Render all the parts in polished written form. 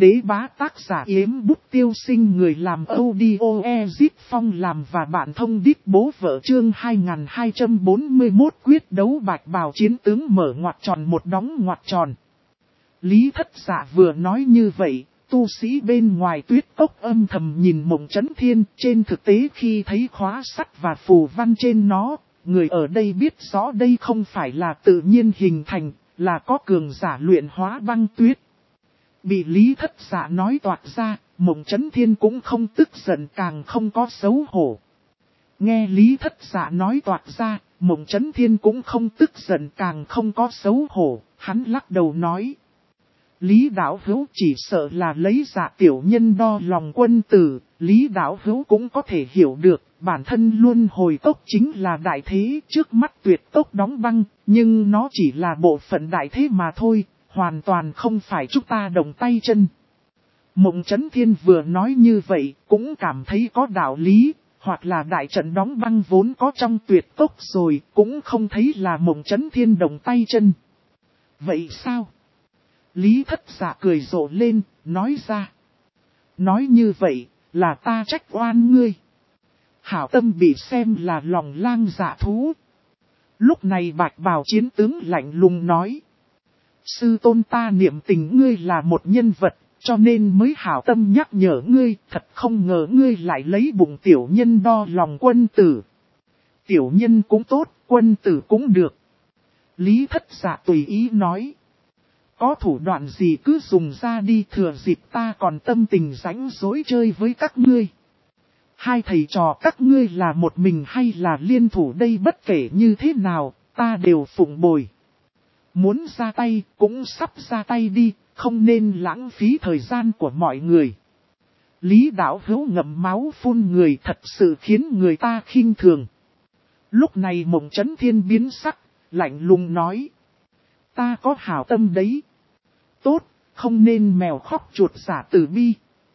đế bá tác giả Yếm Bút Tiêu Sinh, người làm audio Ezip Phong làm và bạn thông đít bố vợ. Chương 2241 quyết đấu bạch bào chiến tướng mở ngoặc tròn một đóng ngoặc tròn. Lý Thất Dạ vừa nói như vậy, tu sĩ bên ngoài tuyết cốc âm thầm nhìn Mộng Chấn Thiên. Trên thực tế khi thấy khóa sắt và phù văn trên nó, người ở đây biết rõ đây không phải là tự nhiên hình thành, là có cường giả luyện hóa băng tuyết. Bị Lý Thất Dạ nói toạc ra, Mộng Chấn Thiên cũng không tức giận càng không có xấu hổ. Nghe Lý Thất Dạ nói toạc ra, Mộng Chấn Thiên cũng không tức giận càng không có xấu hổ, hắn lắc đầu nói. Lý đạo hữu chỉ sợ là lấy Dạ tiểu nhân đo lòng quân tử, Lý đạo hữu cũng có thể hiểu được, bản thân luân hồi tốc chính là đại thế, trước mắt tuyệt tốc đóng băng, nhưng nó chỉ là bộ phận đại thế mà thôi, hoàn toàn không phải chúng ta động tay chân. Mộng Chấn Thiên vừa nói như vậy, cũng cảm thấy có đạo lý, hoặc là đại trận đóng băng vốn có trong tuyệt tốc rồi, cũng không thấy là Mộng Chấn Thiên động tay chân. Vậy sao? Lý Thất Dạ cười rộ lên, nói ra. Nói như vậy, là ta trách oan ngươi. Hảo tâm bị xem là lòng lang dạ thú. Lúc này bạch bào chiến tướng lạnh lùng nói. Sư tôn ta niệm tình ngươi là một nhân vật, cho nên mới hảo tâm nhắc nhở ngươi, thật không ngờ ngươi lại lấy bụng tiểu nhân đo lòng quân tử. Tiểu nhân cũng tốt, quân tử cũng được. Lý Thất Dạ tùy ý nói. Có thủ đoạn gì cứ dùng ra đi, thừa dịp ta còn tâm tình rãnh rỗi chơi với các ngươi. Hai thầy trò các ngươi là một mình hay là liên thủ đây, bất kể như thế nào, ta đều phụng bồi. Muốn ra tay cũng sắp ra tay đi, không nên lãng phí thời gian của mọi người. Lý đạo hữu ngậm máu phun người thật sự khiến người ta khinh thường. Lúc này Mộng Chấn Thiên biến sắc, lạnh lùng nói. Ta có hảo tâm đấy. Tốt, không nên mèo khóc chuột giả tử bi.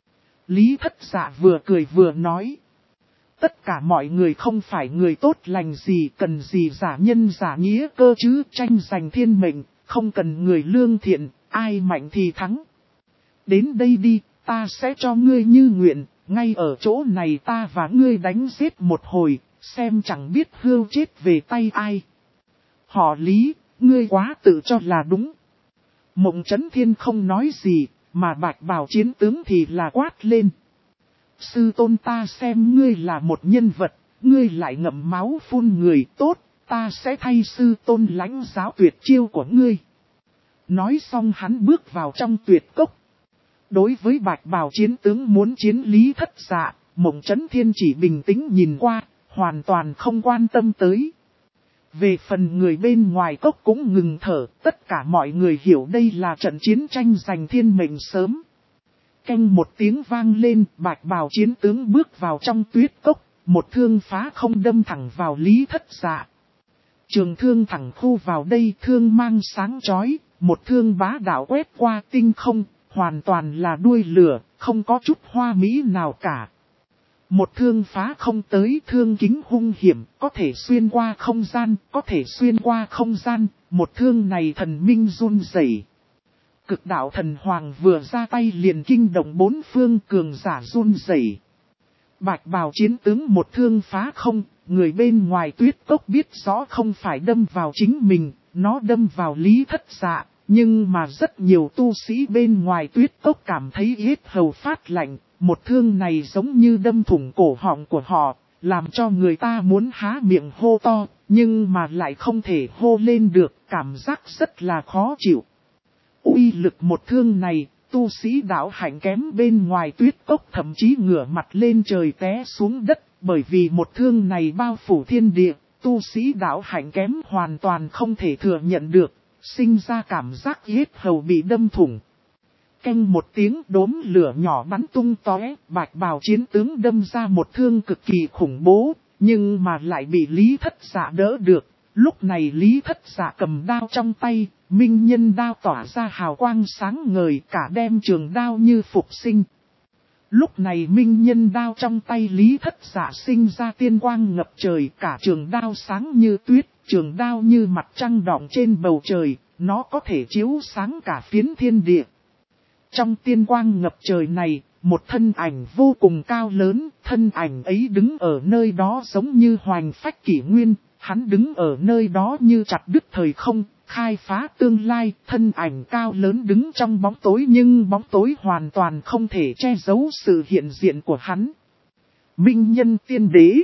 Lý Thất Dạ vừa cười vừa nói. Tất cả mọi người không phải người tốt lành gì, cần gì giả nhân giả nghĩa cơ chứ, tranh giành thiên mệnh, không cần người lương thiện, ai mạnh thì thắng. Đến đây đi, ta sẽ cho ngươi như nguyện, ngay ở chỗ này ta và ngươi đánh giết một hồi, xem chẳng biết hươu chết về tay ai. Họ Lý, ngươi quá tự cho là đúng. Mộng Chấn Thiên không nói gì, mà bạch bào chiến tướng thì là quát lên. Sư tôn ta xem ngươi là một nhân vật, ngươi lại ngậm máu phun người, tốt, ta sẽ thay sư tôn lãnh giáo tuyệt chiêu của ngươi. Nói xong hắn bước vào trong tuyệt cốc. Đối với bạch bào chiến tướng muốn chiến Lý Thất Dạ, Mộng Chấn Thiên chỉ bình tĩnh nhìn qua, hoàn toàn không quan tâm tới. Về phần người bên ngoài cốc cũng ngừng thở, tất cả mọi người hiểu đây là trận chiến tranh giành thiên mệnh sớm. Canh một tiếng vang lên, bạch bào chiến tướng bước vào trong tuyết cốc, một thương phá không đâm thẳng vào Lý Thất Dạ. Trường thương thẳng khu vào đây, thương mang sáng chói, một thương bá đạo quét qua tinh không, hoàn toàn là đuôi lửa, không có chút hoa mỹ nào cả. Một thương phá không tới, thương kính hung hiểm, có thể xuyên qua không gian, có thể xuyên qua không gian, một thương này thần minh run rẩy. Cực đạo thần hoàng vừa ra tay liền kinh động bốn phương, cường giả run rẩy. Bạch bào chiến tướng một thương phá không, người bên ngoài tuyết cốc biết rõ không phải đâm vào chính mình, nó đâm vào Lý Thất Dạ. Nhưng mà rất nhiều tu sĩ bên ngoài tuyết cốc cảm thấy yết hầu phát lạnh, một thương này giống như đâm thủng cổ họng của họ, làm cho người ta muốn há miệng hô to, nhưng mà lại không thể hô lên được, cảm giác rất là khó chịu. Uy lực một thương này, tu sĩ đạo hạnh kém bên ngoài tuyết cốc thậm chí ngửa mặt lên trời té xuống đất, bởi vì một thương này bao phủ thiên địa, tu sĩ đạo hạnh kém hoàn toàn không thể thừa nhận được. Sinh ra cảm giác yết hầu bị đâm thủng. Canh một tiếng đốm lửa nhỏ bắn tung tóe, bạch bào chiến tướng đâm ra một thương cực kỳ khủng bố, nhưng mà lại bị Lý Thất Dạ đỡ được. Lúc này Lý Thất Dạ cầm đao trong tay, minh nhân đao tỏa ra hào quang sáng ngời, cả đem trường đao như phục sinh. Lúc này minh nhân đao trong tay Lý Thất Dạ sinh ra tiên quang ngập trời, cả trường đao sáng như tuyết, trường đao như mặt trăng đọng trên bầu trời, nó có thể chiếu sáng cả phiến thiên địa. Trong tiên quang ngập trời này, một thân ảnh vô cùng cao lớn, thân ảnh ấy đứng ở nơi đó giống như hoành phách kỷ nguyên, hắn đứng ở nơi đó như chặt đứt thời không, khai phá tương lai, thân ảnh cao lớn đứng trong bóng tối nhưng bóng tối hoàn toàn không thể che giấu sự hiện diện của hắn. Minh Nhân Tiên Đế.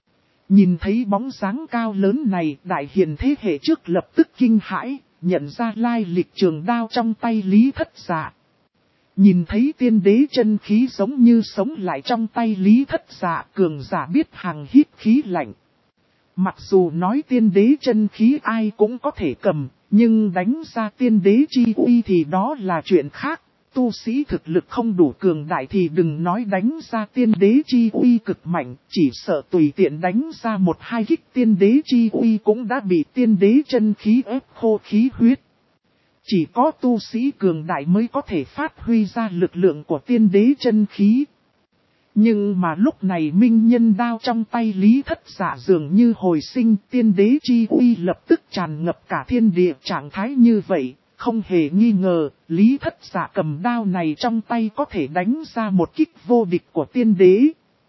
Nhìn thấy bóng dáng cao lớn này, đại hiền thế hệ trước lập tức kinh hãi, nhận ra lai lịch trường đao trong tay Lý Thất Dạ. Nhìn thấy tiên đế chân khí giống như sống lại trong tay Lý Thất Dạ, cường giả biết hàng hít khí lạnh. Mặc dù nói tiên đế chân khí ai cũng có thể cầm, nhưng đánh ra tiên đế chi uy thì đó là chuyện khác. Tu sĩ thực lực không đủ cường đại thì đừng nói đánh ra tiên đế chi uy cực mạnh, chỉ sợ tùy tiện đánh ra một hai kích tiên đế chi uy cũng đã bị tiên đế chân khí ép khô khí huyết. Chỉ có tu sĩ cường đại mới có thể phát huy ra lực lượng của tiên đế chân khí. Nhưng mà lúc này minh nhân đao trong tay Lý Thất Dạ dường như hồi sinh, tiên đế chi uy lập tức tràn ngập cả thiên địa. Trạng thái như vậy, không hề nghi ngờ, Lý Thất Dạ cầm đao này trong tay có thể đánh ra một kích vô địch của tiên đế.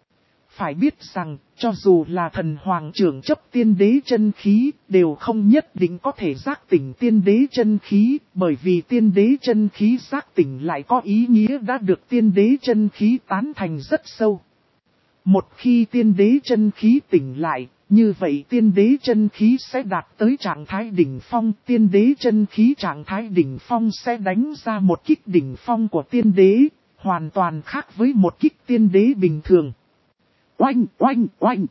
Phải biết rằng, cho dù là thần hoàng trưởng chấp tiên đế chân khí, đều không nhất định có thể giác tỉnh tiên đế chân khí, bởi vì tiên đế chân khí giác tỉnh lại có ý nghĩa đã được tiên đế chân khí tán thành rất sâu. Một khi tiên đế chân khí tỉnh lại, như vậy tiên đế chân khí sẽ đạt tới trạng thái đỉnh phong, tiên đế chân khí trạng thái đỉnh phong sẽ đánh ra một kích đỉnh phong của tiên đế, hoàn toàn khác với một kích tiên đế bình thường. Oanh, oanh, oanh.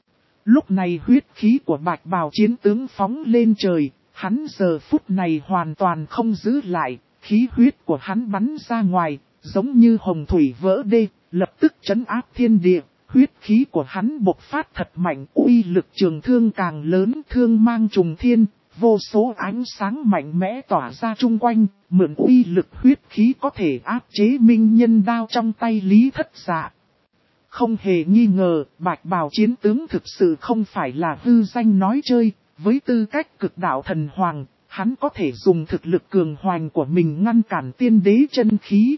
Lúc này huyết khí của bạch bào chiến tướng phóng lên trời, hắn giờ phút này hoàn toàn không giữ lại, khí huyết của hắn bắn ra ngoài, giống như hồng thủy vỡ đê, lập tức trấn áp thiên địa, huyết khí của hắn bộc phát thật mạnh, uy lực trường thương càng lớn, thương mang trùng thiên, vô số ánh sáng mạnh mẽ tỏa ra chung quanh, mượn uy lực huyết khí có thể áp chế minh nhân đao trong tay Lý Thất Dạ. Không hề nghi ngờ, bạch bào chiến tướng thực sự không phải là hư danh nói chơi, với tư cách cực đạo thần hoàng, hắn có thể dùng thực lực cường hoành của mình ngăn cản tiên đế chân khí.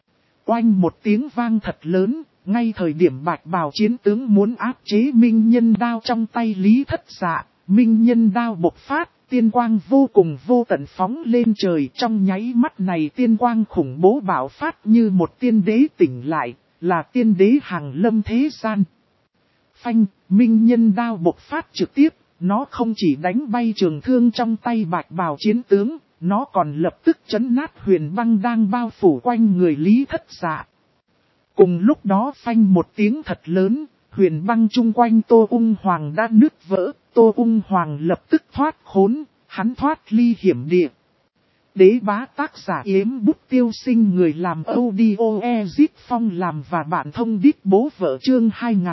Oanh một tiếng vang thật lớn, ngay thời điểm bạch bào chiến tướng muốn áp chế minh nhân đao trong tay Lý Thất Dạ, minh nhân đao bộc phát, tiên quang vô cùng vô tận phóng lên trời, trong nháy mắt này tiên quang khủng bố bạo phát như một tiên đế tỉnh lại. Là tiên đế hàng lâm thế gian. Phanh, minh nhân đao bộc phát trực tiếp, nó không chỉ đánh bay trường thương trong tay bạch bào chiến tướng, nó còn lập tức chấn nát huyền băng đang bao phủ quanh người Lý Thất Dạ. Cùng lúc đó phanh một tiếng thật lớn, huyền băng chung quanh Tô Ung Hoàng đã nứt vỡ, Tô Ung Hoàng lập tức thoát khốn, hắn thoát ly hiểm địa. Đế bá tác giả Yếm Bút Tiêu Sinh, người làm audio Ezit Phong làm và bạn thông điệp bố vợ chương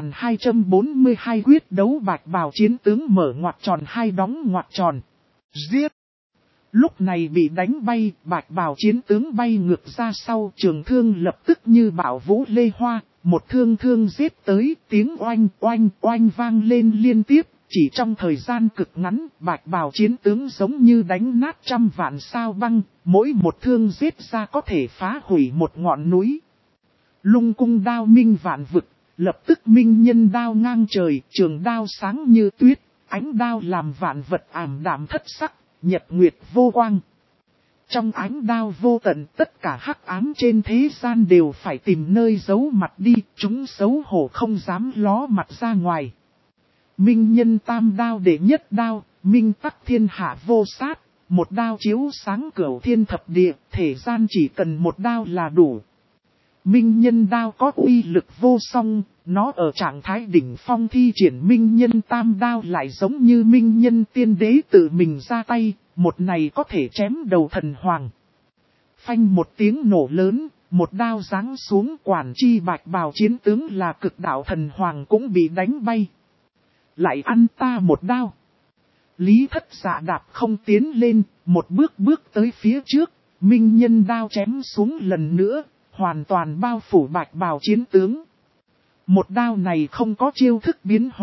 2242 quyết đấu bạch bào chiến tướng mở ngoặc tròn hai đóng ngoặc tròn. Giết! Lúc này bị đánh bay, bạch bào chiến tướng bay ngược ra sau, trường thương lập tức như bão vũ lê hoa, một thương giết tới, tiếng oanh oanh oanh vang lên liên tiếp. Chỉ trong thời gian cực ngắn, bạch bào chiến tướng giống như đánh nát trăm vạn sao băng, mỗi một thương giết ra có thể phá hủy một ngọn núi. Lung cung đao minh vạn vực, lập tức minh nhân đao ngang trời, trường đao sáng như tuyết, ánh đao làm vạn vật ảm đạm thất sắc, nhật nguyệt vô quang. Trong ánh đao vô tận, tất cả hắc ám trên thế gian đều phải tìm nơi giấu mặt đi, chúng xấu hổ không dám ló mặt ra ngoài. Minh nhân tam đao đệ nhất đao, minh tắc thiên hạ vô sát, một đao chiếu sáng cửu thiên thập địa, thế gian chỉ cần một đao là đủ. Minh nhân đao có uy lực vô song, nó ở trạng thái đỉnh phong thi triển minh nhân tam đao lại giống như minh nhân tiên đế tự mình ra tay, một này có thể chém đầu thần hoàng. Phanh một tiếng nổ lớn, một đao giáng xuống, quản chi bạch bào chiến tướng là cực đạo thần hoàng cũng bị đánh bay. Lại ăn ta một đao. Lý Thất Dạ đạp không tiến lên, một bước tới phía trước, minh nhân đao chém xuống lần nữa, hoàn toàn bao phủ bạch bào chiến tướng. Một đao này không có chiêu thức biến hóa,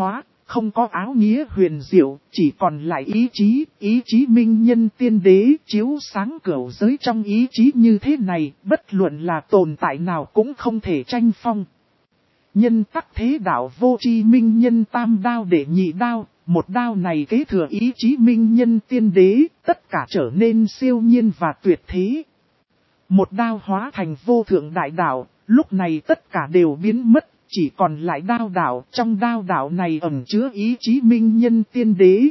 không có áo nghĩa huyền diệu, chỉ còn lại ý chí minh nhân tiên đế chiếu sáng cửu giới trong ý chí như thế này, bất luận là tồn tại nào cũng không thể tranh phong. Nhân tắc thế đạo vô tri minh nhân tam đao để nhị đao, một đao này kế thừa ý chí minh nhân tiên đế, tất cả trở nên siêu nhiên và tuyệt thế. Một đao hóa thành vô thượng đại đạo, lúc này tất cả đều biến mất, chỉ còn lại đao đạo, trong đao đạo này ẩn chứa ý chí minh nhân tiên đế.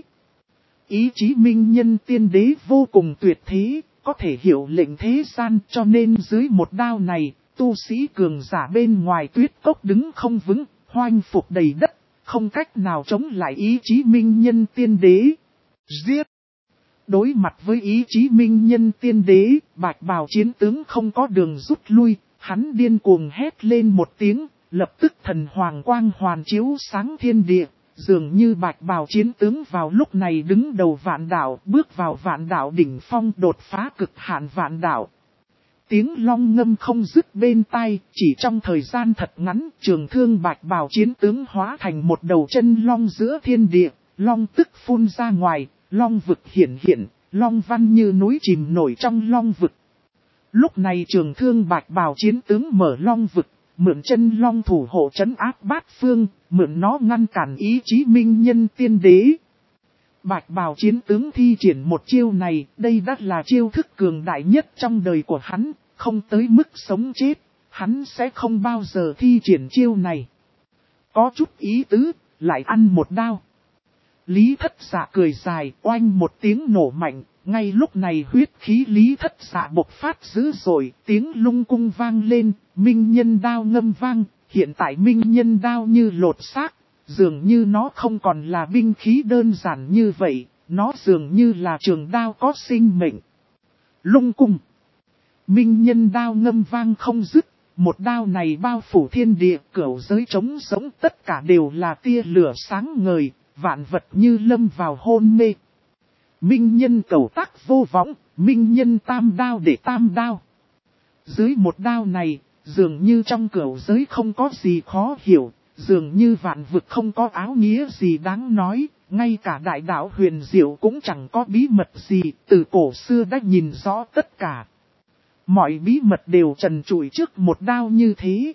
Ý chí minh nhân tiên đế vô cùng tuyệt thế, có thể hiểu lệnh thế gian, cho nên dưới một đao này, tu sĩ cường giả bên ngoài tuyết cốc đứng không vững, hoanh phục đầy đất, không cách nào chống lại ý chí minh nhân tiên đế. Giết! Đối mặt với ý chí minh nhân tiên đế, bạch bào chiến tướng không có đường rút lui, hắn điên cuồng hét lên một tiếng, lập tức thần hoàng quang hoàn chiếu sáng thiên địa, dường như bạch bào chiến tướng vào lúc này đứng đầu vạn đạo, bước vào vạn đạo đỉnh phong đột phá cực hạn vạn đạo. Tiếng long ngâm không dứt bên tai, chỉ trong thời gian thật ngắn, trường thương bạch bào chiến tướng hóa thành một đầu chân long giữa thiên địa, long tức phun ra ngoài, long vực hiển hiện, long văn như núi chìm nổi trong long vực. Lúc này trường thương bạch bào chiến tướng mở long vực, mượn chân long thủ hộ trấn áp bát phương, mượn nó ngăn cản ý chí minh nhân tiên đế. Bạch bào chiến tướng thi triển một chiêu này, đây đã là chiêu thức cường đại nhất trong đời của hắn, không tới mức sống chết, hắn sẽ không bao giờ thi triển chiêu này. Có chút ý tứ, lại ăn một đao. Lý Thất Dạ cười dài, oanh một tiếng nổ mạnh, ngay lúc này huyết khí Lý Thất Dạ bộc phát dữ dội, tiếng lung cung vang lên, minh nhân đao ngâm vang, hiện tại minh nhân đao như lột xác, dường như nó không còn là binh khí đơn giản như vậy, nó dường như là trường đao có sinh mệnh. Lung cung, minh nhân đao ngâm vang không dứt, một đao này bao phủ thiên địa, cửu giới trống sống, tất cả đều là tia lửa sáng ngời. Vạn vật như lâm vào hôn mê. Minh nhân cầu tác vô võng, minh nhân tam đao để tam đao. Dưới một đao này, dường như trong cửu giới không có gì khó hiểu, dường như vạn vực không có áo nghĩa gì đáng nói, ngay cả đại đạo huyền diệu cũng chẳng có bí mật gì, từ cổ xưa đã nhìn rõ tất cả. Mọi bí mật đều trần trụi trước một đao như thế.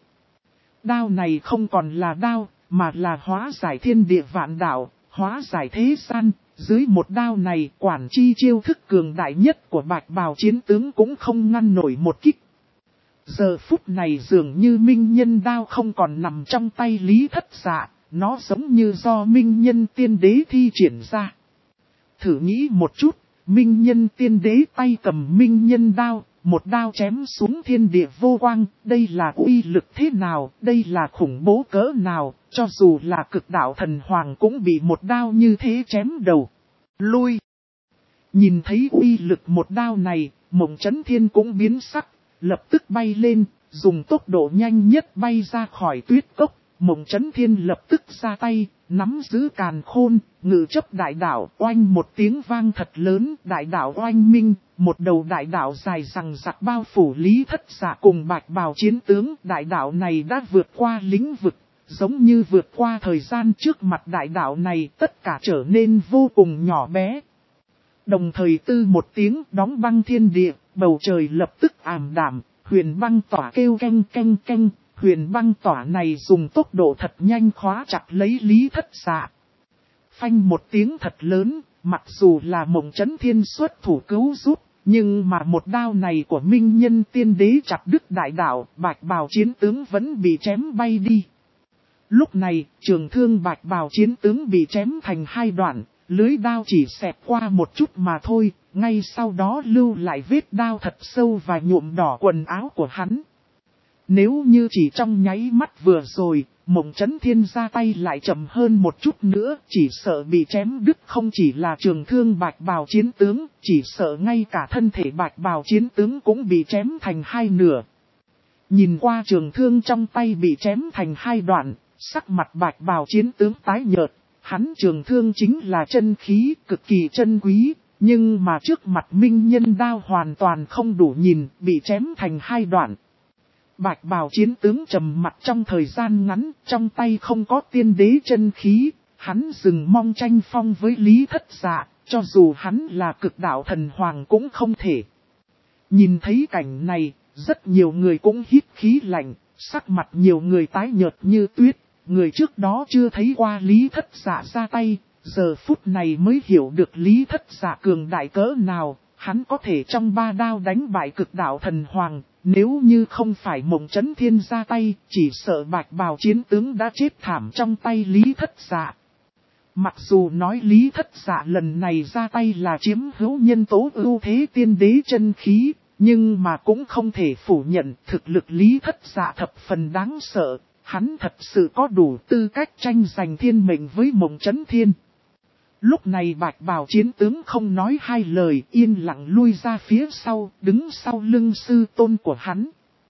Đao này không còn là đao, mà là hóa giải thiên địa vạn đạo, hóa giải thế gian, dưới một đao này quản chi chiêu thức cường đại nhất của bạch bào chiến tướng cũng không ngăn nổi một kích. Giờ phút này dường như minh nhân đao không còn nằm trong tay Lý Thất Dạ, nó giống như do minh nhân tiên đế thi triển ra. Thử nghĩ một chút, minh nhân tiên đế tay cầm minh nhân đao, một đao chém xuống thiên địa vô quang, đây là uy lực thế nào, đây là khủng bố cỡ nào, cho dù là cực đạo thần hoàng cũng bị một đao như thế chém đầu. Lui! Nhìn thấy uy lực một đao này, Mộng Chấn Thiên cũng biến sắc, lập tức bay lên, dùng tốc độ nhanh nhất bay ra khỏi tuyết cốc. Mộng Chấn Thiên lập tức ra tay, nắm giữ càn khôn, ngự chấp đại đạo, oanh một tiếng vang thật lớn, đại đạo oanh minh, một đầu đại đạo dài rằng rạc bao phủ Lý Thất Dạ cùng bạch bào chiến tướng. Đại đạo này đã vượt qua lĩnh vực, giống như vượt qua thời gian, trước mặt đại đạo này tất cả trở nên vô cùng nhỏ bé. Đồng thời tư một tiếng đóng băng thiên địa, bầu trời lập tức ảm đạm, huyền băng tỏa kêu canh canh canh. Huyền băng tỏa này dùng tốc độ thật nhanh khóa chặt lấy Lý Thất Dạ. Phanh một tiếng thật lớn, mặc dù là Mộng Chấn Thiên xuất thủ cứu giúp, nhưng mà một đao này của minh nhân tiên đế chặt đứt đại đạo, bạch bào chiến tướng vẫn bị chém bay đi. Lúc này, trường thương bạch bào chiến tướng bị chém thành hai đoạn, lưới đao chỉ xẹt qua một chút mà thôi, ngay sau đó lưu lại vết đao thật sâu và nhuộm đỏ quần áo của hắn. Nếu như chỉ trong nháy mắt vừa rồi, Mộng Chấn Thiên ra tay lại chậm hơn một chút nữa, chỉ sợ bị chém đứt không chỉ là trường thương bạch bào chiến tướng, chỉ sợ ngay cả thân thể bạch bào chiến tướng cũng bị chém thành hai nửa. Nhìn qua trường thương trong tay bị chém thành hai đoạn, sắc mặt bạch bào chiến tướng tái nhợt, hắn trường thương chính là chân khí cực kỳ chân quý, nhưng mà trước mặt minh nhân đao hoàn toàn không đủ nhìn, bị chém thành hai đoạn. Bạch bào chiến tướng trầm mặt trong thời gian ngắn, trong tay không có tiên đế chân khí, Hắn dừng mong tranh phong với Lý Thất Dạ, cho dù hắn là cực đạo thần hoàng cũng không thể. Nhìn thấy cảnh này, rất nhiều người cũng hít khí lạnh, sắc mặt nhiều người tái nhợt như tuyết. Người trước đó chưa thấy qua Lý Thất Dạ ra tay, giờ phút này mới hiểu được Lý Thất Dạ cường đại cỡ nào. Hắn có thể trong 3 đao đánh bại cực đạo thần hoàng, nếu như không phải Mộng Chấn Thiên ra tay, chỉ sợ bạch bào chiến tướng đã chết thảm trong tay Lý Thất Dạ. Mặc dù nói Lý Thất Dạ lần này ra tay là chiếm hữu nhân tố ưu thế tiên đế chân khí, nhưng mà cũng không thể phủ nhận thực lực Lý Thất Dạ thập phần đáng sợ, hắn thật sự có đủ tư cách tranh giành thiên mệnh với Mộng Chấn Thiên. Lúc này bạch bào chiến tướng không nói hai lời, yên lặng lui ra phía sau, đứng sau lưng sư tôn của hắn.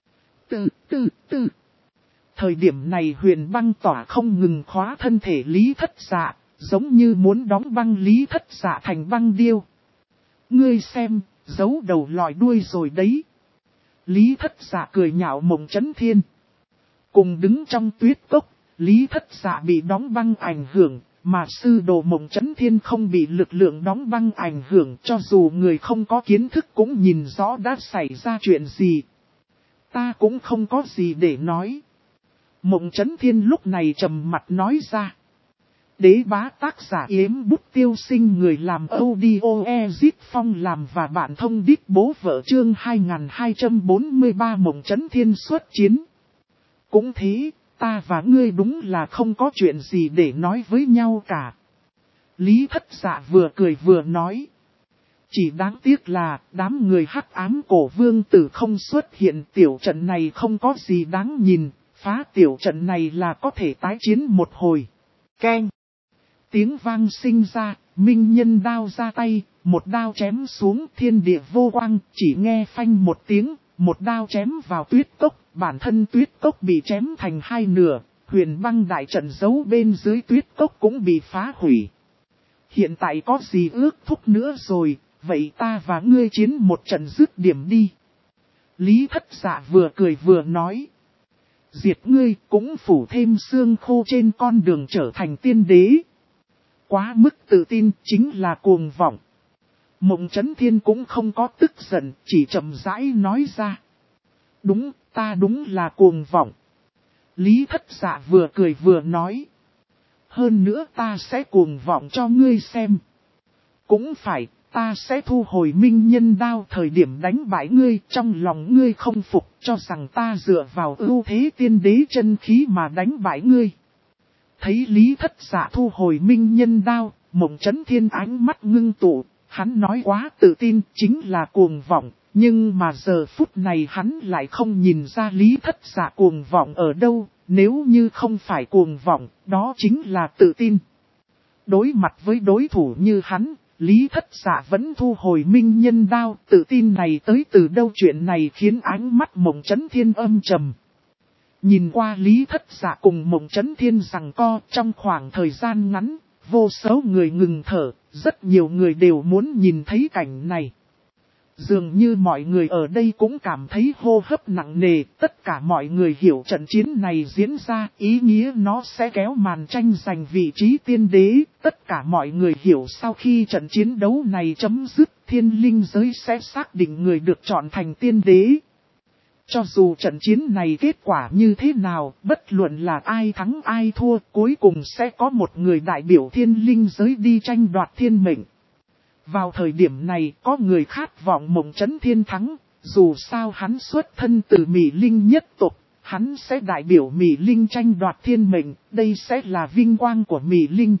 Thời điểm này Huyền Băng Tỏa không ngừng khóa thân thể Lý Thất Dạ, giống như muốn đóng băng Lý Thất Dạ thành băng điêu. Ngươi xem, giấu đầu lòi đuôi rồi đấy. Lý Thất Dạ cười nhạo Mộng Chấn Thiên. Cùng đứng trong tuyết cốc, Lý Thất Dạ bị đóng băng ảnh hưởng, mà sư đồ Mộng Chấn Thiên không bị lực lượng đóng băng ảnh hưởng, cho dù người không có kiến thức cũng nhìn rõ đã xảy ra chuyện gì. Ta cũng không có gì để nói. Mộng Chấn Thiên lúc này trầm mặt nói ra. Đế bá tác giả Yếm Bút Tiêu Sinh, người làm audio Ezit Phong làm và bạn thông đích bố vợ chương 2243 Mộng Chấn Thiên xuất chiến. Cũng thế, ta và ngươi đúng là không có chuyện gì để nói với nhau cả. Lý Thất Dạ vừa cười vừa nói. Chỉ đáng tiếc là đám người hắc ám cổ vương tử không xuất hiện, tiểu trận này không có gì đáng nhìn, phá tiểu trận này là có thể tái chiến một hồi. Keng. Tiếng vang sinh ra, minh nhân đao ra tay, một đao chém xuống thiên địa vô quang, chỉ nghe phanh một tiếng, một đao chém vào tuyết cốc, bản thân tuyết cốc bị chém thành hai nửa, Huyền Băng đại trận giấu bên dưới tuyết cốc cũng bị phá hủy. Hiện tại có gì ước thúc nữa rồi, vậy ta và ngươi chiến một trận dứt điểm đi. Lý Thất Dạ vừa cười vừa nói. Diệt ngươi cũng phủ thêm xương khô trên con đường trở thành tiên đế. Quá mức tự tin chính là cuồng vọng. Mộng Chấn Thiên cũng không có tức giận, chỉ chậm rãi nói ra. Đúng, ta đúng là cuồng vọng. Lý Thất Dạ vừa cười vừa nói. Hơn nữa ta sẽ cuồng vọng cho ngươi xem. Cũng phải, ta sẽ thu hồi minh nhân đao thời điểm đánh bại ngươi, trong lòng ngươi không phục, cho rằng ta dựa vào ưu thế tiên đế chân khí mà đánh bại ngươi. Thấy Lý Thất Dạ thu hồi minh nhân đao, Mộng Chấn Thiên ánh mắt ngưng tụ, hắn nói quá tự tin chính là cuồng vọng, nhưng mà giờ phút này hắn lại không nhìn ra Lý Thất Dạ cuồng vọng ở đâu, nếu như không phải cuồng vọng, đó chính là tự tin. Đối mặt với đối thủ như hắn, Lý Thất Dạ vẫn thu hồi minh nhân đao, tự tin này tới từ đâu, chuyện này khiến ánh mắt Mộng Chấn Thiên âm trầm. Nhìn qua Lý Thất Dạ cùng Mộng Chấn Thiên giằng co trong khoảng thời gian ngắn, vô số người ngừng thở, rất nhiều người đều muốn nhìn thấy cảnh này. Dường như mọi người ở đây cũng cảm thấy hô hấp nặng nề, tất cả mọi người hiểu trận chiến này diễn ra, ý nghĩa nó sẽ kéo màn tranh giành vị trí tiên đế, tất cả mọi người hiểu sau khi trận chiến đấu này chấm dứt, thiên linh giới sẽ xác định người được chọn thành tiên đế. Cho dù trận chiến này kết quả như thế nào, bất luận là ai thắng ai thua, cuối cùng sẽ có một người đại biểu thiên linh giới đi tranh đoạt thiên mệnh. Vào thời điểm này, có người khát vọng Mộng Chấn Thiên thắng, dù sao hắn xuất thân từ Mị Linh nhất tộc, hắn sẽ đại biểu Mị Linh tranh đoạt thiên mệnh, đây sẽ là vinh quang của Mị Linh.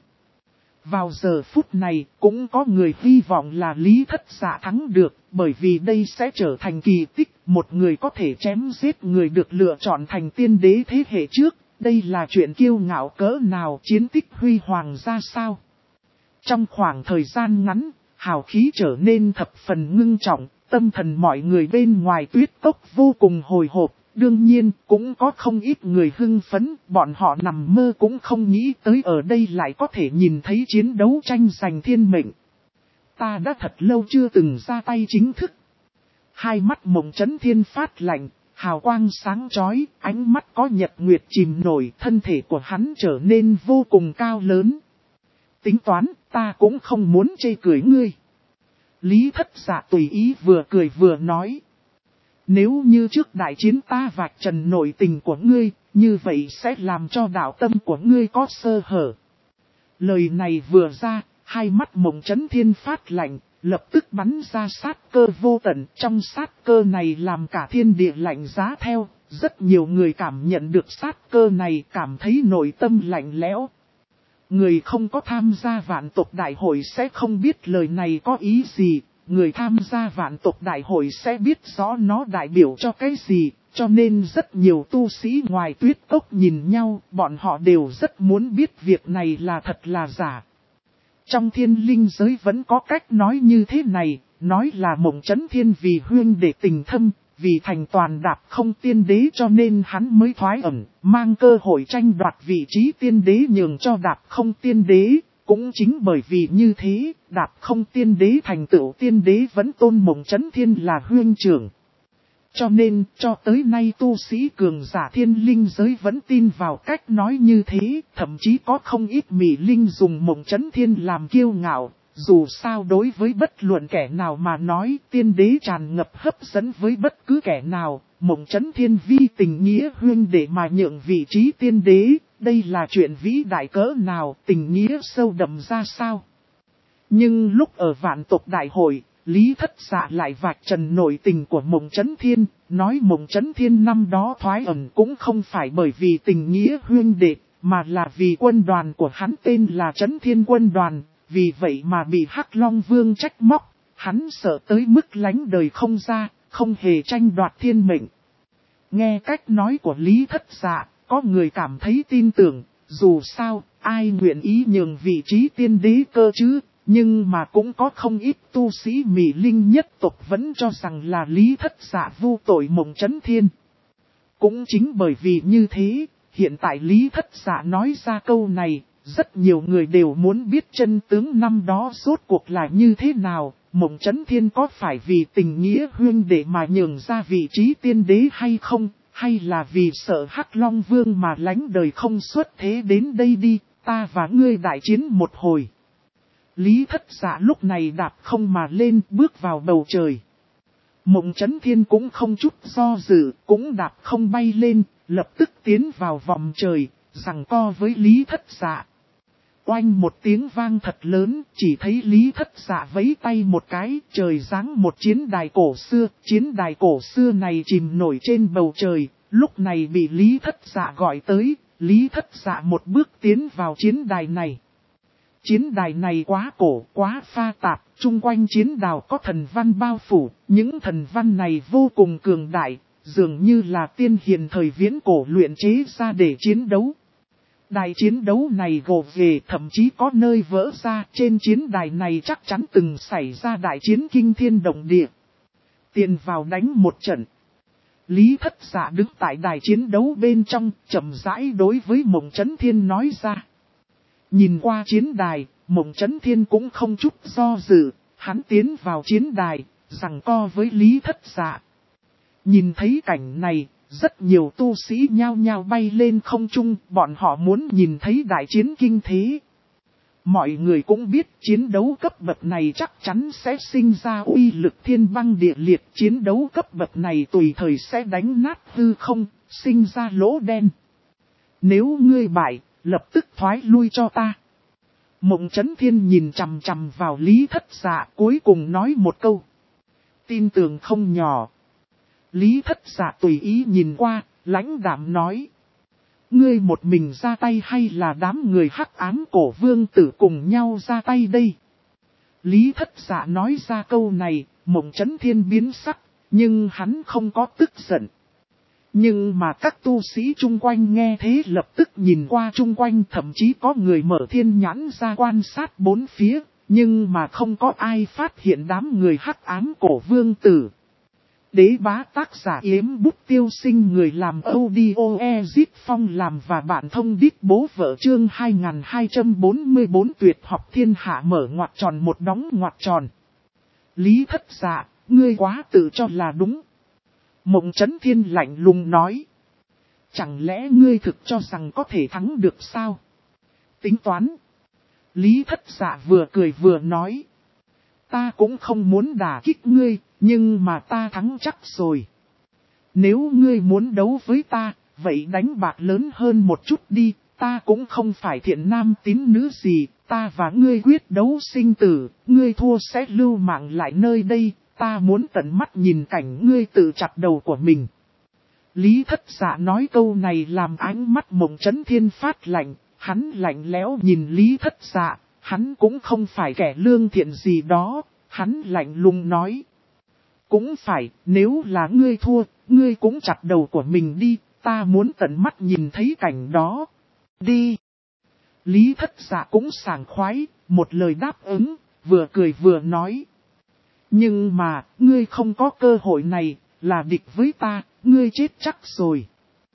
Vào giờ phút này, cũng có người hy vọng là Lý Thất Dạ thắng được, bởi vì đây sẽ trở thành kỳ tích, một người có thể chém giết người được lựa chọn thành tiên đế thế hệ trước, đây là chuyện kiêu ngạo cỡ nào, chiến tích huy hoàng ra sao. Trong khoảng thời gian ngắn, hào khí trở nên thập phần ngưng trọng, tâm thần mọi người bên ngoài tuyết cốc vô cùng hồi hộp. Đương nhiên, cũng có không ít người hưng phấn, bọn họ nằm mơ cũng không nghĩ tới ở đây lại có thể nhìn thấy chiến đấu tranh giành thiên mệnh. Ta đã thật lâu chưa từng ra tay chính thức. Hai mắt Mộng Chấn Thiên phát lạnh, hào quang sáng chói, ánh mắt có nhật nguyệt chìm nổi, thân thể của hắn trở nên vô cùng cao lớn. Tính toán, ta cũng không muốn chê cười ngươi. Lý Thất Dạ tùy ý vừa cười vừa nói. Nếu như trước đại chiến ta vạch trần nội tình của ngươi, như vậy sẽ làm cho đạo tâm của ngươi có sơ hở. Lời này vừa ra, hai mắt Mộng Chấn Thiên phát lạnh, lập tức bắn ra sát cơ vô tận. Trong sát cơ này làm cả thiên địa lạnh giá theo, rất nhiều người cảm nhận được sát cơ này, cảm thấy nội tâm lạnh lẽo. Người không có tham gia vạn tộc đại hội sẽ không biết lời này có ý gì, người tham gia vạn tộc đại hội sẽ biết rõ nó đại biểu cho cái gì, cho nên rất nhiều tu sĩ ngoài tuyết cốc nhìn nhau, bọn họ đều rất muốn biết việc này là thật là giả. Trong thiên linh giới vẫn có cách nói như thế này, nói là Mộng Chấn Thiên vì huyên để tình thâm, vì thành toàn Đạp Không tiên đế cho nên hắn mới thoái ẩn, mang cơ hội tranh đoạt vị trí tiên đế nhường cho Đạp Không tiên đế. Cũng chính bởi vì như thế, Đạp Không tiên đế thành tựu tiên đế vẫn tôn Mộng Chấn Thiên là huyên trưởng. Cho nên, cho tới nay tu sĩ cường giả thiên linh giới vẫn tin vào cách nói như thế, thậm chí có không ít mị linh dùng Mộng Chấn Thiên làm kiêu ngạo. Dù sao đối với bất luận kẻ nào mà nói, tiên đế tràn ngập hấp dẫn với bất cứ kẻ nào, Mộng Chấn Thiên vi tình nghĩa huyên để mà nhượng vị trí tiên đế, đây là chuyện vĩ đại cỡ nào, tình nghĩa sâu đậm ra sao. Nhưng lúc ở vạn tộc đại hội, Lý Thất Dạ lại vạch trần nội tình của Mộng Chấn Thiên, nói Mộng Chấn Thiên năm đó thoái ẩn cũng không phải bởi vì tình nghĩa huyên đệ, mà là vì quân đoàn của hắn tên là Chấn Thiên quân đoàn, vì vậy mà bị Hắc Long Vương trách móc, hắn sợ tới mức lánh đời không ra, không hề tranh đoạt thiên mệnh. Nghe cách nói của Lý Thất Dạ, có người cảm thấy tin tưởng, dù sao, ai nguyện ý nhường vị trí tiên đế cơ chứ. Nhưng mà cũng có không ít tu sĩ mị linh nhất tộc vẫn cho rằng là Lý Thất Dạ vu tội Mộng Chấn Thiên. Cũng chính bởi vì như thế, hiện tại Lý Thất Dạ nói ra câu này, rất nhiều người đều muốn biết chân tướng năm đó rốt cuộc là như thế nào, Mộng Chấn Thiên có phải vì tình nghĩa huyên để mà nhường ra vị trí tiên đế hay không, hay là vì sợ Hắc Long Vương mà lánh đời không xuất thế đến đây đi, ta và ngươi đại chiến một hồi. Lý Thất Dạ lúc này đạp không mà lên bước vào bầu trời. Mộng Chấn Thiên cũng không chút do dự, cũng đạp không bay lên, lập tức tiến vào vòng trời, giằng co với Lý Thất Dạ. Oanh một tiếng vang thật lớn, chỉ thấy Lý Thất Dạ vẫy tay một cái, trời giáng một chiến đài cổ xưa. Chiến đài cổ xưa này chìm nổi trên bầu trời, lúc này bị Lý Thất Dạ gọi tới, Lý Thất Dạ một bước tiến vào chiến đài này. Chiến đài này quá cổ, quá pha tạp, chung quanh chiến đào có thần văn bao phủ, những thần văn này vô cùng cường đại, dường như là tiên hiền thời viễn cổ luyện chế ra để chiến đấu. Đài chiến đấu này gồ ghề thậm chí có nơi vỡ ra, trên chiến đài này chắc chắn từng xảy ra đại chiến kinh thiên động địa. Tiền vào đánh một trận. Lý Thất Dạ đứng tại đài chiến đấu bên trong, chậm rãi đối với Mộng Chấn Thiên nói ra. Nhìn qua chiến đài, Mộng Chấn Thiên cũng không chút do dự, hắn tiến vào chiến đài, giằng co với Lý Thất Dạ. Nhìn thấy cảnh này, rất nhiều tu sĩ nhao nhao bay lên không trung, bọn họ muốn nhìn thấy đại chiến kinh thế. Mọi người cũng biết chiến đấu cấp bậc này chắc chắn sẽ sinh ra uy lực thiên băng địa liệt, chiến đấu cấp bậc này tùy thời sẽ đánh nát hư không, sinh ra lỗ đen. Nếu ngươi bại, lập tức thoái lui cho ta. Mộng Chấn Thiên nhìn chằm chằm vào Lý Thất Dạ cuối cùng nói một câu. Tin tưởng không nhỏ. Lý Thất Dạ tùy ý nhìn qua, lãnh đạm nói. Ngươi một mình ra tay hay là đám người Hắc Ám Cổ Vương tử cùng nhau ra tay đây? Lý Thất Dạ nói ra câu này, Mộng Chấn Thiên biến sắc, nhưng hắn không có tức giận. Nhưng mà các tu sĩ chung quanh nghe thế lập tức nhìn qua chung quanh, thậm chí có người mở thiên nhãn ra quan sát bốn phía, nhưng mà không có ai phát hiện đám người Hắc Ám Cổ Vương tử. Đế bá tác giả Yếm Bút Tiêu Sinh, người làm audio Ezit Phong làm và bạn thông đít bố vợ chương 2244 tuyệt học thiên hạ mở ngoặc tròn một đóng ngoặc tròn. Lý Thất Dạ, ngươi quá tự cho là đúng. Mộng Chấn Thiên lạnh lùng nói. Chẳng lẽ ngươi thực cho rằng có thể thắng được sao? Tính toán. Lý Thất Dạ vừa cười vừa nói. Ta cũng không muốn đả kích ngươi, nhưng mà ta thắng chắc rồi. Nếu ngươi muốn đấu với ta, vậy đánh bạc lớn hơn một chút đi, ta cũng không phải thiện nam tín nữ gì, ta và ngươi quyết đấu sinh tử, ngươi thua sẽ lưu mạng lại nơi đây, ta muốn tận mắt nhìn cảnh ngươi tự chặt đầu của mình. Lý Thất Dạ nói câu này làm ánh mắt Mộng Chấn Thiên phát lạnh, hắn lạnh lẽo nhìn Lý Thất Dạ, hắn cũng không phải kẻ lương thiện gì đó, hắn lạnh lùng nói. Cũng phải, nếu là ngươi thua, ngươi cũng chặt đầu của mình đi, ta muốn tận mắt nhìn thấy cảnh đó. Đi! Lý Thất Dạ cũng sảng khoái, một lời đáp ứng, vừa cười vừa nói. Nhưng mà, ngươi không có cơ hội này, là địch với ta, ngươi chết chắc rồi.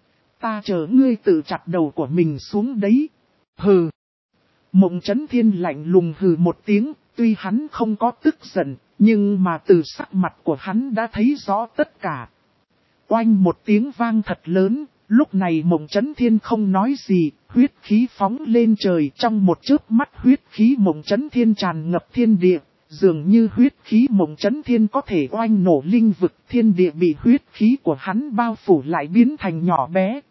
Ta chờ ngươi tự chặt đầu của mình xuống đấy. Hừ! Mộng Chấn Thiên lạnh lùng hừ một tiếng, tuy hắn không có tức giận, nhưng mà từ sắc mặt của hắn đã thấy rõ tất cả. Oanh một tiếng vang thật lớn, lúc này Mộng Chấn Thiên không nói gì, huyết khí phóng lên trời, trong một chớp mắt huyết khí Mộng Chấn Thiên tràn ngập thiên địa, dường như huyết khí Mộng Chấn Thiên có thể oanh nổ linh vực, thiên địa bị huyết khí của hắn bao phủ lại biến thành nhỏ bé.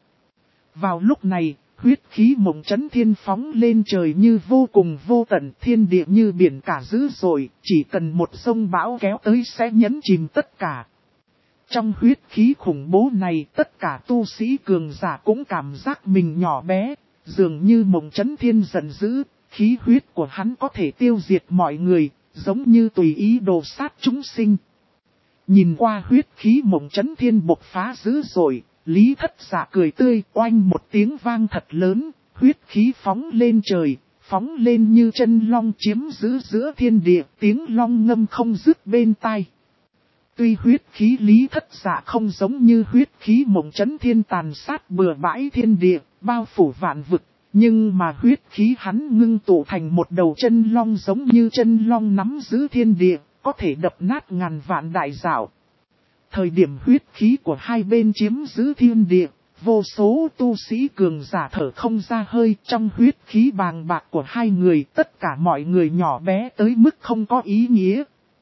Vào lúc này, huyết khí Mộng Chấn Thiên phóng lên trời như vô cùng vô tận, thiên địa như biển cả dữ dội, chỉ cần một sông bão kéo tới sẽ nhấn chìm tất cả. Trong huyết khí khủng bố này, tất cả tu sĩ cường giả cũng cảm giác mình nhỏ bé, dường như Mộng Chấn Thiên giận dữ, khí huyết của hắn có thể tiêu diệt mọi người, giống như tùy ý đồ sát chúng sinh. Nhìn qua huyết khí Mộng Chấn Thiên bộc phá dữ dội, Lý Thất Dạ cười tươi, oanh một tiếng vang thật lớn, huyết khí phóng lên trời, phóng lên như chân long chiếm giữ giữa thiên địa, tiếng long ngâm không dứt bên tai. Tuy huyết khí Lý Thất Dạ không giống như huyết khí Mộng Chấn Thiên tàn sát bừa bãi thiên địa, bao phủ vạn vực, nhưng mà huyết khí hắn ngưng tụ thành một đầu chân long giống như chân long nắm giữ thiên địa, có thể đập nát ngàn vạn đại dạo. Thời điểm huyết khí của hai bên chiếm giữ thiên địa, vô số tu sĩ cường giả thở không ra hơi, trong huyết khí bàng bạc của hai người, tất cả mọi người nhỏ bé tới mức không có ý nghĩa.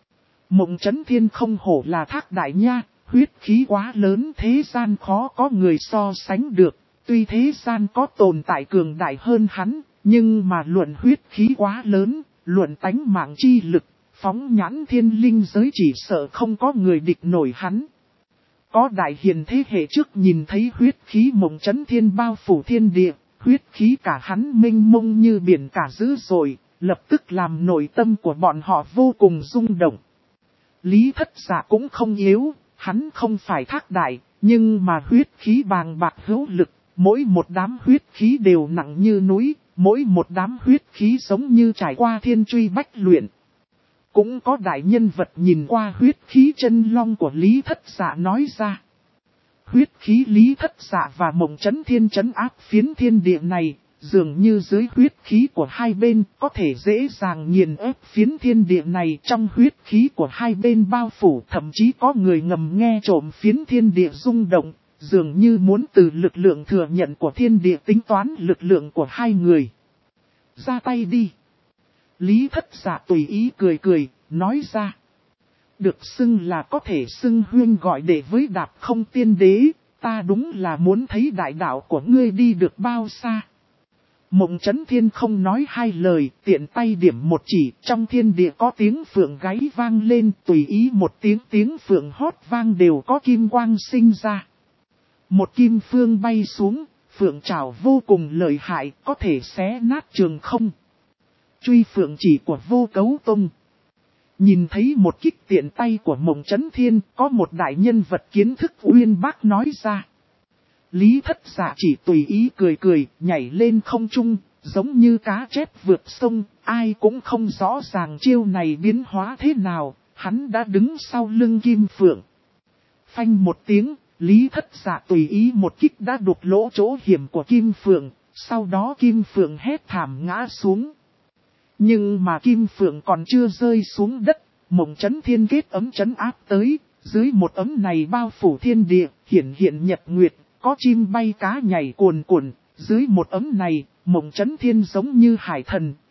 Mộng Chấn Thiên không hổ là Thác Đại nha, huyết khí quá lớn thế gian khó có người so sánh được, tuy thế gian có tồn tại cường đại hơn hắn, nhưng mà luận huyết khí quá lớn, luận tánh mạng chi lực, phóng nhãn thiên linh giới chỉ sợ không có người địch nổi hắn. Có đại hiền thế hệ trước nhìn thấy huyết khí Mộng Chấn Thiên bao phủ thiên địa, huyết khí cả hắn mênh mông như biển cả dữ dội, lập tức làm nội tâm của bọn họ vô cùng rung động. Lý Thất Dạ cũng không yếu, hắn không phải Thác Đại, nhưng mà huyết khí bàng bạc hữu lực, mỗi một đám huyết khí đều nặng như núi, mỗi một đám huyết khí giống như trải qua thiên truy bách luyện. Cũng có đại nhân vật nhìn qua huyết khí chân long của Lý Thất Dạ nói ra. Huyết khí Lý Thất Dạ và Mộng Chấn Thiên trấn áp phiến thiên địa này, dường như dưới huyết khí của hai bên có thể dễ dàng nghiền ép phiến thiên địa này, trong huyết khí của hai bên bao phủ, thậm chí có người ngầm nghe trộm phiến thiên địa rung động, dường như muốn từ lực lượng thừa nhận của thiên địa tính toán lực lượng của hai người. Ra tay đi. Lý Thất Dạ tùy ý cười cười, nói ra. Được xưng là có thể xưng huyên gọi đệ với Đạp Không Tiên Đế, ta đúng là muốn thấy đại đạo của ngươi đi được bao xa. Mộng Chấn Thiên không nói hai lời, tiện tay điểm một chỉ, trong thiên địa có tiếng phượng gáy vang lên, tùy ý một tiếng phượng hót vang đều có kim quang sinh ra. Một kim phương bay xuống, phượng trảo vô cùng lợi hại, có thể xé nát trường không. Truy phượng chỉ của Vô Cấu Tông. Nhìn thấy một kích tiện tay của Mộng Chấn Thiên, có một đại nhân vật kiến thức uyên bác nói ra. Lý Thất Dạ chỉ tùy ý cười cười, nhảy lên không trung, giống như cá chép vượt sông, ai cũng không rõ ràng chiêu này biến hóa thế nào, hắn đã đứng sau lưng Kim Phượng. Phanh một tiếng, Lý Thất Dạ tùy ý một kích đã đục lỗ chỗ hiểm của Kim Phượng, sau đó Kim Phượng hét thảm ngã xuống. Nhưng mà Kim Phượng còn chưa rơi xuống đất, Mộng Chấn Thiên kết ấm trấn áp tới, dưới một ấm này bao phủ thiên địa, hiển hiện nhật nguyệt, có chim bay cá nhảy cuồn cuộn, dưới một ấm này, Mộng Chấn Thiên giống như hải thần,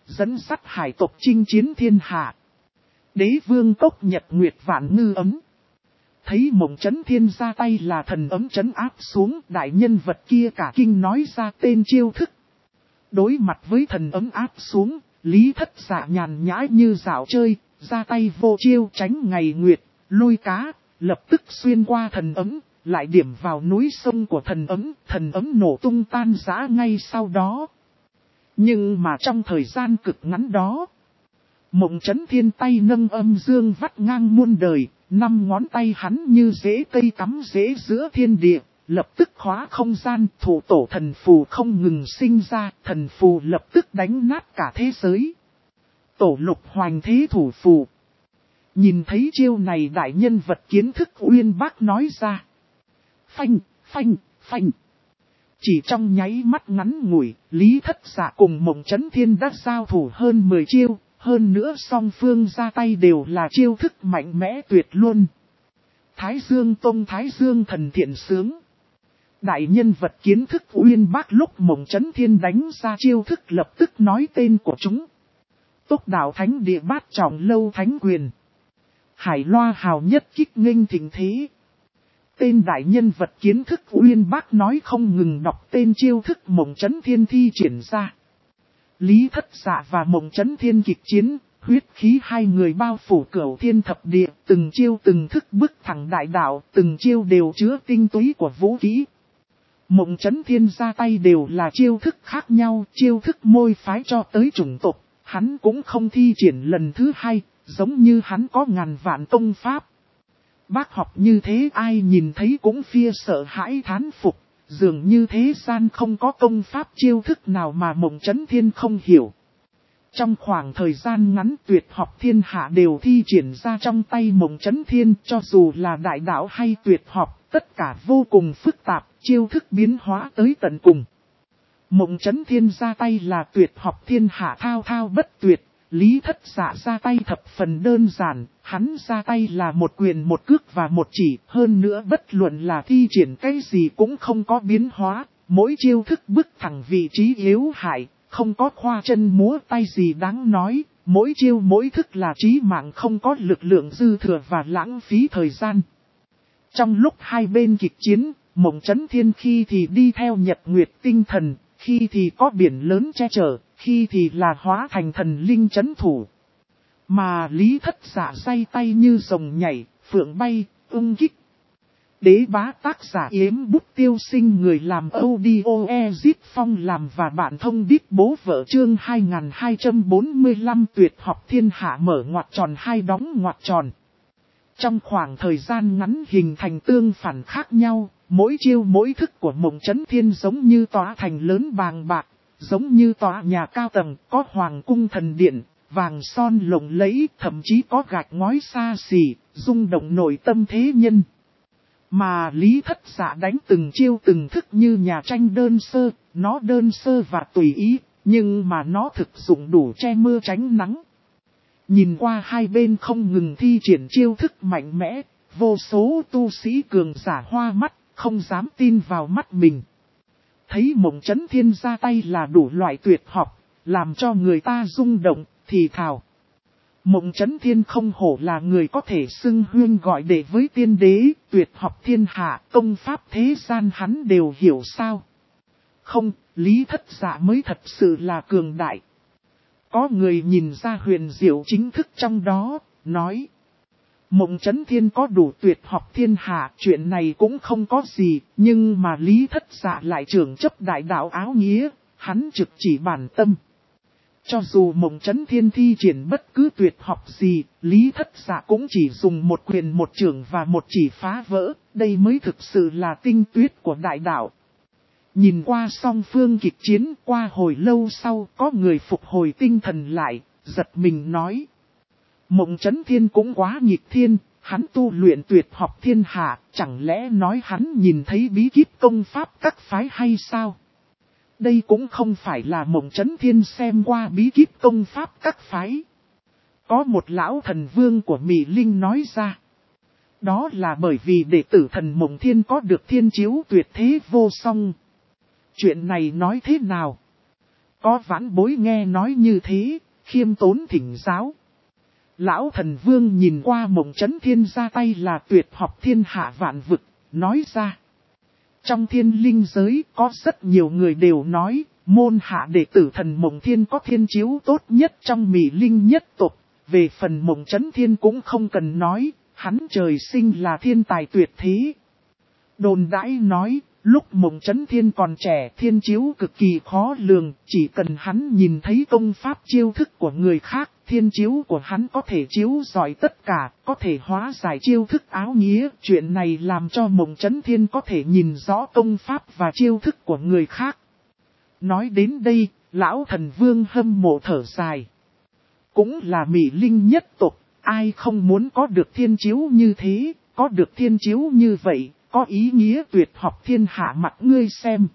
dẫn dắt hải tộc chinh chiến thiên hạ. Đế vương tốc nhật nguyệt vạn ngư ấm. Thấy Mộng Chấn Thiên ra tay là thần ấm trấn áp xuống, đại nhân vật kia cả kinh nói ra tên chiêu thức. Đối mặt với thần ấm áp xuống, Lý Thất Dạ nhàn nhã như dạo chơi, ra tay vô chiêu tránh ngày nguyệt, lui cá, lập tức xuyên qua thần ấm, lại điểm vào núi sông của thần ấm nổ tung tan rã ngay sau đó. Nhưng mà trong thời gian cực ngắn đó, Mộng Chấn Thiên tay nâng âm dương vắt ngang muôn đời, 5 ngón tay hắn như rễ cây cắm rễ giữa thiên địa, lập tức khóa không gian, thủ tổ thần phù không ngừng sinh ra, thần phù lập tức đánh nát cả thế giới. Tổ lục hoành thế thủ phù. Nhìn thấy chiêu này đại nhân vật kiến thức uyên bác nói ra. Phanh, phanh, phanh. Chỉ trong nháy mắt ngắn ngủi, Lý Thất Dạ cùng Mộng Chấn Thiên đã giao thủ hơn 10 chiêu, hơn nữa song phương ra tay đều là chiêu thức mạnh mẽ tuyệt luôn. Thái Dương Tông Thái Dương thần thiện sướng. Đại nhân vật kiến thức uyên bác lúc Mộng Chấn Thiên đánh ra chiêu thức lập tức nói tên của chúng. Tốc đạo thánh địa bát trọng lâu thánh quyền. Hải loa hào nhất kích nghênh thịnh thế. Tên đại nhân vật kiến thức uyên bác nói không ngừng đọc tên chiêu thức Mộng Chấn Thiên thi triển ra. Lý Thất Dạ và Mộng Chấn Thiên kịch chiến, huyết khí hai người bao phủ cửu thiên thập địa, từng chiêu từng thức bức thẳng đại đạo, từng chiêu đều chứa tinh túy của vũ khí. Mộng Chấn Thiên ra tay đều là chiêu thức khác nhau, chiêu thức môi phái cho tới chủng tộc, hắn cũng không thi triển lần thứ hai, giống như hắn có ngàn vạn công pháp. Bác học như thế ai nhìn thấy cũng phia sợ hãi thán phục, dường như thế gian không có công pháp chiêu thức nào mà Mộng Chấn Thiên không hiểu. Trong khoảng thời gian ngắn tuyệt học thiên hạ đều thi triển ra trong tay Mộng Chấn Thiên, cho dù là đại đạo hay tuyệt học, tất cả vô cùng phức tạp, chiêu thức biến hóa tới tận cùng. Mộng Chấn Thiên ra tay là tuyệt học thiên hạ thao thao bất tuyệt, Lý Thất Dạ ra tay thập phần đơn giản, hắn ra tay là một quyền một cước và một chỉ, hơn nữa bất luận là thi triển cái gì cũng không có biến hóa, mỗi chiêu thức bước thẳng vị trí yếu hại, không có khoa chân múa tay gì đáng nói, mỗi chiêu mỗi thức là chí mạng không có lực lượng dư thừa và lãng phí thời gian. Trong lúc hai bên kịch chiến, Mộng Chấn Thiên khi thì đi theo nhật nguyệt tinh thần, khi thì có biển lớn che chở, khi thì là hóa thành thần linh chấn thủ. Mà Lý Thất Dạ say tay như rồng nhảy, phượng bay, ưng kích. Đế bá tác giả yếm bút tiêu sinh người làm audio Ezit Phong làm và bạn thông đít bố vợ chương 2245 tuyệt học thiên hạ mở ngoặc tròn hai đóng ngoặc tròn. Trong khoảng thời gian ngắn hình thành tương phản khác nhau, mỗi chiêu mỗi thức của Mộng Chấn Thiên giống như tòa thành lớn bàng bạc, giống như tòa nhà cao tầng, có hoàng cung thần điện, vàng son lộng lẫy, thậm chí có gạch ngói xa xỉ, rung động nội tâm thế nhân. Mà Lý Thất Dạ đánh từng chiêu từng thức như nhà tranh đơn sơ, nó đơn sơ và tùy ý, nhưng mà nó thực dụng đủ che mưa tránh nắng. Nhìn qua hai bên không ngừng thi triển chiêu thức mạnh mẽ, vô số tu sĩ cường giả hoa mắt, không dám tin vào mắt mình. Thấy Mộng Chấn Thiên ra tay là đủ loại tuyệt học, làm cho người ta rung động, thì thào. Mộng Chấn Thiên không hổ là người có thể xưng huyên gọi đệ với tiên đế, tuyệt học thiên hạ, công pháp thế gian hắn đều hiểu sao. Không, Lý Thất Dạ mới thật sự là cường đại. Có người nhìn ra huyền diệu chính thức trong đó, nói. Mộng Chấn Thiên có đủ tuyệt học thiên hạ, chuyện này cũng không có gì, nhưng mà Lý Thất Dạ lại trưởng chấp đại đạo áo nghĩa, hắn trực chỉ bản tâm. Cho dù Mộng Chấn Thiên thi triển bất cứ tuyệt học gì, Lý Thất Dạ cũng chỉ dùng một quyền một chưởng và một chỉ phá vỡ, đây mới thực sự là tinh tuyết của đại đạo. Nhìn qua song phương kịch chiến qua hồi lâu sau có người phục hồi tinh thần lại, giật mình nói. Mộng Chấn Thiên cũng quá nghịch thiên, hắn tu luyện tuyệt học thiên hạ, chẳng lẽ nói hắn nhìn thấy bí kíp công pháp các phái hay sao? Đây cũng không phải là Mộng Chấn Thiên xem qua bí kíp công pháp các phái. Có một lão thần vương của Mị Linh nói ra. Đó là bởi vì đệ tử thần Mộng Thiên có được thiên chiếu tuyệt thế vô song. Chuyện này nói thế nào? có vãn bối nghe nói như thế, khiêm tốn thỉnh giáo. Lão thần vương nhìn qua Mộng Chấn Thiên ra tay là tuyệt học thiên hạ vạn vực, nói ra. Trong thiên linh giới có rất nhiều người đều nói, môn hạ đệ tử thần Mộng Thiên có thiên chiếu tốt nhất trong Mị Linh nhất tộc. Về phần Mộng Chấn Thiên cũng không cần nói, hắn trời sinh là thiên tài tuyệt thế. Đồn đãi nói, lúc Mộng Chấn Thiên còn trẻ thiên chiếu cực kỳ khó lường, chỉ cần hắn nhìn thấy công pháp chiêu thức của người khác, thiên chiếu của hắn có thể chiếu rọi tất cả, có thể hóa giải chiêu thức áo nghĩa. Chuyện này làm cho Mộng Chấn Thiên có thể nhìn rõ công pháp và chiêu thức của người khác. Nói đến đây, lão thần vương hâm mộ thở dài. Cũng là Mị Linh nhất tộc, ai không muốn có được thiên chiếu như thế, có được thiên chiếu như vậy, có ý nghĩa tuyệt học thiên hạ mặt ngươi xem.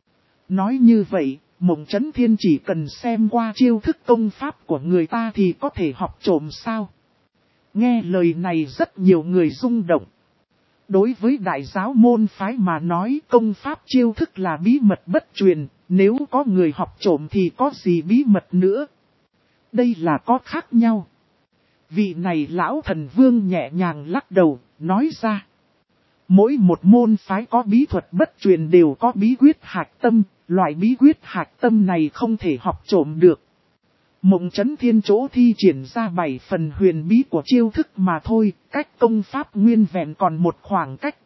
Nói như vậy, Mộng Chấn Thiên chỉ cần xem qua chiêu thức công pháp của người ta thì có thể học trộm sao? Nghe lời này rất nhiều người rung động. Đối với đại giáo môn phái mà nói công pháp chiêu thức là bí mật bất truyền, nếu có người học trộm thì có gì bí mật nữa. Đây là có khác nhau. Vị này lão thần vương nhẹ nhàng lắc đầu, nói ra. Mỗi một môn phái có bí thuật bất truyền đều có bí quyết hạch tâm, loại bí quyết hạch tâm này không thể học trộm được. Mộng Chấn Thiên chỗ thi triển ra 7 phần huyền bí của chiêu thức mà thôi, cách công pháp nguyên vẹn còn một khoảng cách.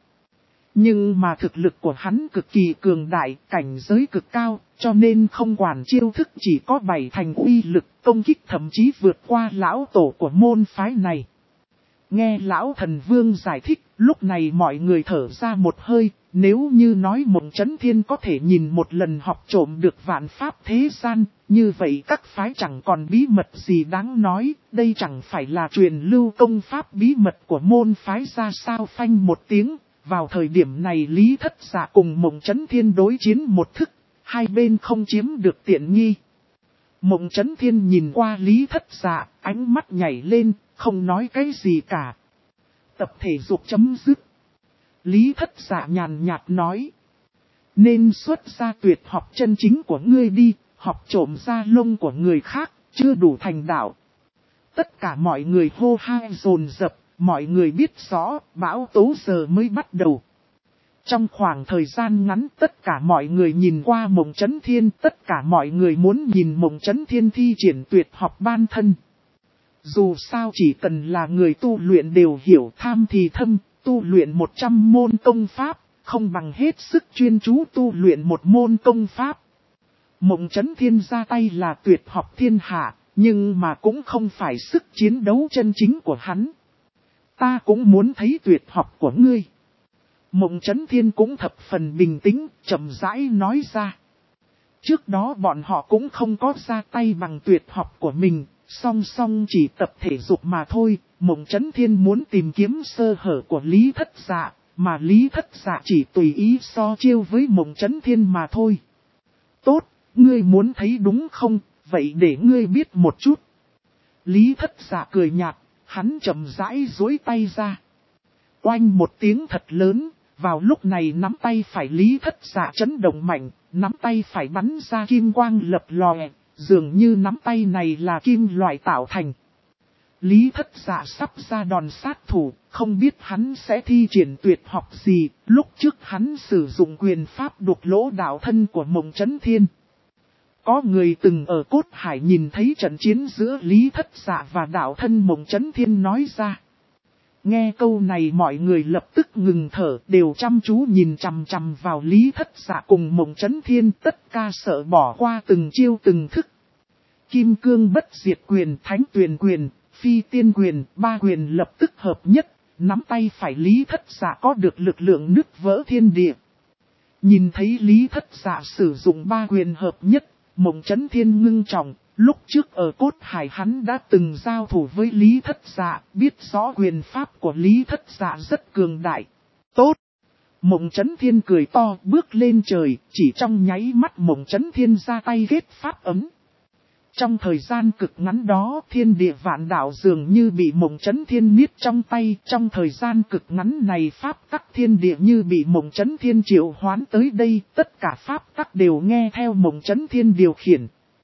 Nhưng mà thực lực của hắn cực kỳ cường đại, cảnh giới cực cao, cho nên không quản chiêu thức chỉ có 7 thành uy lực, công kích thậm chí vượt qua lão tổ của môn phái này. Nghe lão thần vương giải thích, lúc này mọi người thở ra một hơi, nếu như nói Mộng Chấn Thiên có thể nhìn một lần học trộm được vạn pháp thế gian, như vậy các phái chẳng còn bí mật gì đáng nói, đây chẳng phải là truyền lưu công pháp bí mật của môn phái ra sao. Phanh một tiếng, vào thời điểm này Lý Thất Dạ cùng Mộng Chấn Thiên đối chiến một thức, hai bên không chiếm được tiện nghi. Mộng Chấn Thiên nhìn qua Lý Thất Dạ, ánh mắt nhảy lên, không nói cái gì cả. Tập thể dục chấm dứt. Lý Thất Dạ nhàn nhạt nói. Nên xuất ra tuyệt học chân chính của ngươi đi, học trộm da lông của người khác, chưa đủ thành đạo. Tất cả mọi người hô hai dồn dập, mọi người biết rõ, bão tố giờ mới bắt đầu. Trong khoảng thời gian ngắn tất cả mọi người nhìn qua Mộng Chấn Thiên, tất cả mọi người muốn nhìn Mộng Chấn Thiên thi triển tuyệt học ban thân. Dù sao chỉ cần là người tu luyện đều hiểu tham thì thâm, tu luyện 100 môn công pháp, không bằng hết sức chuyên chú tu luyện một môn công pháp. Mộng Chấn Thiên ra tay là tuyệt học thiên hạ, nhưng mà cũng không phải sức chiến đấu chân chính của hắn. Ta cũng muốn thấy tuyệt học của ngươi. Mộng Chấn Thiên cũng thập phần bình tĩnh, chậm rãi nói ra. Trước đó bọn họ cũng không có ra tay bằng tuyệt học của mình, song song chỉ tập thể dục mà thôi. Mộng Chấn Thiên muốn tìm kiếm sơ hở của Lý Thất Dạ, mà Lý Thất Dạ chỉ tùy ý so chiêu với Mộng Chấn Thiên mà thôi. Tốt, ngươi muốn thấy đúng không, vậy để ngươi biết một chút. Lý Thất Dạ cười nhạt, hắn chậm rãi duỗi tay ra. Oanh một tiếng thật lớn, vào lúc này nắm tay phải Lý Thất Dạ chấn động mạnh, nắm tay phải bắn ra kim quang lập lòe, dường như nắm tay này là kim loại tạo thành. Lý Thất Dạ sắp ra đòn sát thủ, không biết hắn sẽ thi triển tuyệt học gì, lúc trước hắn sử dụng quyền pháp đục lỗ đạo thân của Mộng Chấn Thiên. Có người từng ở Cốt Hải nhìn thấy trận chiến giữa Lý Thất Dạ và đạo thân Mộng Chấn Thiên nói ra. Nghe câu này mọi người lập tức ngừng thở, đều chăm chú nhìn chằm chằm vào Lý Thất Dạ cùng Mộng Chấn Thiên, tất cả sợ bỏ qua từng chiêu từng thức. Kim cương bất diệt quyền, thánh tuyền quyền, phi tiên quyền, ba quyền lập tức hợp nhất, nắm tay phải Lý Thất Dạ có được lực lượng nứt vỡ thiên địa. Nhìn thấy Lý Thất Dạ sử dụng ba quyền hợp nhất, Mộng Chấn Thiên ngưng trọng. Lúc trước ở Cốt Hải hắn đã từng giao thủ với Lý Thất Dạ, biết rõ quyền pháp của Lý Thất Dạ rất cường đại. Tốt! Mộng Chấn Thiên cười to bước lên trời, chỉ trong nháy mắt Mộng Chấn Thiên ra tay kết pháp ấm. Trong thời gian cực ngắn đó thiên địa vạn đạo dường như bị Mộng Chấn Thiên niết trong tay. Trong thời gian cực ngắn này pháp tắc thiên địa như bị Mộng Chấn Thiên triệu hoán tới đây. Tất cả pháp tắc đều nghe theo Mộng Chấn Thiên điều khiển.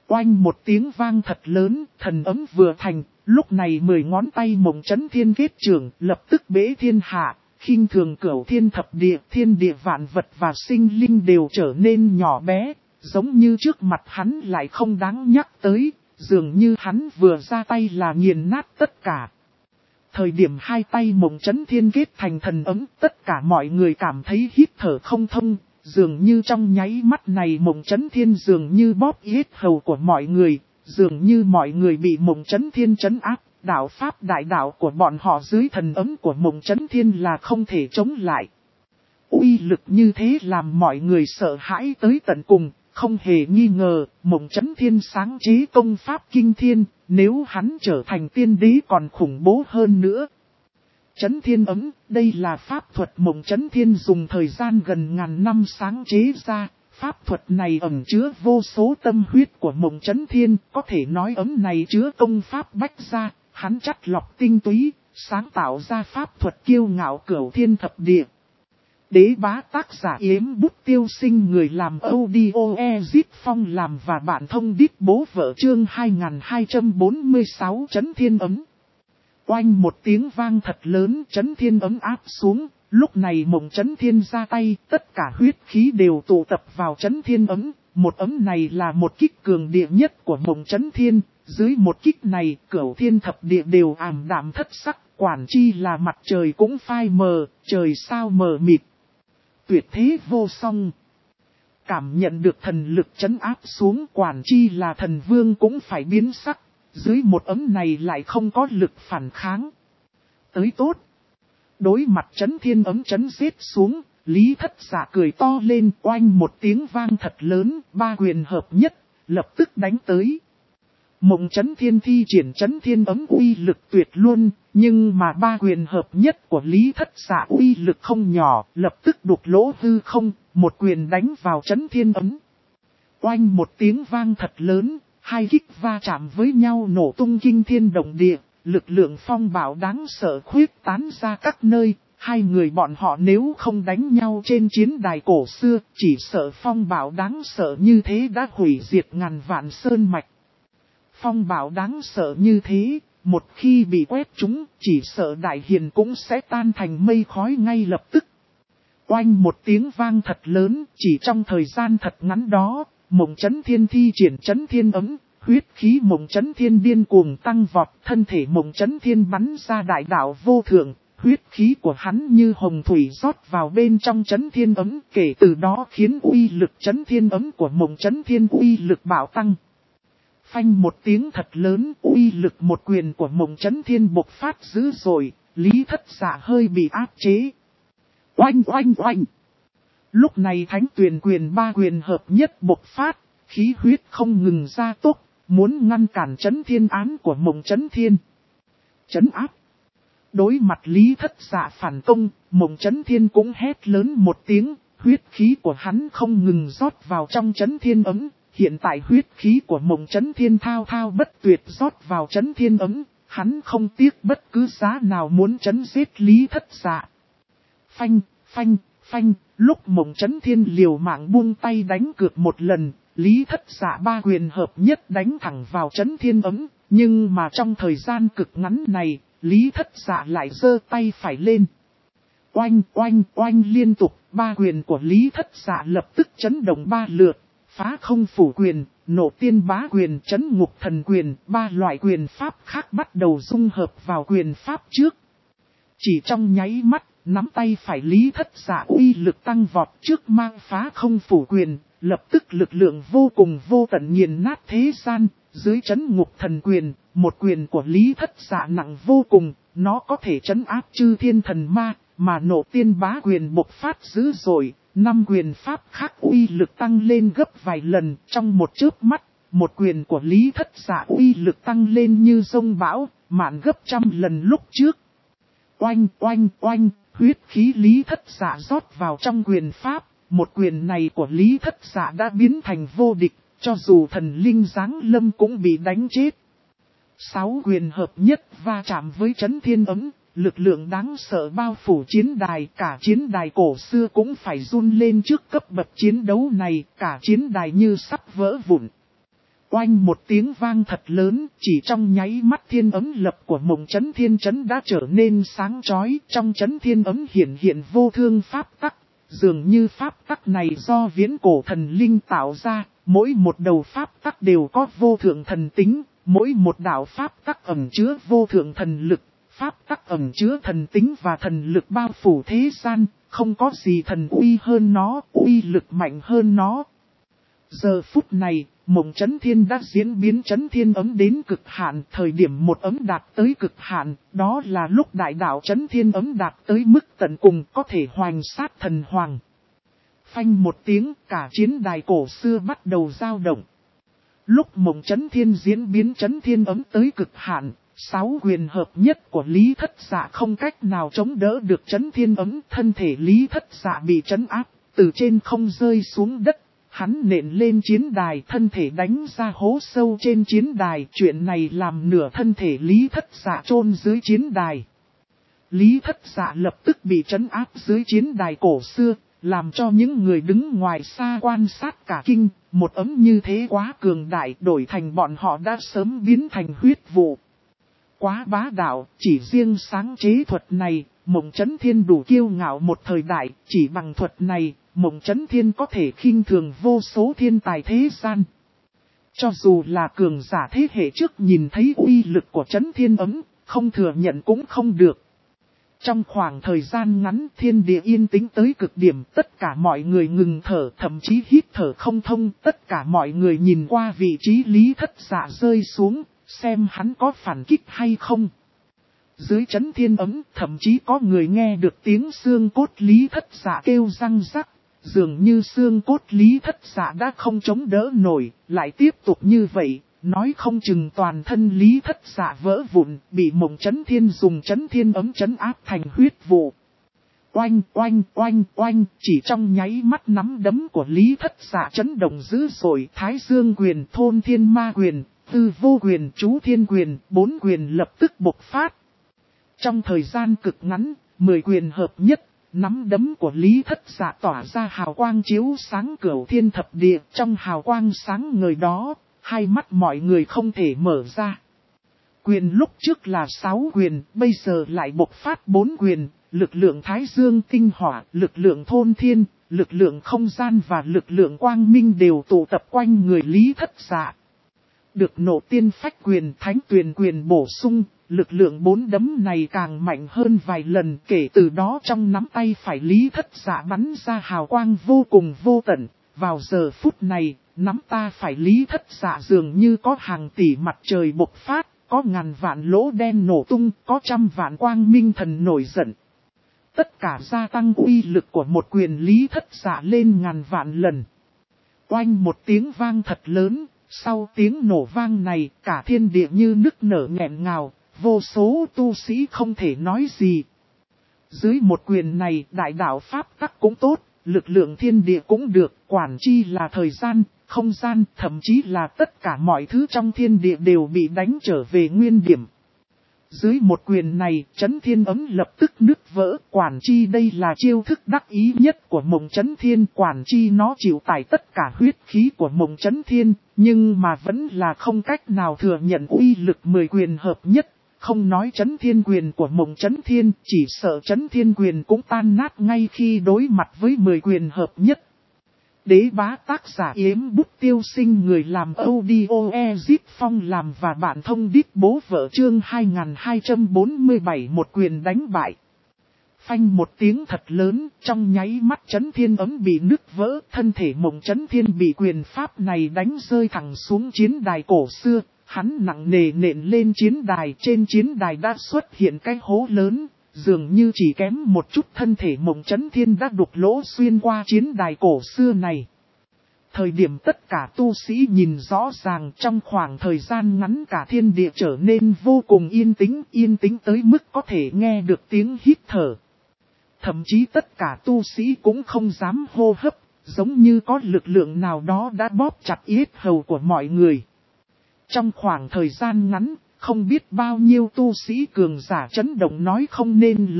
Oanh một tiếng vang thật lớn, thần ấm vừa thành, lúc này 10 ngón tay Mộng Chấn Thiên kết trưởng, lập tức bế thiên hạ, khinh thường cửu thiên thập địa, thiên địa vạn vật và sinh linh đều trở nên nhỏ bé, giống như trước mặt hắn lại không đáng nhắc tới, dường như hắn vừa ra tay là nghiền nát tất cả. Thời điểm hai tay Mộng Chấn Thiên kết thành thần ấm, tất cả mọi người cảm thấy hít thở không thông, dường như trong nháy mắt này Mộng Chấn Thiên dường như bóp yết hầu của mọi người, dường như mọi người bị Mộng Chấn Thiên trấn áp, đạo pháp đại đạo của bọn họ dưới thần ấm của Mộng Chấn Thiên là không thể chống lại. Uy lực như thế làm mọi người sợ hãi tới tận cùng, không hề nghi ngờ, Mộng Chấn Thiên sáng chế công pháp kinh thiên, nếu hắn trở thành tiên đế còn khủng bố hơn nữa. Chấn Thiên ấm, đây là pháp thuật Mộng Chấn Thiên dùng thời gian gần ngàn năm sáng chế ra. Pháp thuật này ẩn chứa vô số tâm huyết của Mộng Chấn Thiên, có thể nói ấm này chứa công pháp bách gia, hắn chắt lọc tinh túy, sáng tạo ra pháp thuật kiêu ngạo cửu thiên thập địa. Đế bá tác giả Yếm Bút Tiêu Sinh, người làm audio Ezit Phong làm và bạn thông đít bố vợ chương 2246 Chấn Thiên ấm. Oanh một tiếng vang thật lớn, Chấn Thiên ấm áp xuống, lúc này Mộng Chấn Thiên ra tay, tất cả huyết khí đều tụ tập vào Chấn Thiên ấm, một ấm này là một kích cường địa nhất của Mộng Chấn Thiên, dưới một kích này cửu thiên thập địa đều ảm đạm thất sắc, quản chi là mặt trời cũng phai mờ, trời sao mờ mịt. Tuyệt thế vô song. Cảm nhận được thần lực trấn áp xuống, quản chi là thần vương cũng phải biến sắc, dưới một ấm này lại không có lực phản kháng. Tới tốt. Đối mặt Chấn Thiên ấm chấn giết xuống, Lý Thất Dạ cười to lên, oanh một tiếng vang thật lớn, ba quyền hợp nhất, lập tức đánh tới. Mộng Chấn Thiên thi triển Chấn Thiên ấm uy lực tuyệt luôn, nhưng mà ba quyền hợp nhất của Lý Thất Dạ uy lực không nhỏ, lập tức đục lỗ hư không, một quyền đánh vào Chấn Thiên ấm. Oanh một tiếng vang thật lớn, hai kích va chạm với nhau nổ tung kinh thiên động địa, lực lượng phong bạo đáng sợ khuyết tán ra các nơi. Hai người bọn họ nếu không đánh nhau trên chiến đài cổ xưa, chỉ sợ phong bạo đáng sợ như thế đã hủy diệt ngàn vạn sơn mạch. Phong bạo đáng sợ như thế, một khi bị quét trúng, chỉ sợ đại hiền cũng sẽ tan thành mây khói ngay lập tức. Oanh một tiếng vang thật lớn, chỉ trong thời gian thật ngắn đó, Mộng Chấn Thiên thi triển Chấn Thiên ấm, huyết khí Mộng Chấn Thiên điên cuồng tăng vọt, thân thể Mộng Chấn Thiên bắn ra đại đạo vô thượng, huyết khí của hắn như hồng thủy rót vào bên trong Chấn Thiên ấm, kể từ đó khiến uy lực Chấn Thiên ấm của Mộng Chấn Thiên uy lực bạo tăng. Phanh một tiếng thật lớn, uy lực một quyền của Mộng Chấn Thiên bộc phát dữ dội, Lý Thất Dạ hơi bị áp chế. Oanh oanh oanh. Lúc này Thánh Tuyền quyền ba quyền hợp nhất bộc phát, khí huyết không ngừng ra tốc, muốn ngăn cản Chấn Thiên án của Mộng Chấn Thiên. Chấn áp. Đối mặt Lý Thất Dạ phản công, Mộng Chấn Thiên cũng hét lớn một tiếng, huyết khí của hắn không ngừng rót vào trong Chấn Thiên ấm. Hiện tại huyết khí của Mộng Chấn Thiên thao thao bất tuyệt rót vào Chấn Thiên ấm, hắn không tiếc bất cứ giá nào muốn chấn giết Lý Thất Dạ. Phanh, phanh, phanh, lúc Mộng Chấn Thiên liều mạng buông tay đánh cược một lần, Lý Thất Dạ ba quyền hợp nhất đánh thẳng vào Chấn Thiên ấm, nhưng mà trong thời gian cực ngắn này, Lý Thất Dạ lại giơ tay phải lên. Oanh, oanh, oanh liên tục, ba quyền của Lý Thất Dạ lập tức chấn động ba lượt. Phá không phủ quyền, nổ tiên bá quyền, chấn ngục thần quyền, ba loại quyền pháp khác bắt đầu dung hợp vào quyền pháp trước. Chỉ trong nháy mắt, nắm tay phải Lý Thất Dạ uy lực tăng vọt trước mang phá không phủ quyền, lập tức lực lượng vô cùng vô tận nghiền nát thế gian, dưới chấn ngục thần quyền, một quyền của Lý Thất Dạ nặng vô cùng, nó có thể chấn áp chư thiên thần ma, mà nổ tiên bá quyền bộc phát dữ dội. 5 quyền pháp khác uy lực tăng lên gấp vài lần, trong một chớp mắt, một quyền của Lý Thất Dạ uy lực tăng lên như sông bão, mạn gấp trăm lần lúc trước. Oanh oanh oanh, huyết khí Lý Thất Dạ rót vào trong quyền pháp, một quyền này của Lý Thất Dạ đã biến thành vô địch, cho dù thần linh giáng lâm cũng bị đánh chết. 6 quyền hợp nhất va chạm với Chấn Thiên ấm. Lực lượng đáng sợ bao phủ chiến đài, cả chiến đài cổ xưa cũng phải run lên trước cấp bậc chiến đấu này, cả chiến đài như sắp vỡ vụn. Oanh một tiếng vang thật lớn, chỉ trong nháy mắt thiên ấm lập của Mộng Chấn Thiên Chấn đã trở nên sáng chói, trong chấn thiên ấm hiện vô thương pháp tắc, dường như pháp tắc này do viễn cổ thần linh tạo ra, mỗi một đầu pháp tắc đều có vô thượng thần tính, mỗi một đạo pháp tắc ẩn chứa vô thượng thần lực, pháp tắc ẩn chứa thần tính và thần lực bao phủ thế gian, không có gì thần uy hơn nó, uy lực mạnh hơn nó. Giờ phút này, Mộng Chấn Thiên đã diễn biến chấn thiên ấm đến cực hạn, thời điểm một ấm đạt tới cực hạn, đó là lúc đại đạo chấn thiên ấm đạt tới mức tận cùng có thể hoành sát thần hoàng. Phanh một tiếng, cả chiến đài cổ xưa bắt đầu dao động. Lúc Mộng Chấn Thiên diễn biến chấn thiên ấm tới cực hạn, 6 quyền hợp nhất của Lý Thất Dạ không cách nào chống đỡ được chấn thiên ấm, thân thể Lý Thất Dạ bị trấn áp, từ trên không rơi xuống đất. Hắn nện lên chiến đài, thân thể đánh ra hố sâu trên chiến đài, chuyện này làm nửa thân thể Lý Thất Dạ chôn dưới chiến đài. Lý Thất Dạ lập tức bị trấn áp dưới chiến đài cổ xưa, làm cho những người đứng ngoài xa quan sát cả kinh, một ấm như thế quá cường đại, đổi thành bọn họ đã sớm biến thành huyết vụ. Quá bá đạo, chỉ riêng sáng chế thuật này, Mộng Chấn Thiên đủ kiêu ngạo một thời đại, chỉ bằng thuật này, Mộng Chấn Thiên có thể khinh thường vô số thiên tài thế gian. Cho dù là cường giả thế hệ trước nhìn thấy uy lực của Chấn Thiên ấm, không thừa nhận cũng không được. Trong khoảng thời gian ngắn thiên địa yên tĩnh tới cực điểm, tất cả mọi người ngừng thở, thậm chí hít thở không thông, tất cả mọi người nhìn qua vị trí Lý Thất Dạ rơi xuống, xem hắn có phản kích hay không. Dưới chấn thiên ấm, thậm chí có người nghe được tiếng xương cốt Lý Thất Dạ kêu răng rắc, dường như xương cốt Lý Thất Dạ đã không chống đỡ nổi, lại tiếp tục như vậy, nói không chừng toàn thân Lý Thất Dạ vỡ vụn, bị Mộng Chấn Thiên dùng chấn thiên ấm chấn áp thành huyết vụ. Oanh oanh oanh oanh, chỉ trong nháy mắt nắm đấm của Lý Thất Dạ chấn động dữ dội, Thái Dương quyền, Thôn Thiên Ma quyền, Tư Vô quyền, Chú Thiên quyền, 4 quyền lập tức bộc phát. Trong thời gian cực ngắn, 10 quyền hợp nhất, nắm đấm của Lý Thất Dạ tỏa ra hào quang chiếu sáng cửu thiên thập địa, trong hào quang sáng ngời đó, hai mắt mọi người không thể mở ra. Quyền lúc trước là 6 quyền, bây giờ lại bộc phát 4 quyền, lực lượng Thái Dương tinh hỏa, lực lượng thôn thiên, lực lượng không gian và lực lượng quang minh đều tụ tập quanh người Lý Thất Dạ. Được nộ tiên phách quyền, thánh tuyền quyền bổ sung, lực lượng 4 đấm này càng mạnh hơn vài lần, kể từ đó trong nắm tay phải Lý Thất Dạ bắn ra hào quang vô cùng vô tận. Vào giờ phút này, nắm ta phải Lý Thất Dạ dường như có hàng tỷ mặt trời bộc phát, có ngàn vạn lỗ đen nổ tung, có trăm vạn quang minh thần nổi giận. Tất cả gia tăng uy lực của một quyền Lý Thất Dạ lên ngàn vạn lần. Oanh một tiếng vang thật lớn, sau tiếng nổ vang này, cả thiên địa như nức nở nghẹn ngào, vô số tu sĩ không thể nói gì. Dưới một quyền này, đại đạo pháp tắc cũng tốt, lực lượng thiên địa cũng được, quản chi là thời gian, không gian, thậm chí là tất cả mọi thứ trong thiên địa đều bị đánh trở về nguyên điểm. Dưới một quyền này, chấn thiên ấm lập tức nứt vỡ, quản chi đây là chiêu thức đắc ý nhất của Mộng Chấn Thiên, quản chi nó chịu tải tất cả huyết khí của Mộng Chấn Thiên, nhưng mà vẫn là không cách nào thừa nhận uy lực 10 quyền hợp nhất, không nói chấn thiên quyền của Mộng Chấn Thiên, chỉ sợ chấn thiên quyền cũng tan nát ngay khi đối mặt với 10 quyền hợp nhất. Đế bá tác giả Yếm Bút Tiêu Sinh, người làm audio Ezip Phong làm và bạn thông đít bố vợ chương 2247 một quyền đánh bại. Phanh một tiếng thật lớn, trong nháy mắt chấn thiên ấm bị nứt vỡ, thân thể Mộng Chấn Thiên bị quyền pháp này đánh rơi thẳng xuống chiến đài cổ xưa, hắn nặng nề nện lên chiến đài, trên chiến đài đã xuất hiện cái hố lớn. Dường như chỉ kém một chút thân thể Mộng Chấn Thiên đã đục lỗ xuyên qua chiến đài cổ xưa này. Thời điểm tất cả tu sĩ nhìn rõ ràng, trong khoảng thời gian ngắn cả thiên địa trở nên vô cùng yên tĩnh tới mức có thể nghe được tiếng hít thở. Thậm chí tất cả tu sĩ cũng không dám hô hấp, giống như có lực lượng nào đó đã bóp chặt yết hầu của mọi người. Trong khoảng thời gian ngắn, không biết bao nhiêu tu sĩ cường giả chấn động nói không nên lời,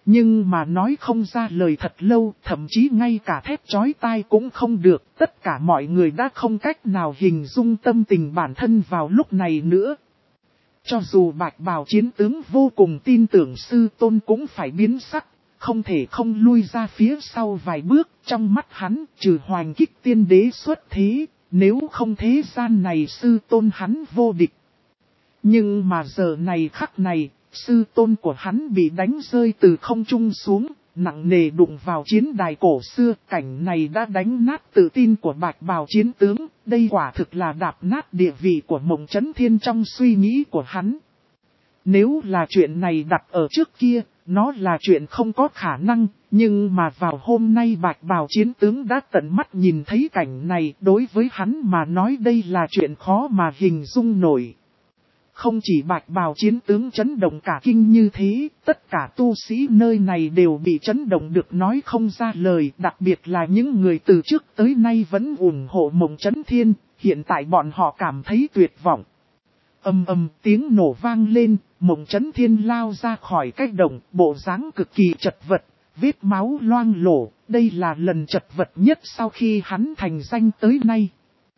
Nhưng mà nói không ra lời thật lâu, thậm chí ngay cả thét chói tai cũng không được, tất cả mọi người đã không cách nào hình dung tâm tình bản thân vào lúc này nữa. Cho dù bạch bào chiến tướng vô cùng tin tưởng sư tôn cũng phải biến sắc, không thể không lui ra phía sau vài bước, trong mắt hắn trừ hoành kích tiên đế xuất thế, nếu không thế gian này sư tôn hắn vô địch. Nhưng mà giờ này khắc này, sư tôn của hắn bị đánh rơi từ không trung xuống, nặng nề đụng vào chiến đài cổ xưa, cảnh này đã đánh nát tự tin của bạch bào chiến tướng, đây quả thực là đạp nát địa vị của Mộng Chấn Thiên trong suy nghĩ của hắn. Nếu là chuyện này đặt ở trước kia, nó là chuyện không có khả năng, nhưng mà vào hôm nay bạch bào chiến tướng đã tận mắt nhìn thấy cảnh này, đối với hắn mà nói đây là chuyện khó mà hình dung nổi. Không chỉ bạch bào chiến tướng chấn động cả kinh như thế, tất cả tu sĩ nơi này đều bị chấn động được nói không ra lời, đặc biệt là những người từ trước tới nay vẫn ủng hộ Mộng Chấn Thiên, hiện tại bọn họ cảm thấy tuyệt vọng. Ầm ầm tiếng nổ vang lên, Mộng Chấn Thiên lao ra khỏi cái động, bộ dáng cực kỳ chật vật, vết máu loang lổ, đây là lần chật vật nhất sau khi hắn thành danh tới nay.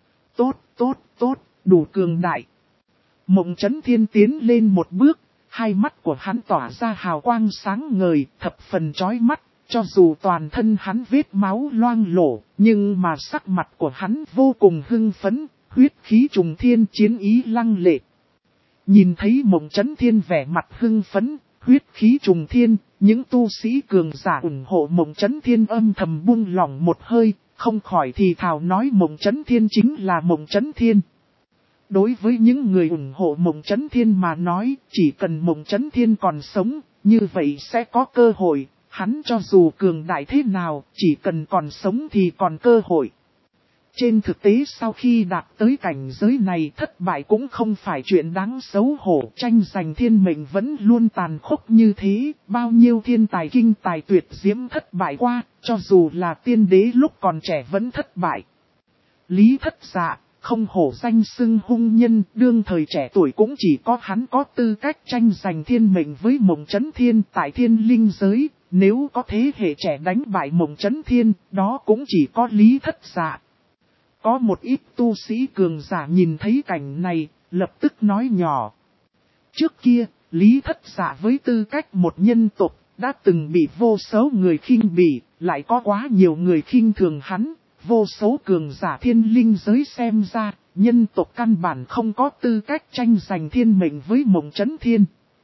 Tốt, đủ cường đại. Mộng Chấn Thiên tiến lên một bước, hai mắt của hắn tỏa ra hào quang sáng ngời, thập phần chói mắt, cho dù toàn thân hắn vết máu loang lổ, nhưng mà sắc mặt của hắn vô cùng hưng phấn, huyết khí trùng thiên chiến ý lăng lệ. Nhìn thấy Mộng Chấn Thiên vẻ mặt hưng phấn, huyết khí trùng thiên, những tu sĩ cường giả ủng hộ Mộng Chấn Thiên âm thầm buông lỏng một hơi, không khỏi thì thào nói Mộng Chấn Thiên chính là Mộng Chấn Thiên. Đối với những người ủng hộ Mộng Chấn Thiên mà nói, chỉ cần Mộng Chấn Thiên còn sống, như vậy sẽ có cơ hội, hắn cho dù cường đại thế nào, chỉ cần còn sống thì còn cơ hội. Trên thực tế sau khi đạt tới cảnh giới này thất bại cũng không phải chuyện đáng xấu hổ, tranh giành thiên mệnh vẫn luôn tàn khốc như thế, bao nhiêu thiên tài kinh tài tuyệt diễm thất bại qua, cho dù là tiên đế lúc còn trẻ vẫn thất bại. Lý Thất Dạ, không hổ danh xưng hung nhân, đương thời trẻ tuổi cũng chỉ có hắn có tư cách tranh giành thiên mệnh với Mộng Chấn Thiên tại thiên linh giới, nếu có thế hệ trẻ đánh bại Mộng Chấn Thiên, đó cũng chỉ có Lý Thất Dạ. Có một ít tu sĩ cường giả nhìn thấy cảnh này, lập tức nói nhỏ. Trước kia, Lý Thất Dạ với tư cách một nhân tộc, đã từng bị vô số người khinh bỉ, lại có quá nhiều người khinh thường hắn, vô số cường giả thiên linh giới xem ra, nhân tộc căn bản không có tư cách tranh giành thiên mệnh với Mộng Chấn Thiên.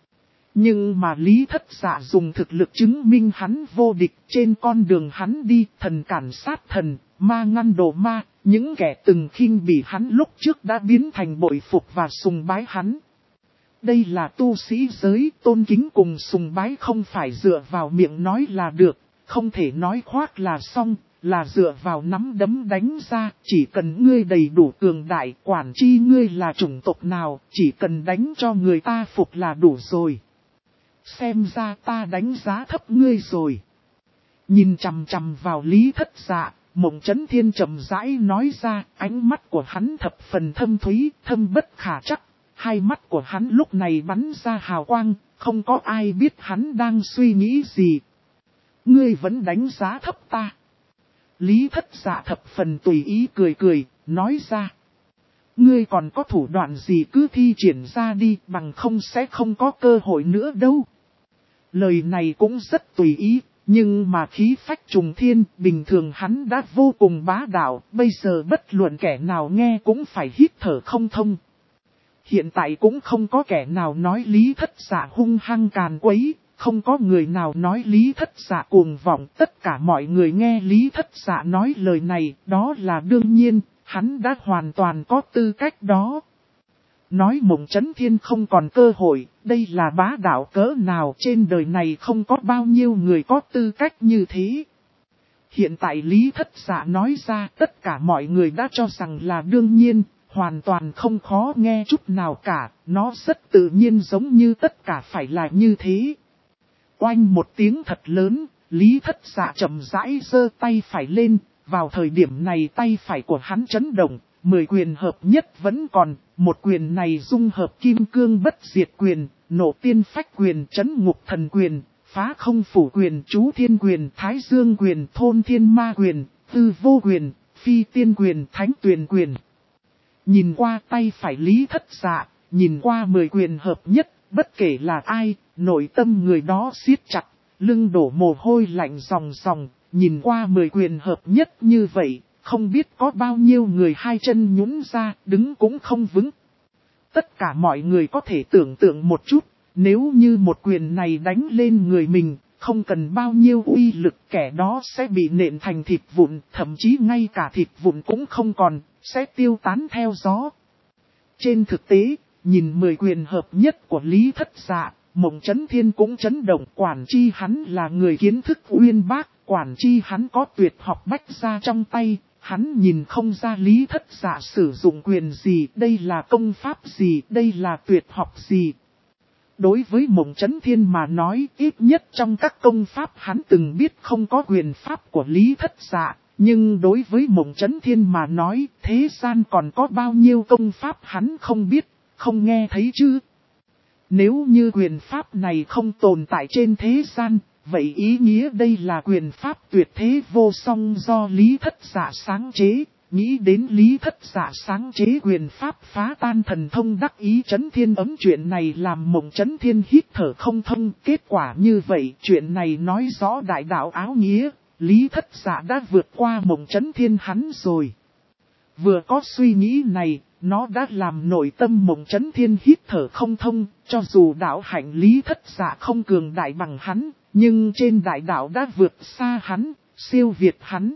Nhưng mà Lý Thất Dạ dùng thực lực chứng minh hắn vô địch, trên con đường hắn đi, thần cản sát thần, ma ngăn độ ma, những kẻ từng khinh bỉ hắn lúc trước đã biến thành bội phục và sùng bái hắn. Đây là tu sĩ giới, tôn kính cùng sùng bái không phải dựa vào miệng nói là được, không thể nói khoác là xong, là dựa vào nắm đấm đánh ra, chỉ cần ngươi đầy đủ cường đại, quản chi ngươi là chủng tộc nào, chỉ cần đánh cho người ta phục là đủ rồi. Xem ra ta đánh giá thấp ngươi rồi. Nhìn chằm chằm vào Lý Thất Dạ, Mộng Chấn Thiên chậm rãi nói ra, ánh mắt của hắn thập phần thâm thúy, thâm bất khả trắc. Hai mắt của hắn lúc này bắn ra hào quang, không có ai biết hắn đang suy nghĩ gì. Ngươi vẫn đánh giá thấp ta. Lý Thất Dạ thập phần tùy ý cười, nói ra. Ngươi còn có thủ đoạn gì cứ thi triển ra đi, bằng không sẽ không có cơ hội nữa đâu. Lời này cũng rất tùy ý, nhưng mà khí phách trùng thiên, bình thường hắn đã vô cùng bá đạo, bây giờ bất luận kẻ nào nghe cũng phải hít thở không thông. Hiện tại cũng không có kẻ nào nói Lý Thất Dạ hung hăng càn quấy, không có người nào nói Lý Thất Dạ cuồng vọng, tất cả mọi người nghe Lý Thất Dạ nói lời này, đó là đương nhiên, hắn đã hoàn toàn có tư cách đó. Nói Mộng Chấn Thiên không còn cơ hội, đây là bá đạo cỡ nào, trên đời này không có bao nhiêu người có tư cách như thế. Hiện tại Lý Thất Dạ nói ra tất cả mọi người đã cho rằng là đương nhiên, hoàn toàn không khó nghe chút nào cả, nó rất tự nhiên giống như tất cả phải là như thế. Oanh một tiếng thật lớn, Lý Thất Dạ chậm rãi giơ tay phải lên, vào thời điểm này tay phải của hắn chấn động, 10 quyền hợp nhất vẫn còn, một quyền này dung hợp kim cương bất diệt quyền, nộ tiên phách quyền, chấn ngục thần quyền, phá không phủ quyền, chú thiên quyền, thái dương quyền, thôn thiên ma quyền, tư vô quyền, phi tiên quyền, thánh tuyền quyền. Nhìn qua tay phải Lý Thất Dạ, nhìn qua 10 quyền hợp nhất, bất kể là ai, nội tâm người đó siết chặt, lưng đổ mồ hôi lạnh ròng ròng, nhìn qua 10 quyền hợp nhất như vậy, không biết có bao nhiêu người hai chân nhũn ra, đứng cũng không vững. Tất cả mọi người có thể tưởng tượng một chút, nếu như một quyền này đánh lên người mình, không cần bao nhiêu uy lực, kẻ đó sẽ bị nện thành thịt vụn, thậm chí ngay cả thịt vụn cũng không còn, sẽ tiêu tán theo gió. Trên thực tế, nhìn 10 quyền hợp nhất của Lý Thất Dạ, Mộng Chấn Thiên cũng chấn động, quản chi hắn là người kiến thức uyên bác, quản chi hắn có tuyệt học bách gia trong tay, hắn nhìn không ra Lý Thất Dạ sử dụng quyền gì, đây là công pháp gì, đây là tuyệt học gì. Đối với Mộng Chấn Thiên mà nói, ít nhất trong các công pháp hắn từng biết không có quyền pháp của Lý Thất Dạ, nhưng đối với Mộng Chấn Thiên mà nói, thế gian còn có bao nhiêu công pháp hắn không biết, không nghe thấy chứ. Nếu như quyền pháp này không tồn tại trên thế gian, vậy ý nghĩa đây là quyền pháp tuyệt thế vô song do Lý Thất Dạ sáng chế. Nghĩ đến Lý Thất Dạ sáng chế quyền pháp phá tan thần thông đắc ý Chấn Thiên ấm, chuyện này làm Mộng Chấn Thiên hít thở không thông. Kết quả như vậy, chuyện này nói rõ đại đạo áo nghĩa, Lý Thất Dạ đã vượt qua Mộng Chấn Thiên hắn rồi. Vừa có suy nghĩ này, nó đã làm nội tâm Mộng Chấn Thiên hít thở không thông, cho dù đạo hạnh Lý Thất Dạ không cường đại bằng hắn, nhưng trên đại đạo đã vượt xa hắn, siêu việt hắn.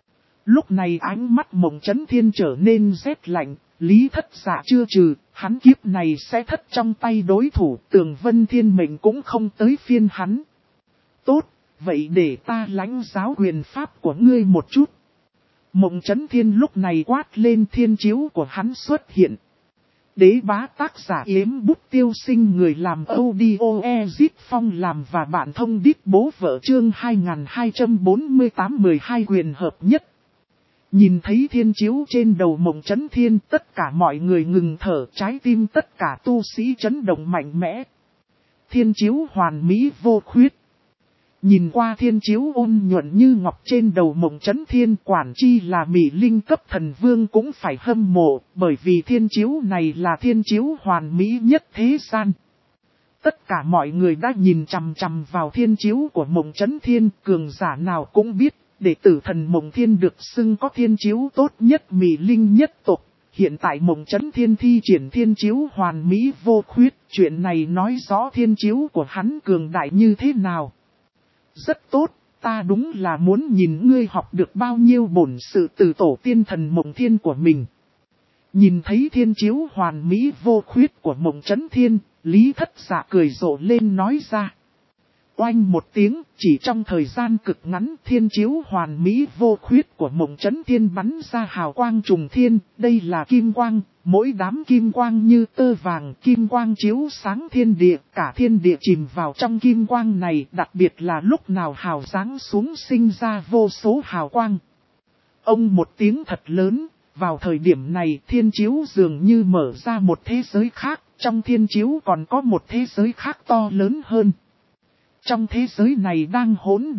Lúc này ánh mắt Mộng Chấn Thiên trở nên rét lạnh, Lý Thất Dạ chưa trừ, hắn kiếp này sẽ thất trong tay đối thủ, Tường Vân Thiên mệnh cũng không tới phiên hắn. Tốt, vậy để ta lãnh giáo quyền pháp của ngươi một chút. Mộng Chấn Thiên lúc này quát lên, thiên chiếu của hắn xuất hiện. Đế bá tác giả Yếm Bút Tiêu Sinh, người làm audio Ezit Phong làm và bạn thông đít bố vợ, chương 2248 12 quyền hợp nhất. Nhìn thấy thiên chiếu trên đầu Mộng Chấn Thiên, tất cả mọi người ngừng thở, trái tim tất cả tu sĩ chấn động mạnh mẽ. Thiên chiếu hoàn mỹ vô khuyết. Nhìn qua thiên chiếu ôn nhuận như ngọc trên đầu Mộng Chấn Thiên, quản chi là Mỹ Linh cấp thần vương cũng phải hâm mộ, bởi vì thiên chiếu này là thiên chiếu hoàn mỹ nhất thế gian. Tất cả mọi người đã nhìn chằm chằm vào thiên chiếu của Mộng Chấn Thiên, cường giả nào cũng biết, đệ tử thần Mộng Thiên được xưng có thiên chiếu tốt nhất, Mỹ Linh nhất tộc. Hiện tại Mộng Chấn Thiên thi triển thiên chiếu hoàn mỹ vô khuyết, chuyện này nói rõ thiên chiếu của hắn cường đại như thế nào. Rất tốt, ta đúng là muốn nhìn ngươi học được bao nhiêu bổn sự từ tổ tiên thần Mộng Thiên của mình. Nhìn thấy thiên chiếu hoàn mỹ vô khuyết của Mộng Chấn Thiên, Lý Thất Dạ cười rộ lên nói ra. Oanh một tiếng, chỉ trong thời gian cực ngắn, thiên chiếu hoàn mỹ vô khuyết của Mộng Chấn Thiên bắn ra hào quang trùng thiên, đây là kim quang, mỗi đám kim quang như tơ vàng, kim quang chiếu sáng thiên địa, cả thiên địa chìm vào trong kim quang này, đặc biệt là lúc nào hào giáng xuống sinh ra vô số hào quang. Ông một tiếng thật lớn, vào thời điểm này thiên chiếu dường như mở ra một thế giới khác, trong thiên chiếu còn có một thế giới khác to lớn hơn. Trong thế giới này đang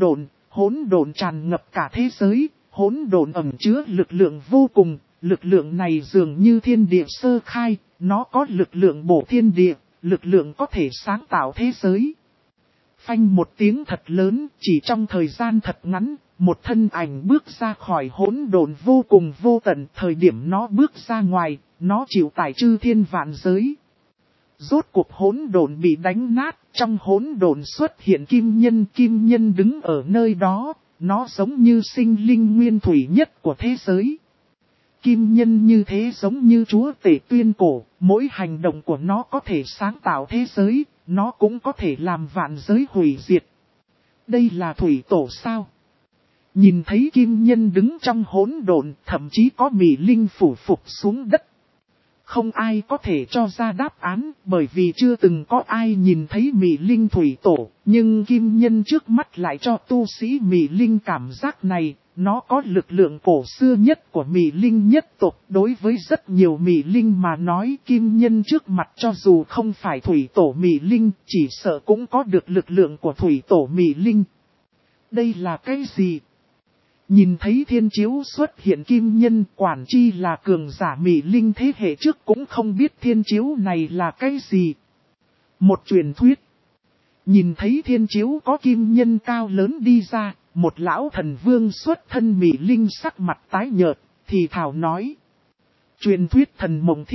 hỗn độn tràn ngập cả thế giới, hỗn độn ẩn chứa lực lượng vô cùng, lực lượng này dường như thiên địa sơ khai, nó có lực lượng bổ thiên địa, lực lượng có thể sáng tạo thế giới. Phanh một tiếng thật lớn, chỉ trong thời gian thật ngắn, một thân ảnh bước ra khỏi hỗn độn vô cùng vô tận, thời điểm nó bước ra ngoài, nó chịu tải chư thiên vạn giới. Rốt cuộc hỗn độn bị đánh nát, trong hỗn độn xuất hiện kim nhân đứng ở nơi đó, nó giống như sinh linh nguyên thủy nhất của thế giới. Kim nhân như thế giống như chúa tể tuyên cổ, mỗi hành động của nó có thể sáng tạo thế giới, nó cũng có thể làm vạn giới hủy diệt. Đây là thủy tổ sao? Nhìn thấy kim nhân đứng trong hỗn độn, thậm chí có Mỹ Linh phủ phục xuống đất. Không ai có thể cho ra đáp án, bởi vì chưa từng có ai nhìn thấy Mị Linh thủy tổ, nhưng kim nhân trước mắt lại cho tu sĩ Mị Linh cảm giác này, nó có lực lượng cổ xưa nhất của Mị Linh nhất tộc. Đối với rất nhiều Mị Linh mà nói, kim nhân trước mặt cho dù không phải thủy tổ Mị Linh, chỉ sợ cũng có được lực lượng của thủy tổ Mị Linh. Đây là cái gì? Nhìn thấy thiên chiếu xuất hiện kim nhân, quản chi là cường giả Mị Linh thế hệ trước cũng không biết thiên chiếu này là cái gì. Một truyền thuyết. Nhìn thấy thiên chiếu có kim nhân cao lớn đi ra, một lão thần vương xuất thân Mị Linh sắc mặt tái nhợt, thì thảo nói. Truyền thuyết thần Mộng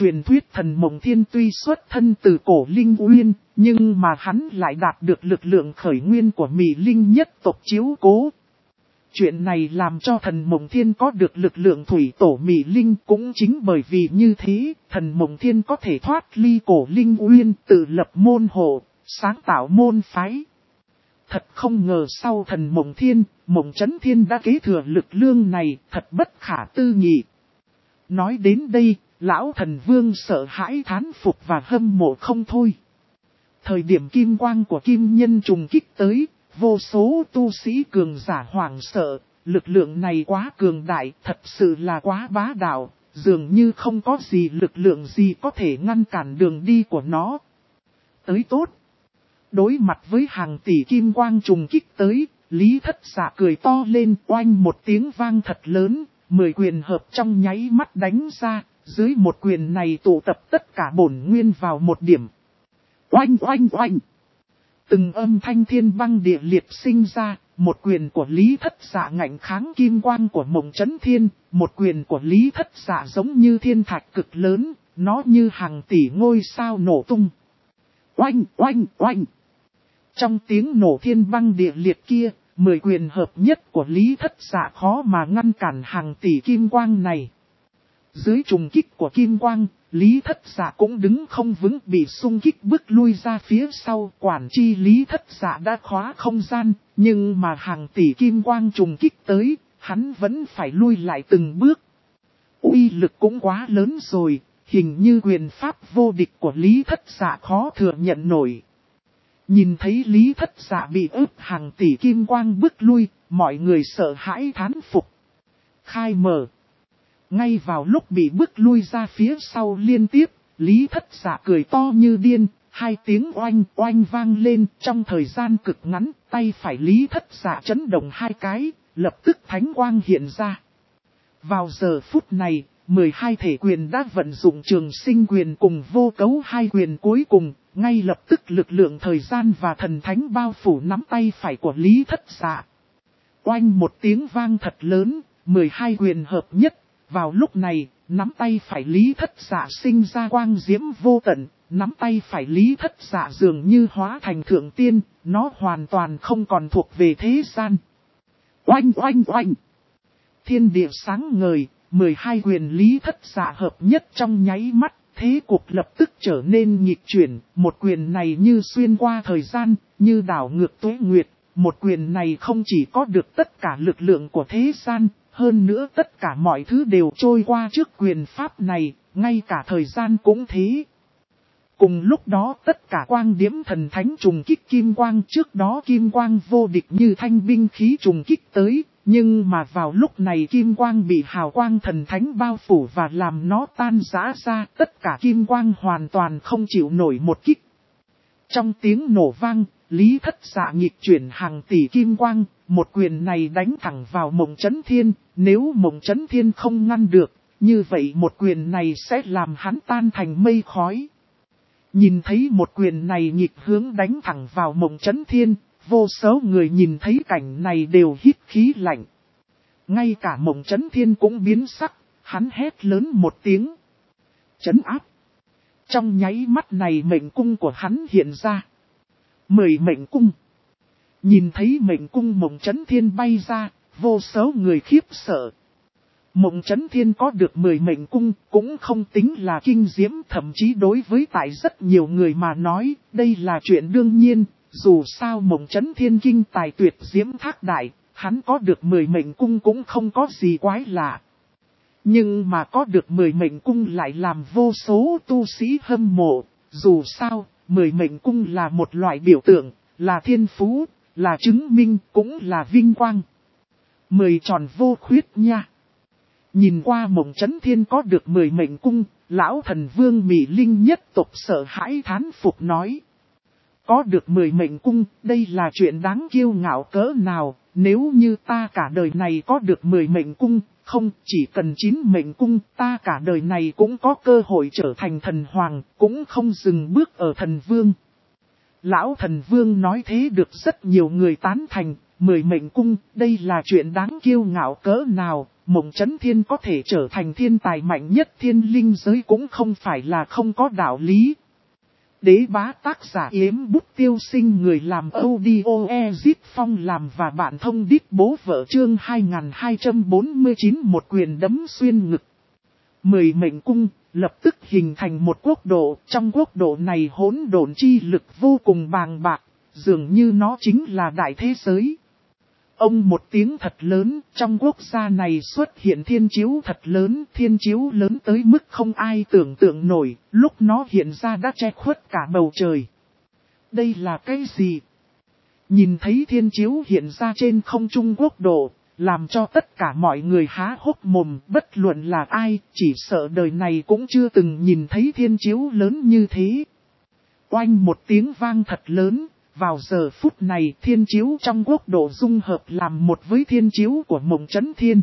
Thiên tuy xuất thân từ cổ Linh Uyên, nhưng mà hắn lại đạt được lực lượng khởi nguyên của Mị Linh nhất tộc chiếu cố. Chuyện này làm cho thần Mộng Thiên có được lực lượng thủy tổ Mị Linh, cũng chính bởi vì như thế, thần Mộng Thiên có thể thoát ly cổ Linh Uyên, tự lập môn hộ, sáng tạo môn phái. Thật không ngờ sau thần Mộng Thiên, Mộng Chấn Thiên đã kế thừa lực lượng này, thật bất khả tư nghị. Nói đến đây, lão thần vương sợ hãi thán phục và hâm mộ không thôi. Thời điểm kim quang của kim nhân trùng kích tới, vô số tu sĩ cường giả hoảng sợ, lực lượng này quá cường đại, thật sự là quá bá đạo, dường như không có gì lực lượng gì có thể ngăn cản đường đi của nó. Tới tốt. Đối mặt với hàng tỷ kim quang trùng kích tới, Lý Thất Dạ cười to lên, oanh một tiếng vang thật lớn, 10 quyền hợp trong nháy mắt đánh ra, dưới một quyền này tụ tập tất cả bổn nguyên vào một điểm. Oanh oanh oanh. Từng âm thanh thiên băng địa liệt sinh ra, một quyền của Lý Thất Dạ ngạnh kháng kim quang của Mộng Chấn Thiên, một quyền của Lý Thất Dạ giống như thiên thạch cực lớn, nó như hàng tỷ ngôi sao nổ tung. Oanh oanh oanh. Trong tiếng nổ thiên băng địa liệt kia, 10 quyền hợp nhất của Lý Thất Dạ khó mà ngăn cản hàng tỷ kim quang này. Dưới trùng kích của kim quang, Lý Thất Dạ cũng đứng không vững, bị xung kích bước lui ra phía sau. Quản chi Lý Thất Dạ đã khóa không gian, nhưng mà hàng tỷ kim quang trùng kích tới, hắn vẫn phải lui lại từng bước. Uy lực cũng quá lớn rồi, hình như quyền pháp vô địch của Lý Thất Dạ khó thừa nhận nổi. Nhìn thấy Lý Thất Dạ bị ức hàng tỷ kim quang bước lui, mọi người sợ hãi thán phục. Khai mở. Ngay vào lúc bị bước lui ra phía sau liên tiếp, Lý Thất Dạ cười to như điên, 2 tiếng oanh oanh vang lên. Trong thời gian cực ngắn, tay phải Lý Thất Dạ chấn động 2 cái, lập tức thánh quang hiện ra. Vào giờ phút này, 12 thể quyền đã vận dụng trường sinh quyền cùng vô cấu 2 quyền cuối cùng, ngay lập tức lực lượng thời gian và thần thánh bao phủ nắm tay phải của Lý Thất Dạ. Oanh một tiếng vang thật lớn, 12 quyền hợp nhất. Vào lúc này, nắm tay phải Lý Thất Dạ sinh ra quang diễm vô tận, nắm tay phải Lý Thất Dạ dường như hóa thành thượng tiên, nó hoàn toàn không còn thuộc về thế gian. Oanh oanh oanh! Thiên địa sáng ngời, 12 quyền Lý Thất Dạ hợp nhất trong nháy mắt, thế cục lập tức trở nên nghịch chuyển, một quyền này như xuyên qua thời gian, như đảo ngược tuế nguyệt, một quyền này không chỉ có được tất cả lực lượng của thế gian, hơn nữa tất cả mọi thứ đều trôi qua trước quyền pháp này, ngay cả thời gian cũng thế. Cùng lúc đó tất cả quang điểm thần thánh trùng kích kim quang, trước đó kim quang vô địch như thanh binh khí trùng kích tới, nhưng mà vào lúc này kim quang bị hào quang thần thánh bao phủ và làm nó tan rã ra, tất cả kim quang hoàn toàn không chịu nổi một kích. Trong tiếng nổ vang, Lý Thất Dạ nghịch chuyển hàng tỷ kim quang, một quyền này đánh thẳng vào Mộng Chấn Thiên, nếu Mộng Chấn Thiên không ngăn được, như vậy một quyền này sẽ làm hắn tan thành mây khói. Nhìn thấy một quyền này nghịch hướng đánh thẳng vào Mộng Chấn Thiên, vô số người nhìn thấy cảnh này đều hít khí lạnh. Ngay cả Mộng Chấn Thiên cũng biến sắc, hắn hét lớn một tiếng. Trấn áp. Trong nháy mắt này mệnh cung của hắn hiện ra. 10 mệnh cung. Nhìn thấy mệnh cung Mộng Chấn Thiên bay ra, vô số người khiếp sợ. Mộng Chấn Thiên có được 10 mệnh cung cũng không tính là kinh diễm, thậm chí đối với tại rất nhiều người mà nói, đây là chuyện đương nhiên, dù sao Mộng Chấn Thiên kinh tài tuyệt diễm thác đại, hắn có được 10 mệnh cung cũng không có gì quái lạ. Nhưng mà có được 10 mệnh cung lại làm vô số tu sĩ hâm mộ. Dù sao, 10 mệnh cung là một loại biểu tượng, là thiên phú, là chứng minh, cũng là vinh quang. 10 tròn vô khuyết nha. Nhìn qua Mộng Chấn Thiên có được 10 mệnh cung, lão thần vương Mị Linh nhất tộc sợ hãi thán phục nói. Có được 10 mệnh cung, đây là chuyện đáng kiêu ngạo cỡ nào, nếu như ta cả đời này có được 10 mệnh cung, không, chỉ cần 9 mệnh cung, ta cả đời này cũng có cơ hội trở thành thần hoàng, cũng không dừng bước ở thần vương. Lão thần vương nói thế được rất nhiều người tán thành, 10 mệnh cung, đây là chuyện đáng kiêu ngạo cỡ nào, Mộng Chấn Thiên có thể trở thành thiên tài mạnh nhất thiên linh giới cũng không phải là không có đạo lý. Đế bá tác giả Yếm Bút Tiêu Sinh, người làm audio Ezip Phong làm và bạn thông đít bố vợ chương 2249, một quyền đấm xuyên ngực. 10 mệnh cung, lập tức hình thành một quốc độ, trong quốc độ này hỗn độn chi lực vô cùng bàng bạc, dường như nó chính là đại thế giới. Ông một tiếng thật lớn, trong quốc gia này xuất hiện thiên chiếu thật lớn, thiên chiếu lớn tới mức không ai tưởng tượng nổi, lúc nó hiện ra đã che khuất cả bầu trời. Đây là cái gì? Nhìn thấy thiên chiếu hiện ra trên không trung quốc độ, làm cho tất cả mọi người há hốc mồm, bất luận là ai, chỉ sợ đời này cũng chưa từng nhìn thấy thiên chiếu lớn như thế. Oanh một tiếng vang thật lớn. Vào giờ phút này thiên chiếu trong quốc độ dung hợp làm một với thiên chiếu của Mộng Chấn Thiên.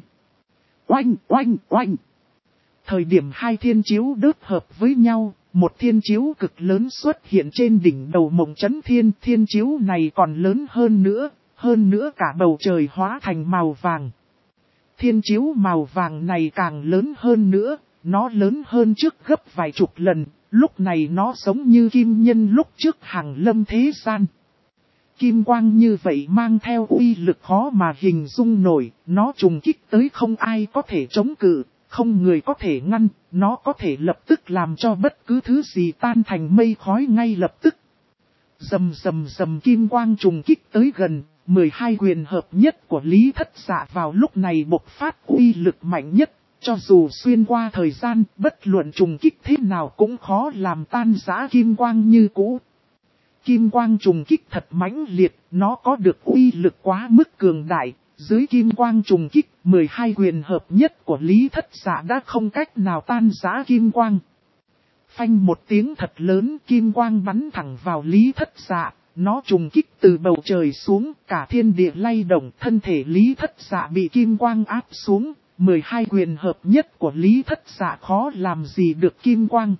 Oanh, oanh, oanh. Thời điểm hai thiên chiếu đớt hợp với nhau, một thiên chiếu cực lớn xuất hiện trên đỉnh đầu Mộng Chấn Thiên. Thiên chiếu này còn lớn hơn nữa cả bầu trời hóa thành màu vàng. Thiên chiếu màu vàng này càng lớn hơn nữa, nó lớn hơn trước gấp vài chục lần, lúc này nó giống như kim nhân lúc trước hàng lâm thế gian. Kim quang như vậy mang theo uy lực khó mà hình dung nổi, nó trùng kích tới không ai có thể chống cự, không người có thể ngăn, nó có thể lập tức làm cho bất cứ thứ gì tan thành mây khói ngay lập tức. Rầm rầm rầm kim quang trùng kích tới gần, 12 quyền hợp nhất của Lý Thất Dạ vào lúc này bộc phát uy lực mạnh nhất, cho dù xuyên qua thời gian, bất luận trùng kích thế nào cũng khó làm tan rã kim quang như cũ. Kim quang trùng kích thật mãnh liệt, nó có được uy lực quá mức cường đại, dưới kim quang trùng kích, 12 quyền hợp nhất của Lý Thất Dạ đã không cách nào tan rã kim quang. Phanh một tiếng thật lớn, kim quang bắn thẳng vào Lý Thất Dạ, nó trùng kích từ bầu trời xuống, cả thiên địa lay động, thân thể Lý Thất Dạ bị kim quang áp xuống, 12 quyền hợp nhất của Lý Thất Dạ khó làm gì được kim quang.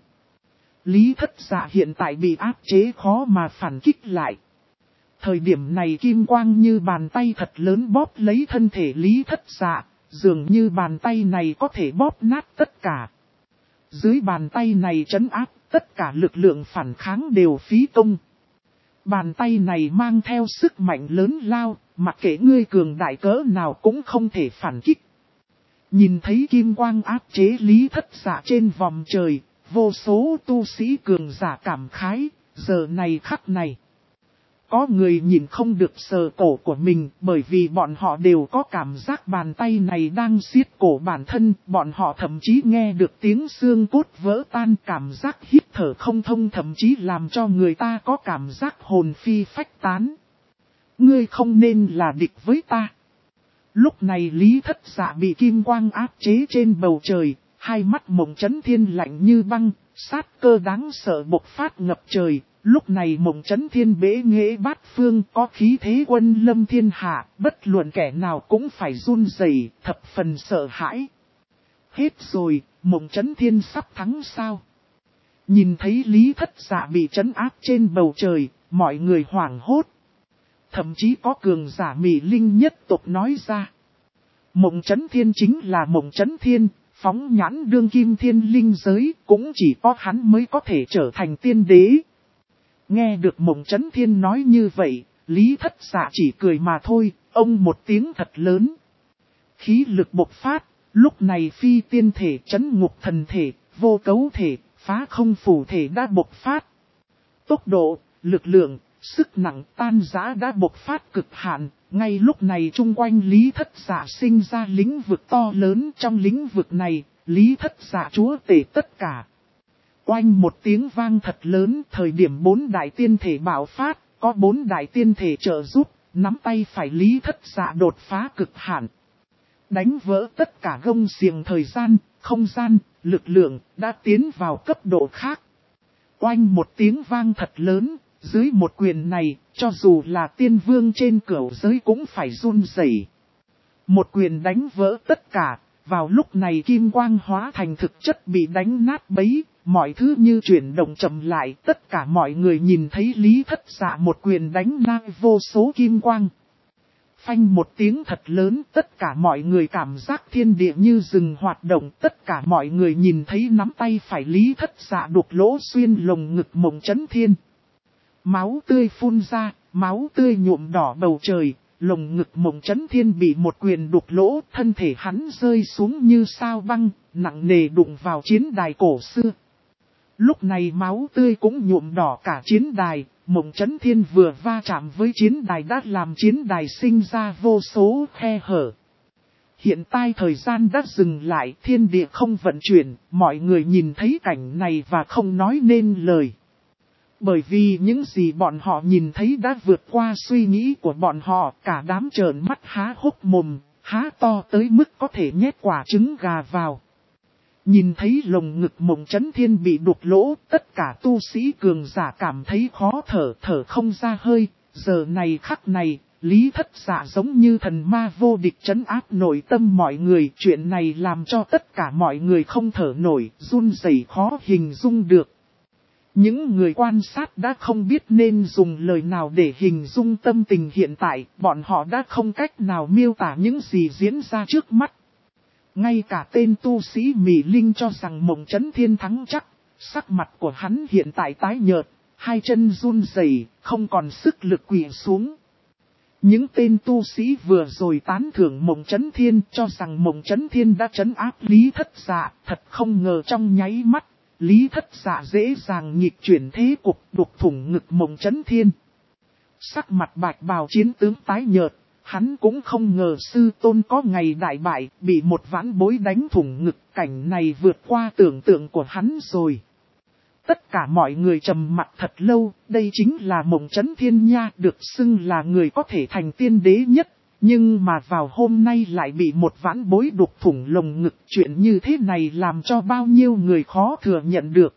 Lý Thất Dạ hiện tại bị áp chế khó mà phản kích lại. Thời điểm này kim quang như bàn tay thật lớn bóp lấy thân thể Lý Thất Dạ, dường như bàn tay này có thể bóp nát tất cả. Dưới bàn tay này trấn áp, tất cả lực lượng phản kháng đều phí công. Bàn tay này mang theo sức mạnh lớn lao, mặc kệ ngươi cường đại cỡ nào cũng không thể phản kích. Nhìn thấy kim quang áp chế Lý Thất Dạ trên vòng trời, vô số tu sĩ cường giả cảm khái, giờ này khắc này. Có người nhìn không được sờ cổ của mình, bởi vì bọn họ đều có cảm giác bàn tay này đang siết cổ bản thân, bọn họ thậm chí nghe được tiếng xương cốt vỡ tan, cảm giác hít thở không thông, thậm chí làm cho người ta có cảm giác hồn phi phách tán. Ngươi không nên là địch với ta. Lúc này Lý Thất Dạ bị kim quang áp chế trên bầu trời, hai mắt Mộng Chấn Thiên lạnh như băng, sát cơ đáng sợ bộc phát ngập trời. Lúc này Mộng Chấn Thiên bế nghệ bát phương, có khí thế quân lâm thiên hạ, bất luận kẻ nào cũng phải run rẩy, thập phần sợ hãi. Hết rồi, Mộng Chấn Thiên sắp thắng sao? Nhìn thấy Lý Thất Dạ bị trấn áp trên bầu trời, mọi người hoảng hốt. Thậm chí có cường giả Mị Linh nhất tộc nói ra. Mộng Chấn Thiên chính là Mộng Chấn Thiên, phóng nhãn đương kim thiên linh giới, cũng chỉ có hắn mới có thể trở thành tiên đế. Nghe được Mộng Chấn Thiên nói như vậy, Lý Thất Dạ chỉ cười mà thôi, ông một tiếng thật lớn. Khí lực bộc phát, lúc này phi tiên thể, trấn ngục thần thể, vô cấu thể, phá không phủ thể đã bộc phát. Tốc độ, lực lượng, sức nặng tan rã đã bộc phát cực hạn, ngay lúc này chung quanh Lý Thất Dạ sinh ra lĩnh vực to lớn, trong lĩnh vực này, Lý Thất Dạ chúa tể tất cả. Oanh một tiếng vang thật lớn, thời điểm 4 đại tiên thể bạo phát, có 4 đại tiên thể trợ giúp, nắm tay phải Lý Thất Dạ đột phá cực hạn. Đánh vỡ tất cả gông xiềng thời gian, không gian, lực lượng, đã tiến vào cấp độ khác. Oanh một tiếng vang thật lớn, dưới một quyền này, cho dù là tiên vương trên cửu giới cũng phải run rẩy. Một quyền đánh vỡ tất cả, vào lúc này kim quang hóa thành thực chất bị đánh nát bấy, mọi thứ như chuyển động chậm lại, tất cả mọi người nhìn thấy Lý Thất Dạ một quyền đánh nát vô số kim quang. Phanh một tiếng thật lớn, tất cả mọi người cảm giác thiên địa như dừng hoạt động, tất cả mọi người nhìn thấy nắm tay phải Lý Thất Dạ đục lỗ xuyên lồng ngực Mộng Chấn Thiên. Máu tươi phun ra, máu tươi nhuộm đỏ bầu trời, lồng ngực Mộng Chấn Thiên bị một quyền đục lỗ, thân thể hắn rơi xuống như sao băng, nặng nề đụng vào chiến đài cổ xưa. Lúc này máu tươi cũng nhuộm đỏ cả chiến đài, Mộng Chấn Thiên vừa va chạm với chiến đài đã làm chiến đài sinh ra vô số khe hở. Hiện tại thời gian đã dừng lại, thiên địa không vận chuyển, mọi người nhìn thấy cảnh này và không nói nên lời. Bởi vì những gì bọn họ nhìn thấy đã vượt qua suy nghĩ của bọn họ, cả đám trợn mắt há hốc mồm, há to tới mức có thể nhét quả trứng gà vào. Nhìn thấy lồng ngực Mộng Chấn Thiên bị đục lỗ, tất cả tu sĩ cường giả cảm thấy khó thở, thở không ra hơi. Giờ này khắc này, Lý Thất Dạ giống như thần ma vô địch trấn áp nội tâm mọi người. Chuyện này làm cho tất cả mọi người không thở nổi, run rẩy khó hình dung được. Những người quan sát đã không biết nên dùng lời nào để hình dung tâm tình hiện tại, bọn họ đã không cách nào miêu tả những gì diễn ra trước mắt. Ngay cả tên tu sĩ Mị Linh cho rằng Mộng Chấn Thiên thắng chắc, sắc mặt của hắn hiện tại tái nhợt, hai chân run rẩy, không còn sức lực quỳ xuống. Những tên tu sĩ vừa rồi tán thưởng Mộng Chấn Thiên cho rằng Mộng Chấn Thiên đã trấn áp Lý Thất Dạ, thật không ngờ trong nháy mắt, Lý Thất Dạ dễ dàng nghịch chuyển thế cục đục thủng ngực Mộng Chấn Thiên. Sắc mặt bạch bào chiến tướng tái nhợt. Hắn cũng không ngờ sư tôn có ngày đại bại, bị một vãn bối đánh thủng ngực, cảnh này vượt qua tưởng tượng của hắn rồi. Tất cả mọi người trầm mặt thật lâu, đây chính là Mộng Chấn Thiên nha, được xưng là người có thể thành tiên đế nhất, nhưng mà vào hôm nay lại bị một vãn bối đục thủng lồng ngực, chuyện như thế này làm cho bao nhiêu người khó thừa nhận được.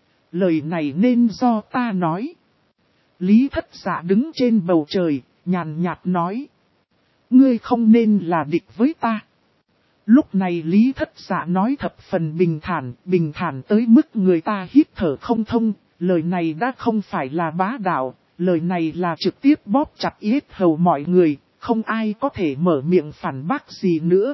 Lời này nên do ta nói. Lý Thất Dạ đứng trên bầu trời, nhàn nhạt nói. Ngươi không nên là địch với ta. Lúc này Lý Thất Dạ nói thập phần bình thản tới mức người ta hít thở không thông. Lời này đã không phải là bá đạo, lời này là trực tiếp bóp chặt yết hầu mọi người, không ai có thể mở miệng phản bác gì nữa.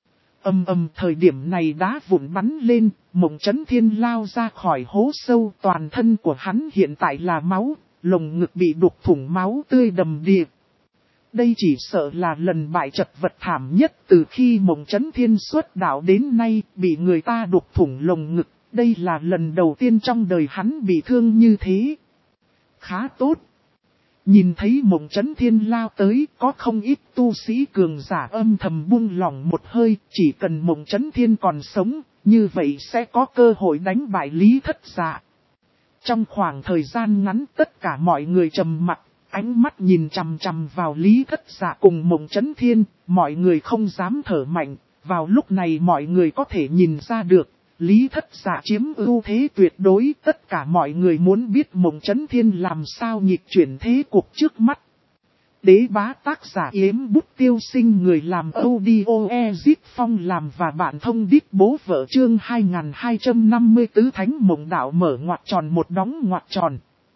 Thời điểm này đá vụn bắn lên, Mộng Chấn Thiên lao ra khỏi hố sâu, toàn thân của hắn hiện tại là máu, lồng ngực bị đục thủng máu tươi đầm đìa. Đây chỉ sợ là lần bại chật vật thảm nhất từ khi Mộng Chấn Thiên xuất đạo đến nay, bị người ta đục thủng lồng ngực, đây là lần đầu tiên trong đời hắn bị thương như thế. Khá tốt. Nhìn thấy Mộng Chấn Thiên lao tới, có không ít tu sĩ cường giả âm thầm buông lỏng một hơi, chỉ cần Mộng Chấn Thiên còn sống, như vậy sẽ có cơ hội đánh bại Lý Thất Dạ. Trong khoảng thời gian ngắn tất cả mọi người trầm mặc, ánh mắt nhìn chằm chằm vào Lý Thất Dạ cùng Mộng Chấn Thiên, mọi người không dám thở mạnh, vào lúc này mọi người có thể nhìn ra được. Lý Thất Dạ chiếm ưu thế tuyệt đối, tất cả mọi người muốn biết Mộng Chấn Thiên làm sao nghịch chuyển thế cục trước mắt. Đế bá tác giả Yếm Bút Tiêu Sinh, người làm audio Ezit Phong làm và bạn thông đít bố vợ chương 2254 Thánh Mộng Đạo mở ngoặc tròn một đóng ngoặc tròn.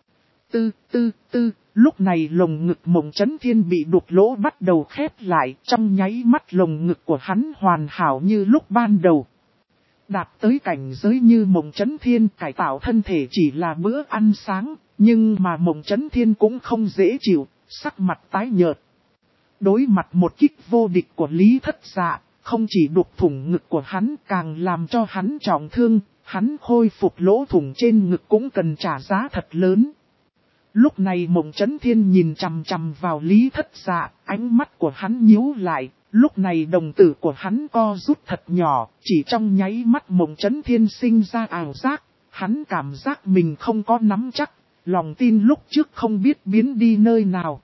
Lúc này lồng ngực Mộng Chấn Thiên bị đục lỗ bắt đầu khép lại, trong nháy mắt lồng ngực của hắn hoàn hảo như lúc ban đầu. Đạt tới cảnh giới như Mộng Chấn Thiên, cải tạo thân thể chỉ là bữa ăn sáng, nhưng mà Mộng Chấn Thiên cũng không dễ chịu, sắc mặt tái nhợt. Đối mặt một kích vô địch của Lý Thất Dạ, không chỉ đục thủng ngực của hắn càng làm cho hắn trọng thương, hắn khôi phục lỗ thủng trên ngực cũng cần trả giá thật lớn. Lúc này Mộng Chấn Thiên nhìn chằm chằm vào Lý Thất Dạ, ánh mắt của hắn nhíu lại, Lúc này đồng tử của hắn co rút thật nhỏ, chỉ trong nháy mắt Mộng Chấn Thiên sinh ra ảo giác, hắn cảm giác mình không có nắm chắc, lòng tin lúc trước không biết biến đi nơi nào.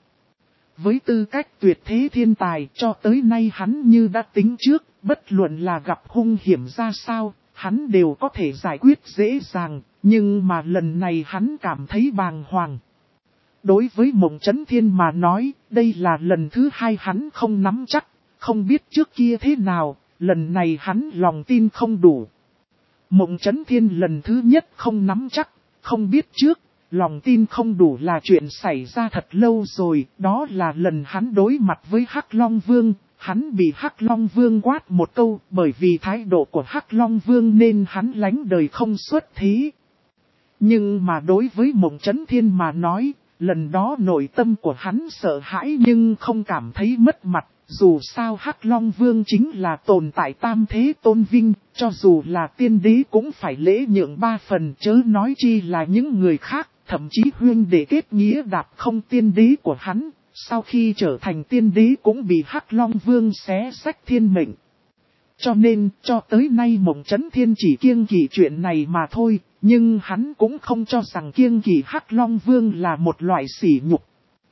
Với tư cách tuyệt thế thiên tài cho tới nay hắn như đã tính trước, bất luận là gặp hung hiểm ra sao, hắn đều có thể giải quyết dễ dàng, nhưng mà lần này hắn cảm thấy bàng hoàng. Đối với Mộng Chấn Thiên mà nói, đây là lần thứ hai hắn không nắm chắc, không biết trước kia thế nào, lần này hắn lòng tin không đủ. Mộng Chấn Thiên lần thứ nhất không nắm chắc, không biết trước, lòng tin không đủ là chuyện xảy ra thật lâu rồi, đó là lần hắn đối mặt với Hắc Long Vương, hắn bị Hắc Long Vương quát một câu, bởi vì thái độ của Hắc Long Vương nên hắn lánh đời không xuất thế. Nhưng mà đối với Mộng Chấn Thiên mà nói, lần đó nội tâm của hắn sợ hãi nhưng không cảm thấy mất mặt, dù sao Hắc Long Vương chính là tồn tại tam thế tôn vinh, cho dù là tiên đế cũng phải lễ nhượng 3 phần chớ nói chi là những người khác, thậm chí huyên đệ kết nghĩa đạp không tiên đế của hắn, sau khi trở thành tiên đế cũng bị Hắc Long Vương xé xách thiên mệnh. Cho nên, cho tới nay Mộng Chấn Thiên chỉ kiêng kỵ chuyện này mà thôi, nhưng hắn cũng không cho rằng kiêng kỵ Hắc Long Vương là một loại sỉ nhục.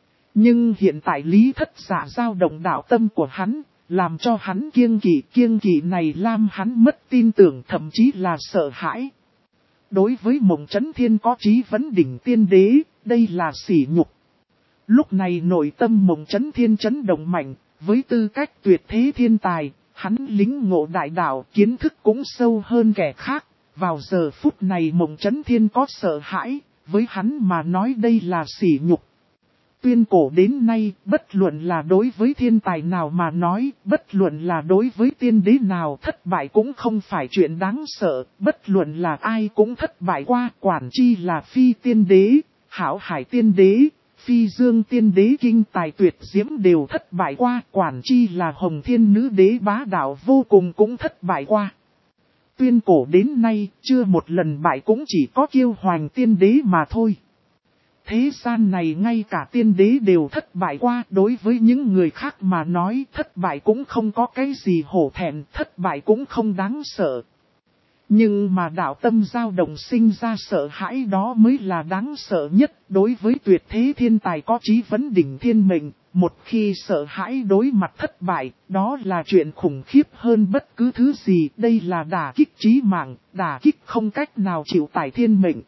Nhưng hiện tại Lý Thất Dạ dao động đạo tâm của hắn, làm cho hắn kiêng kỵ này làm hắn mất tin tưởng thậm chí là sợ hãi. Đối với Mộng Chấn Thiên có chí vấn đỉnh tiên đế, đây là sỉ nhục. Lúc này nội tâm Mộng Chấn Thiên chấn động mạnh, với tư cách tuyệt thế thiên tài, hắn lính ngộ đại đạo, kiến thức cũng sâu hơn kẻ khác. Vào giờ phút này Mộng Chấn Thiên có sợ hãi, với hắn mà nói đây là sỉ nhục. Tuyên cổ đến nay, bất luận là đối với thiên tài nào mà nói, bất luận là đối với tiên đế nào thất bại cũng không phải chuyện đáng sợ, bất luận là ai cũng thất bại qua, quản chi là Phi tiên đế, Hảo Hải tiên đế, Phi Dương tiên đế kinh tài tuyệt diễm đều thất bại qua, quản chi là Hồng Thiên nữ đế bá đạo vô cùng cũng thất bại qua. Tuyên cổ đến nay, chưa một lần bại cũng chỉ có Kiêu Hoành tiên đế mà thôi. Thế gian này ngay cả tiên đế đều thất bại qua, đối với những người khác mà nói thất bại cũng không có cái gì hổ thẹn, thất bại cũng không đáng sợ. Nhưng mà đạo tâm dao động sinh ra sợ hãi đó mới là đáng sợ nhất, đối với tuyệt thế thiên tài có chí vấn đỉnh thiên mệnh, một khi sợ hãi đối mặt thất bại, đó là chuyện khủng khiếp hơn bất cứ thứ gì, đây là đả kích chí mạng, đả kích không cách nào chịu tải thiên mệnh.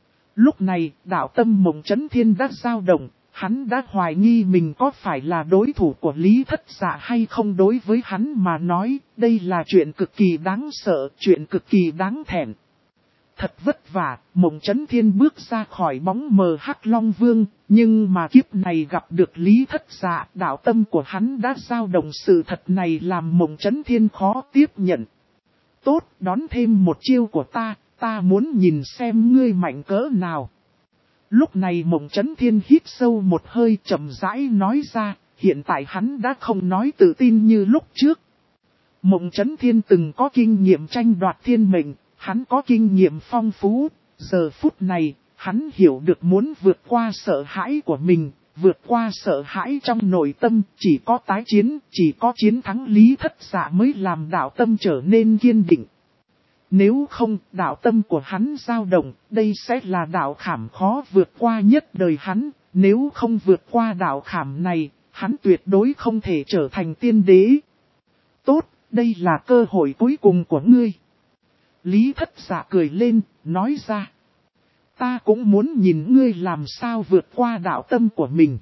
Lúc này, đạo tâm Mộng Chấn Thiên đã dao động, hắn đã hoài nghi mình có phải là đối thủ của Lý Thất Dạ hay không. Đối với hắn mà nói, đây là chuyện cực kỳ đáng sợ, chuyện cực kỳ đáng thẹn. Thật vất vả, Mộng Chấn Thiên bước ra khỏi bóng mờ Hắc Long Vương, nhưng mà kiếp này gặp được Lý Thất Dạ, đạo tâm của hắn đã dao động, sự thật này làm Mộng Chấn Thiên khó tiếp nhận. Tốt, đón thêm một chiêu của ta muốn nhìn xem ngươi mạnh cỡ nào. Lúc này Mộng Chấn Thiên hít sâu một hơi chậm rãi nói ra, hiện tại hắn đã không nói tự tin như lúc trước. Mộng Chấn Thiên từng có kinh nghiệm tranh đoạt thiên mệnh, hắn có kinh nghiệm phong phú, giờ phút này, hắn hiểu được muốn vượt qua sợ hãi của mình, vượt qua sợ hãi trong nội tâm, chỉ có tái chiến, chỉ có chiến thắng Lý Thất Dạ mới làm đạo tâm trở nên kiên định. Nếu không, đạo tâm của hắn dao động, đây sẽ là đạo khảm khó vượt qua nhất đời hắn, nếu không vượt qua đạo khảm này, hắn tuyệt đối không thể trở thành tiên đế. Tốt, đây là cơ hội cuối cùng của ngươi. Lý Thất Dạ cười lên, nói ra. Ta cũng muốn nhìn ngươi làm sao vượt qua đạo tâm của mình.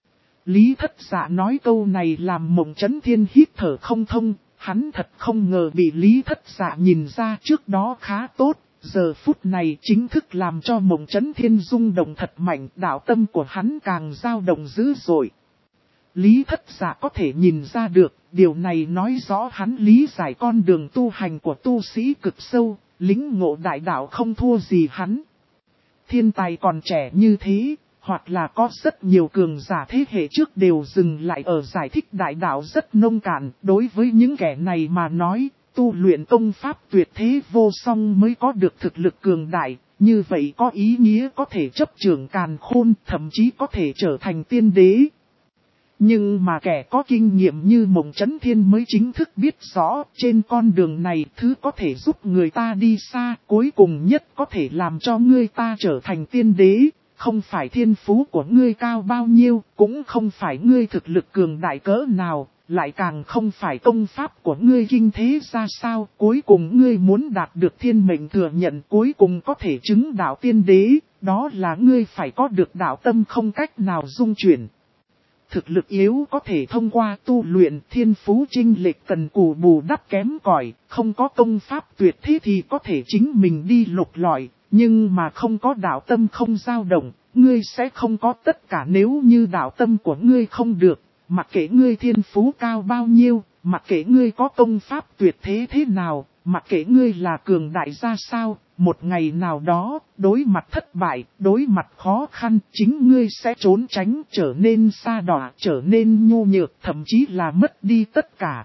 Lý Thất Dạ nói câu này làm Mộng Chấn Thiên hít thở không thông. Hắn thật không ngờ bị Lý Thất Dạ nhìn ra trước đó khá tốt, giờ phút này chính thức làm cho Mộng Chấn Thiên rung động thật mạnh, đạo tâm của hắn càng dao động dữ dội. Lý Thất Dạ có thể nhìn ra được, điều này nói rõ hắn lý giải con đường tu hành của tu sĩ cực sâu, lính ngộ đại đạo không thua gì hắn. Thiên tài còn trẻ như thế, hoặc là có rất nhiều cường giả thế hệ trước đều dừng lại ở giải thích đại đạo rất nông cạn. Đối với những kẻ này mà nói, tu luyện công pháp tuyệt thế vô song mới có được thực lực cường đại, như vậy có ý nghĩa có thể chấp trưởng càn khôn, thậm chí có thể trở thành tiên đế. Nhưng mà kẻ có kinh nghiệm như Mộng Chấn Thiên mới chính thức biết rõ trên con đường này thứ có thể giúp người ta đi xa, cuối cùng nhất có thể làm cho ngươi ta trở thành tiên đế. Không phải thiên phú của ngươi cao bao nhiêu, cũng không phải ngươi thực lực cường đại cỡ nào, lại càng không phải công pháp của ngươi kinh thế ra sao. Cuối cùng ngươi muốn đạt được thiên mệnh thừa nhận, cuối cùng có thể chứng đạo tiên đế, đó là ngươi phải có được đạo tâm không cách nào dung chuyển. Thực lực yếu có thể thông qua tu luyện, thiên phú chênh lệch cần cù bù đắp kém cỏi, không có công pháp tuyệt thế thì có thể chính mình đi lục lọi, nhưng mà không có đạo tâm không dao động, ngươi sẽ không có tất cả. Nếu như đạo tâm của ngươi không được, mặc kệ ngươi thiên phú cao bao nhiêu, mặc kệ ngươi có công pháp tuyệt thế thế nào, mặc kệ ngươi là cường đại ra sao, một ngày nào đó, đối mặt thất bại, đối mặt khó khăn, chính ngươi sẽ trốn tránh, trở nên sa đọa, trở nên nhu nhược, thậm chí là mất đi tất cả.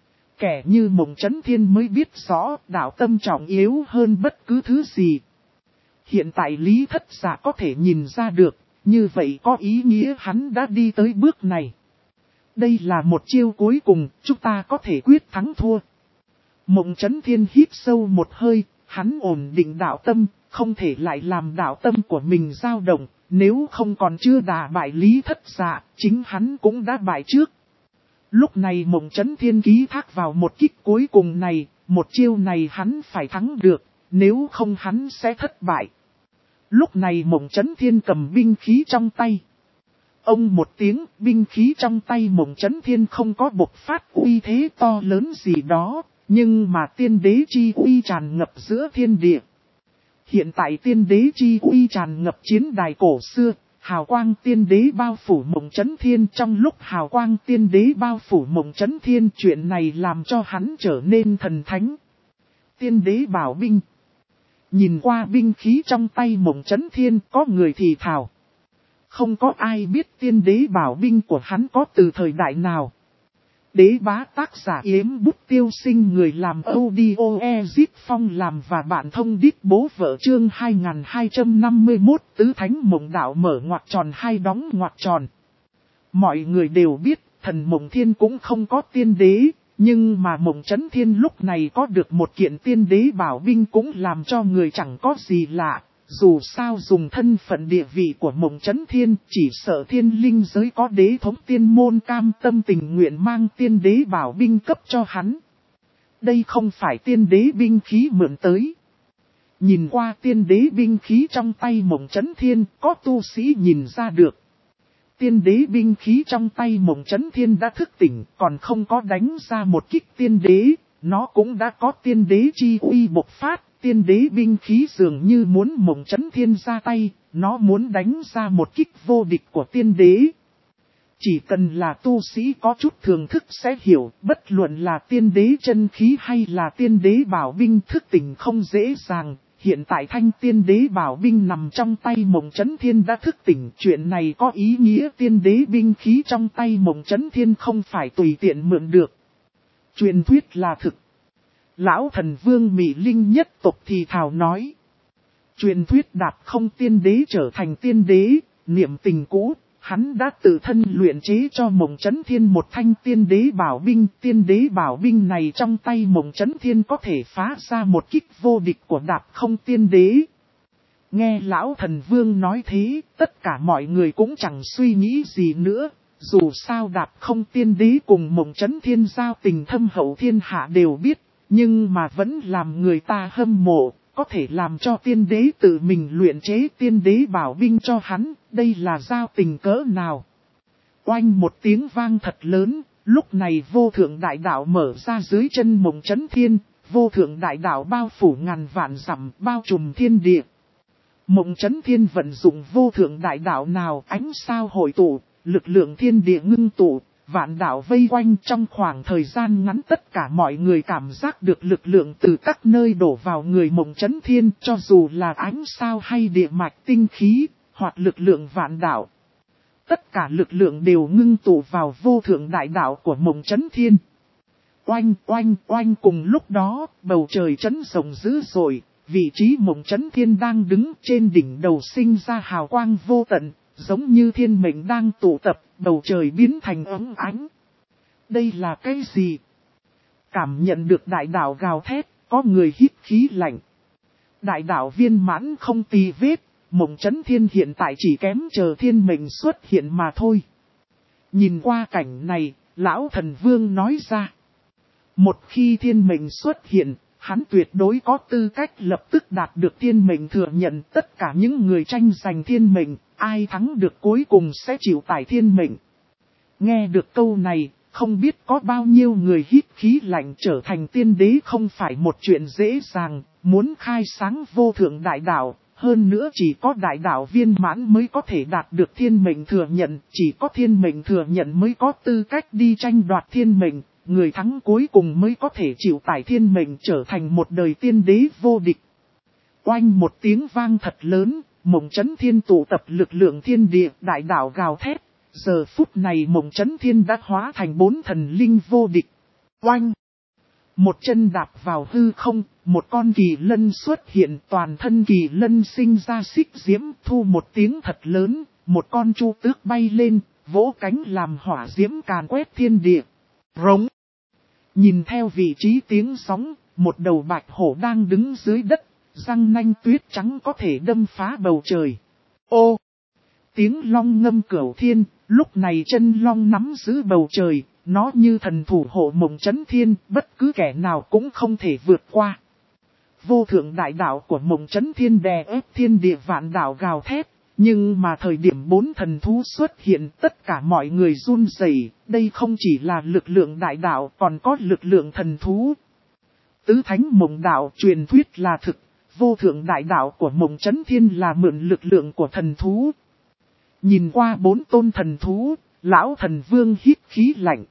Kẻ như Mộng Chấn Thiên mới biết rõ đạo tâm trọng yếu hơn bất cứ thứ gì. Hiện tại Lý Thất Giả có thể nhìn ra được, như vậy có ý nghĩa hắn đã đi tới bước này. Đây là một chiêu cuối cùng, chúng ta có thể quyết thắng thua. Mộng Chấn Thiên hít sâu một hơi, hắn ổn định đạo tâm, không thể lại làm đạo tâm của mình dao động, nếu không còn chưa đả bại Lý Thất Giả, chính hắn cũng đã bại trước. Lúc này Mộng Chấn Thiên ký thác vào một kích cuối cùng này, một chiêu này hắn phải thắng được, nếu không hắn sẽ thất bại. Lúc này Mộng Chấn Thiên cầm binh khí trong tay. Ông một tiếng, binh khí trong tay Mộng Chấn Thiên không có bộc phát uy thế to lớn gì đó, nhưng mà tiên đế chi uy tràn ngập giữa thiên địa. Hiện tại tiên đế chi uy tràn ngập chiến đài cổ xưa, hào quang tiên đế bao phủ Mộng Chấn Thiên. Trong lúc hào quang tiên đế bao phủ Mộng Chấn Thiên, chuyện này làm cho hắn trở nên thần thánh. Tiên đế bảo binh. Nhìn qua binh khí trong tay Mộng Chấn Thiên, có người thì thào. Không có ai biết tiên đế bảo binh của hắn có từ thời đại nào. Đế bá tác giả Yếm Bút Tiêu Sinh, người làm audio Ezit Phong làm và bạn thông đít bố vợ chương 2251 tứ thánh mộng đạo mở ngoặc tròn hai đóng ngoặc tròn. Mọi người đều biết thần Mộng Thiên cũng không có tiên đế, nhưng mà Mộng Chấn Thiên lúc này có được một kiện tiên đế bảo binh cũng làm cho người chẳng có gì lạ. Dù sao dùng thân phận địa vị của Mộng Chấn Thiên, chỉ sợ thiên linh giới có đế thống tiên môn cam tâm tình nguyện mang tiên đế bảo binh cấp cho hắn. Đây không phải tiên đế binh khí mượn tới. Nhìn qua tiên đế binh khí trong tay Mộng Chấn Thiên, có tu sĩ nhìn ra được. Tiên đế binh khí trong tay Mộng Chấn Thiên đã thức tỉnh, còn không có đánh ra một kích tiên đế, nó cũng đã có tiên đế chi uy bộc phát. Tiên đế binh khí dường như muốn Mộng Chấn Thiên ra tay, nó muốn đánh ra một kích vô địch của tiên đế. Chỉ cần là tu sĩ có chút thường thức sẽ hiểu, bất luận là tiên đế chân khí hay là tiên đế bảo binh thức tỉnh không dễ dàng. Hiện tại thanh tiên đế bảo binh nằm trong tay Mộng Chấn Thiên đã thức tỉnh. Chuyện này có ý nghĩa tiên đế binh khí trong tay Mộng Chấn Thiên không phải tùy tiện mượn được. Truyền thuyết là thực. Lão thần vương Mỹ Linh nhất tộc thì thào nói. Truyền thuyết đạp không tiên đế trở thành tiên đế, niệm tình cũ, hắn đã tự thân luyện chế cho Mộng Chấn Thiên một thanh tiên đế bảo binh. Tiên đế bảo binh này trong tay Mộng Chấn Thiên có thể phá ra một kích vô địch của đạp không tiên đế. Nghe lão thần vương nói thế, tất cả mọi người cũng chẳng suy nghĩ gì nữa. Dù sao đạp không tiên đế cùng Mộng Chấn Thiên giao tình thâm hậu thiên hạ đều biết. Nhưng mà vẫn làm người ta hâm mộ, có thể làm cho tiên đế tự mình luyện chế tiên đế bảo binh cho hắn, đây là giao tình cỡ nào. Oanh một tiếng vang thật lớn, lúc này vô thượng đại đạo mở ra dưới chân Mộng Chấn Thiên, vô thượng đại đạo bao phủ ngàn vạn dặm, bao trùm thiên địa. Mộng Chấn Thiên vận dụng vô thượng đại đạo nào, ánh sao hội tụ, lực lượng thiên địa ngưng tụ. Vạn đạo vây quanh, trong khoảng thời gian ngắn tất cả mọi người cảm giác được lực lượng từ các nơi đổ vào người Mộng Chấn Thiên, cho dù là ánh sao hay địa mạch tinh khí, hoặc lực lượng vạn đạo. Tất cả lực lượng đều ngưng tụ vào vô thượng đại đạo của Mộng Chấn Thiên. Oanh oanh oanh, cùng lúc đó, bầu trời chấn rộng dữ dội, vị trí Mộng Chấn Thiên đang đứng trên đỉnh đầu sinh ra hào quang vô tận, giống như thiên mệnh đang tụ tập. bầu trời biến thành óng ánh. Đây là cái gì? Cảm nhận được đại đạo gào thét, có người hít khí lạnh. Đại đạo viên mãn không tì vết, Mộng Chấn Thiên hiện tại chỉ kém chờ thiên mệnh xuất hiện mà thôi. Nhìn qua cảnh này, lão thần vương nói ra. Một khi thiên mệnh xuất hiện, hắn tuyệt đối có tư cách lập tức đạt được thiên mệnh thừa nhận. Tất cả những người tranh giành thiên mệnh, ai thắng được cuối cùng sẽ chịu tải thiên mệnh. Nghe được câu này, không biết có bao nhiêu người hít khí lạnh. Trở thành tiên đế không phải một chuyện dễ dàng, muốn khai sáng vô thượng đại đạo. Hơn nữa chỉ có đại đạo viên mãn mới có thể đạt được thiên mệnh thừa nhận, chỉ có thiên mệnh thừa nhận mới có tư cách đi tranh đoạt thiên mệnh, người thắng cuối cùng mới có thể chịu tải thiên mệnh trở thành một đời tiên đế vô địch. Oanh một tiếng vang thật lớn, Mộng Chấn Thiên tụ tập lực lượng thiên địa, đại đạo gào thét, giờ phút này Mộng Chấn Thiên đã hóa thành 4 thần linh vô địch. Oanh! Một chân đạp vào hư không, một con kỳ lân xuất hiện, toàn thân kỳ lân sinh ra xích diễm, thu một tiếng thật lớn, một con chu tước bay lên, vỗ cánh làm hỏa diễm càn quét thiên địa. Rống! Nhìn theo vị trí tiếng sóng, một đầu bạch hổ đang đứng dưới đất, răng nanh tuyết trắng có thể đâm phá bầu trời. Ô! Tiếng long ngâm cửu thiên, lúc này chân long nắm giữ bầu trời. Nó như thần thủ hộ Mộng Chấn Thiên, bất cứ kẻ nào cũng không thể vượt qua. Vô thượng đại đạo của Mộng Chấn Thiên đè ép thiên địa vạn đạo gào thét, nhưng mà thời điểm 4 thần thú xuất hiện tất cả mọi người run rẩy. Đây không chỉ là lực lượng đại đạo còn có lực lượng thần thú. Tứ thánh mộng đạo truyền thuyết là thực, vô thượng đại đạo của Mộng Chấn Thiên là mượn lực lượng của thần thú. Nhìn qua 4 tôn thần thú, lão thần vương hít khí lạnh.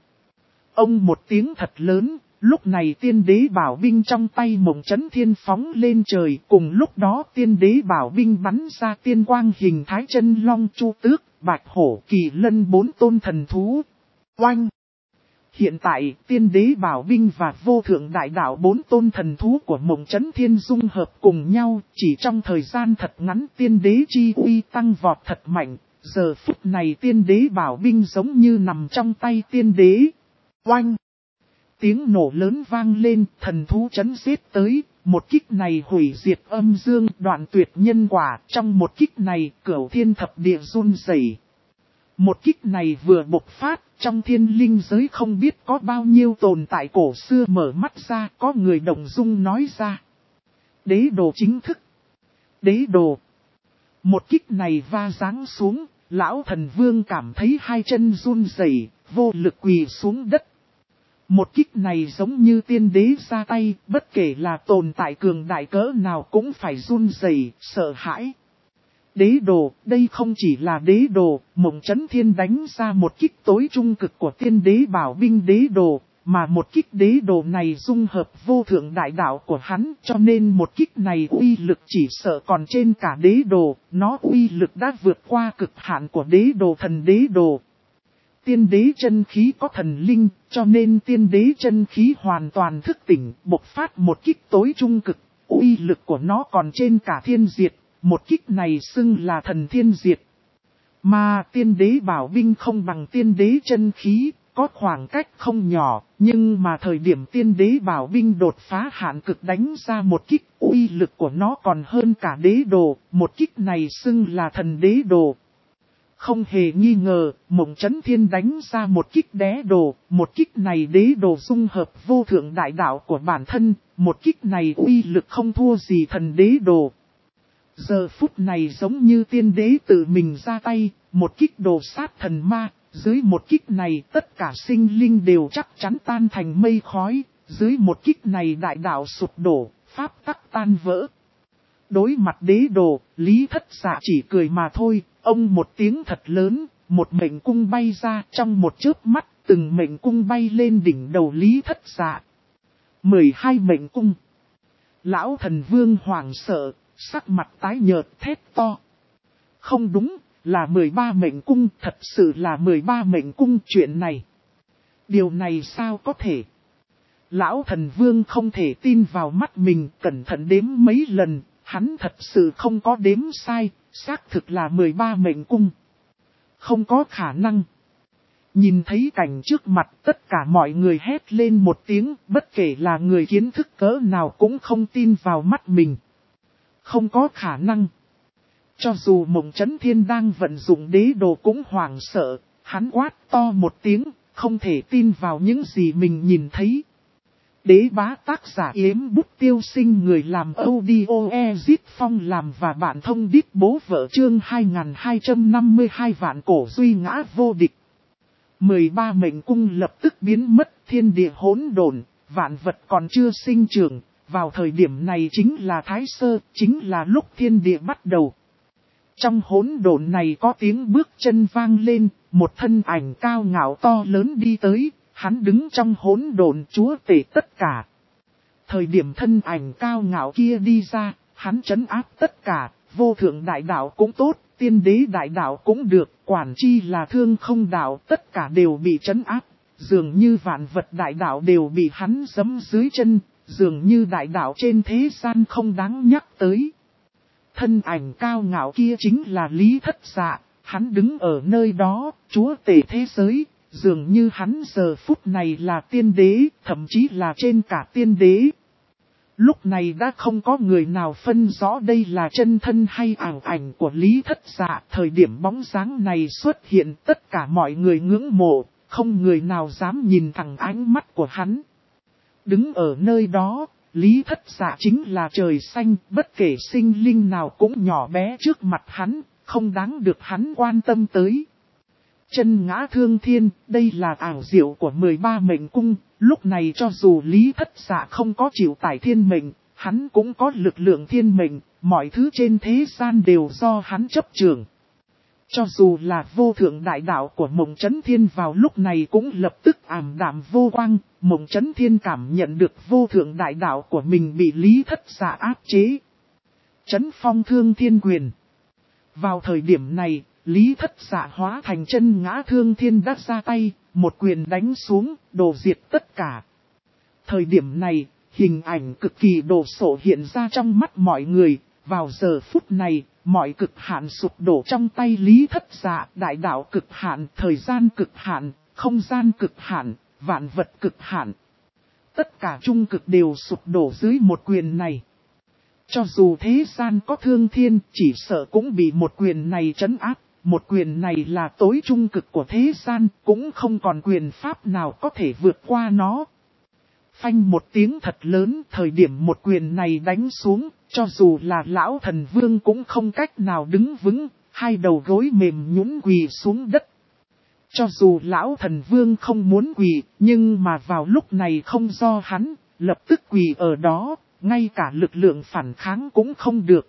Ông một tiếng thật lớn, lúc này tiên đế bảo binh trong tay Mộng Chấn Thiên phóng lên trời. Cùng lúc đó tiên đế bảo binh bắn ra tiên quang hình thái chân long chu tước, bạch hổ kỳ lân 4 tôn thần thú. Oanh! Hiện tại tiên đế bảo binh và vô thượng đại đạo 4 tôn thần thú của Mộng Chấn Thiên dung hợp cùng nhau. Chỉ trong thời gian thật ngắn tiên đế chi uy tăng vọt thật mạnh. Giờ phút này tiên đế bảo binh giống như nằm trong tay tiên đế. Oanh! Tiếng nổ lớn vang lên, thần thú chấn giết tới, một kích này hủy diệt âm dương, đoạn tuyệt nhân quả, trong một kích này cửu thiên thập địa run rẩy. Một kích này vừa bộc phát, trong thiên linh giới không biết có bao nhiêu tồn tại cổ xưa mở mắt ra, có người động dung nói ra. Đế đồ chính thức. Đế đồ. Một kích này va giáng xuống, lão thần vương cảm thấy hai chân run rẩy, vô lực quỳ xuống đất. Một kích này giống như tiên đế ra tay, bất kể là tồn tại cường đại cỡ nào cũng phải run rẩy, sợ hãi. Đế đồ, đây không chỉ là đế đồ, Mộng Chấn Thiên đánh ra một kích tối trung cực của tiên đế bảo binh đế đồ, mà một kích đế đồ này dung hợp vô thượng đại đạo của hắn, cho nên một kích này uy lực chỉ sợ còn trên cả đế đồ, nó uy lực đã vượt qua cực hạn của đế đồ thần đế đồ. Tiên đế chân khí có thần linh, cho nên tiên đế chân khí hoàn toàn thức tỉnh, bộc phát một kích tối trung cực, uy lực của nó còn trên cả thiên diệt, một kích này xưng là thần thiên diệt. Mà tiên đế bảo binh không bằng tiên đế chân khí, có khoảng cách không nhỏ, nhưng mà thời điểm tiên đế bảo binh đột phá hạn cực đánh ra một kích, uy lực của nó còn hơn cả đế đồ, một kích này xưng là thần đế đồ. Không hề nghi ngờ, Mộng Chấn Thiên đánh ra một kích đế đồ, một kích này đế đồ dung hợp vô thượng đại đạo của bản thân, một kích này uy lực không thua gì thần đế đồ. Giờ phút này giống như tiên đế tự mình ra tay, một kích đồ sát thần ma, dưới một kích này tất cả sinh linh đều chắc chắn tan thành mây khói, dưới một kích này đại đạo sụp đổ, pháp tắc tan vỡ. Đối mặt đế đồ, Lý Thất Dạ chỉ cười mà thôi, ông một tiếng thật lớn, một mệnh cung bay ra trong một chớp mắt, từng mệnh cung bay lên đỉnh đầu Lý Thất Dạ. 12 mệnh cung. Lão thần vương hoảng sợ, sắc mặt tái nhợt thét to. Không đúng, là 13 mệnh cung, thật sự là 13 mệnh cung chuyện này. Điều này sao có thể? Lão thần vương không thể tin vào mắt mình, cẩn thận đếm mấy lần, hắn thật sự không có đếm sai, xác thực là 13 mệnh cung. Không có khả năng. Nhìn thấy cảnh trước mặt, tất cả mọi người hét lên một tiếng, bất kể là người kiến thức cỡ nào cũng không tin vào mắt mình. Không có khả năng. Cho dù Mộng Chấn Thiên đang vận dụng đế đồ cũng hoảng sợ, hắn quát to một tiếng, không thể tin vào những gì mình nhìn thấy. Đế bá tác giả Yếm Bút Tiêu Sinh, người làm audio Ezit Phong làm và bạn thông đít bố vợ, chương 2252 vạn cổ duy ngã vô địch. 13 mệnh cung lập tức biến mất, thiên địa hỗn độn, vạn vật còn chưa sinh trưởng. Vào thời điểm này chính là Thái Sơ, chính là lúc thiên địa bắt đầu. Trong hỗn độn này có tiếng bước chân vang lên, một thân ảnh cao ngạo to lớn đi tới, hắn đứng trong hỗn độn chúa tể tất cả. Thời điểm thân ảnh cao ngạo kia đi ra, hắn trấn áp tất cả, vô thượng đại đạo cũng tốt, tiên đế đại đạo cũng được, quản chi là thương không đạo, tất cả đều bị trấn áp, dường như vạn vật đại đạo đều bị hắn giẫm dưới chân, dường như đại đạo trên thế gian không đáng nhắc tới. Thân ảnh cao ngạo kia chính là Lý Thất Dạ, hắn đứng ở nơi đó, chúa tể thế giới, dường như hắn giờ phút này là tiên đế, thậm chí là trên cả tiên đế. Lúc này đã không có người nào phân rõ đây là chân thân hay ảo ảnh của Lý Thất Dạ. Thời điểm bóng dáng này xuất hiện, tất cả mọi người ngưỡng mộ, không người nào dám nhìn thẳng ánh mắt của hắn. Đứng ở nơi đó, Lý Thất Dạ chính là trời xanh, bất kể sinh linh nào cũng nhỏ bé trước mặt hắn, không đáng được hắn quan tâm tới. Chân ngã thương thiên, đây là ảo diệu của 13 mệnh cung, lúc này cho dù Lý Thất Dạ không có chịu tải thiên mệnh, hắn cũng có lực lượng thiên mệnh, mọi thứ trên thế gian đều do hắn chấp trường. Cho dù là vô thượng đại đạo của Mộng Chấn Thiên vào lúc này cũng lập tức ảm đạm vô quang, Mộng Chấn Thiên cảm nhận được vô thượng đại đạo của mình bị Lý Thất Dạ áp chế. Chấn phong thương thiên quyền. Vào thời điểm này, Lý Thất Dạ hóa thành chân ngã thương thiên đắt ra tay, một quyền đánh xuống, đổ diệt tất cả. Thời điểm này, hình ảnh cực kỳ đồ sộ hiện ra trong mắt mọi người, vào giờ phút này, mọi cực hạn sụp đổ trong tay Lý Thất Dạ, đại đạo cực hạn, thời gian cực hạn, không gian cực hạn, vạn vật cực hạn. Tất cả trung cực đều sụp đổ dưới một quyền này. Cho dù thế gian có thương thiên, chỉ sợ cũng bị một quyền này trấn áp. Một quyền này là tối trung cực của thế gian, cũng không còn quyền pháp nào có thể vượt qua nó. Phanh một tiếng thật lớn, thời điểm một quyền này đánh xuống, cho dù là lão thần vương cũng không cách nào đứng vững, hai đầu gối mềm nhũn quỳ xuống đất. Cho dù lão thần vương không muốn quỳ, nhưng mà vào lúc này không do hắn, lập tức quỳ ở đó, ngay cả lực lượng phản kháng cũng không được.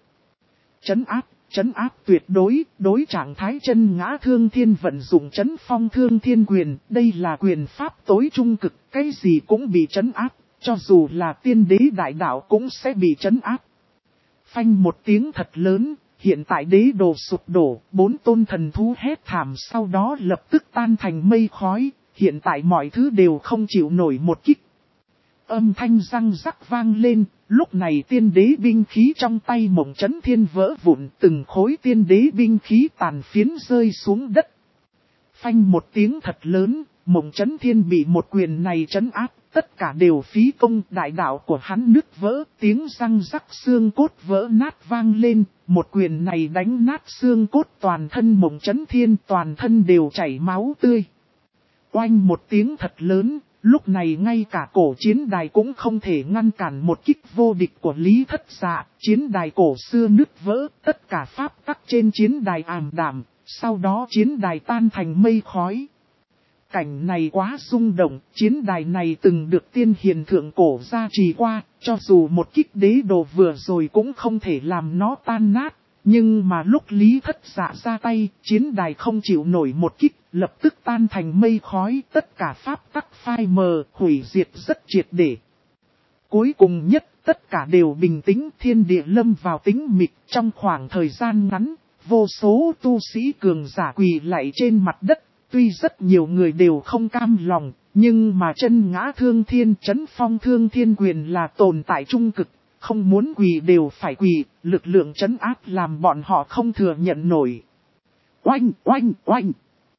Trấn áp tuyệt đối, đối trạng thái chân ngã thương thiên vận dụng trấn phong thương thiên quyền, đây là quyền pháp tối trung cực, cái gì cũng bị trấn áp, cho dù là tiên đế đại đạo cũng sẽ bị trấn áp. Phanh một tiếng thật lớn, hiện tại đế đồ sụp đổ, 4 tôn thần thú hét thảm sau đó lập tức tan thành mây khói, hiện tại mọi thứ đều không chịu nổi một kích. Âm thanh răng rắc vang lên, lúc này tiên đế binh khí trong tay Mộng Chấn Thiên vỡ vụn, từng khối tiên đế binh khí tàn phiến rơi xuống đất. Phanh một tiếng thật lớn, Mộng Chấn Thiên bị một quyền này trấn áp, tất cả đều phí công, đại đạo của hắn nứt vỡ, tiếng răng rắc xương cốt vỡ nát vang lên, một quyền này đánh nát xương cốt toàn thân Mộng Chấn Thiên, toàn thân đều chảy máu tươi. Oanh một tiếng thật lớn. Lúc này ngay cả cổ chiến đài cũng không thể ngăn cản một kích vô địch của Lý Thất Dạ, chiến đài cổ xưa nứt vỡ, tất cả pháp tắc trên chiến đài ảm đạm, sau đó chiến đài tan thành mây khói. Cảnh này quá rung động, chiến đài này từng được tiên hiền thượng cổ gia trì qua, cho dù một kích đế đồ vừa rồi cũng không thể làm nó tan nát. Nhưng mà lúc Lý Thất Dạ ra tay, chiến đài không chịu nổi một kích, lập tức tan thành mây khói, tất cả pháp tắc phai mờ, hủy diệt rất triệt để. Cuối cùng nhất, tất cả đều bình tĩnh, thiên địa lâm vào tĩnh mịch. Trong khoảng thời gian ngắn, vô số tu sĩ cường giả quỳ lạy trên mặt đất, tuy rất nhiều người đều không cam lòng, nhưng mà chân ngã thương thiên trấn phong thương thiên quyền là tồn tại trung cực. Không muốn quỳ đều phải quỳ, lực lượng trấn áp làm bọn họ không thừa nhận nổi. Oanh, oanh, oanh.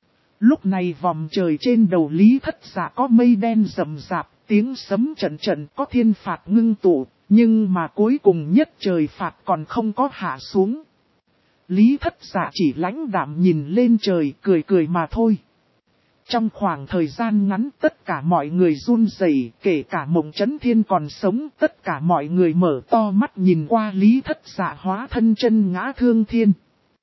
Lúc này vòm trời trên đầu Lý Thất Dạ có mây đen rậm rạp, tiếng sấm trận trận, có thiên phạt ngưng tụ, nhưng mà cuối cùng nhất trời phạt còn không có hạ xuống. Lý Thất Dạ chỉ lãnh đạm nhìn lên trời, cười cười mà thôi. Trong khoảng thời gian ngắn tất cả mọi người run rẩy, kể cả Mộng Chấn Thiên còn sống, tất cả mọi người mở to mắt nhìn qua Lý Thất Dạ hóa thân chân ngã thương thiên.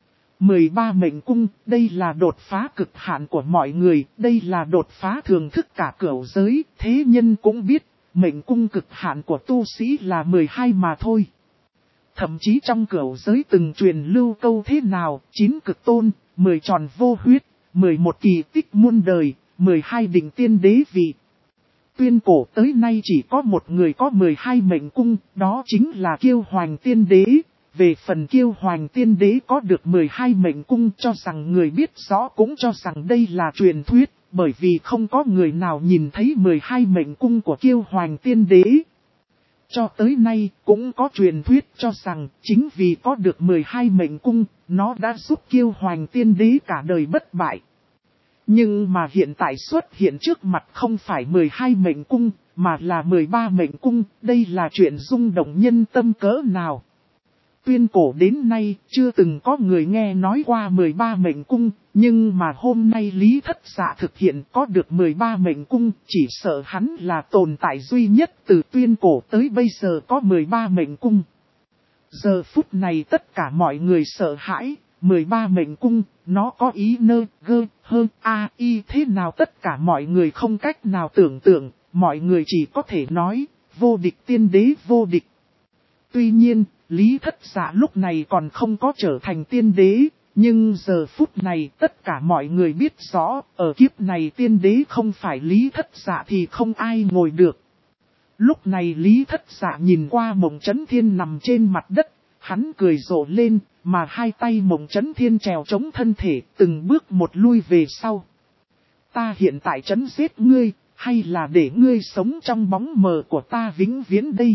13 mệnh cung, đây là đột phá cực hạn của mọi người, đây là đột phá thường thức cả cửu giới, thế nhân cũng biết, mệnh cung cực hạn của tu sĩ là 12 mà thôi. Thậm chí trong cửu giới từng truyền lưu câu thế nào, 9 cực tôn, 10 tròn vô huyết, 11 kỳ tích muôn đời, 12 đỉnh tiên đế vị. Tuyên cổ tới nay chỉ có một người có 12 mệnh cung, đó chính là Kiêu Hoành Tiên Đế. Về phần Kiêu Hoành Tiên Đế có được 12 mệnh cung, cho rằng người biết rõ cũng cho rằng đây là truyền thuyết, bởi vì không có người nào nhìn thấy 12 mệnh cung của Kiêu Hoành Tiên Đế. Cho tới nay cũng có truyền thuyết cho rằng chính vì có được 12 mệnh cung, nó đã giúp Kiêu Hoành Tiên Đế cả đời bất bại. Nhưng mà hiện tại xuất hiện trước mặt không phải 12 mệnh cung, mà là 13 mệnh cung, đây là chuyện rung động nhân tâm cỡ nào. Tuyên cổ đến nay chưa từng có người nghe nói qua 13 mệnh cung, nhưng mà hôm nay Lý Thất Dạ thực hiện có được 13 mệnh cung, chỉ sợ hắn là tồn tại duy nhất từ tuyên cổ tới bây giờ có 13 mệnh cung. Giờ phút này tất cả mọi người sợ hãi, 13 mệnh cung, nó có ý nơ, gơ, hơ, a, y thế nào tất cả mọi người không cách nào tưởng tượng, mọi người chỉ có thể nói, vô địch tiên đế vô địch. Tuy nhiên, Lý Thất Dạ lúc này còn không có trở thành tiên đế, nhưng giờ phút này tất cả mọi người biết rõ, ở kiếp này tiên đế không phải Lý Thất Dạ thì không ai ngồi được. Lúc này Lý Thất Dạ nhìn qua Mộng Chấn Thiên nằm trên mặt đất, hắn cười rộ lên, mà hai tay Mộng Chấn Thiên trèo chống thân thể, từng bước một lui về sau. Ta hiện tại trấn giết ngươi, hay là để ngươi sống trong bóng mờ của ta vĩnh viễn đây?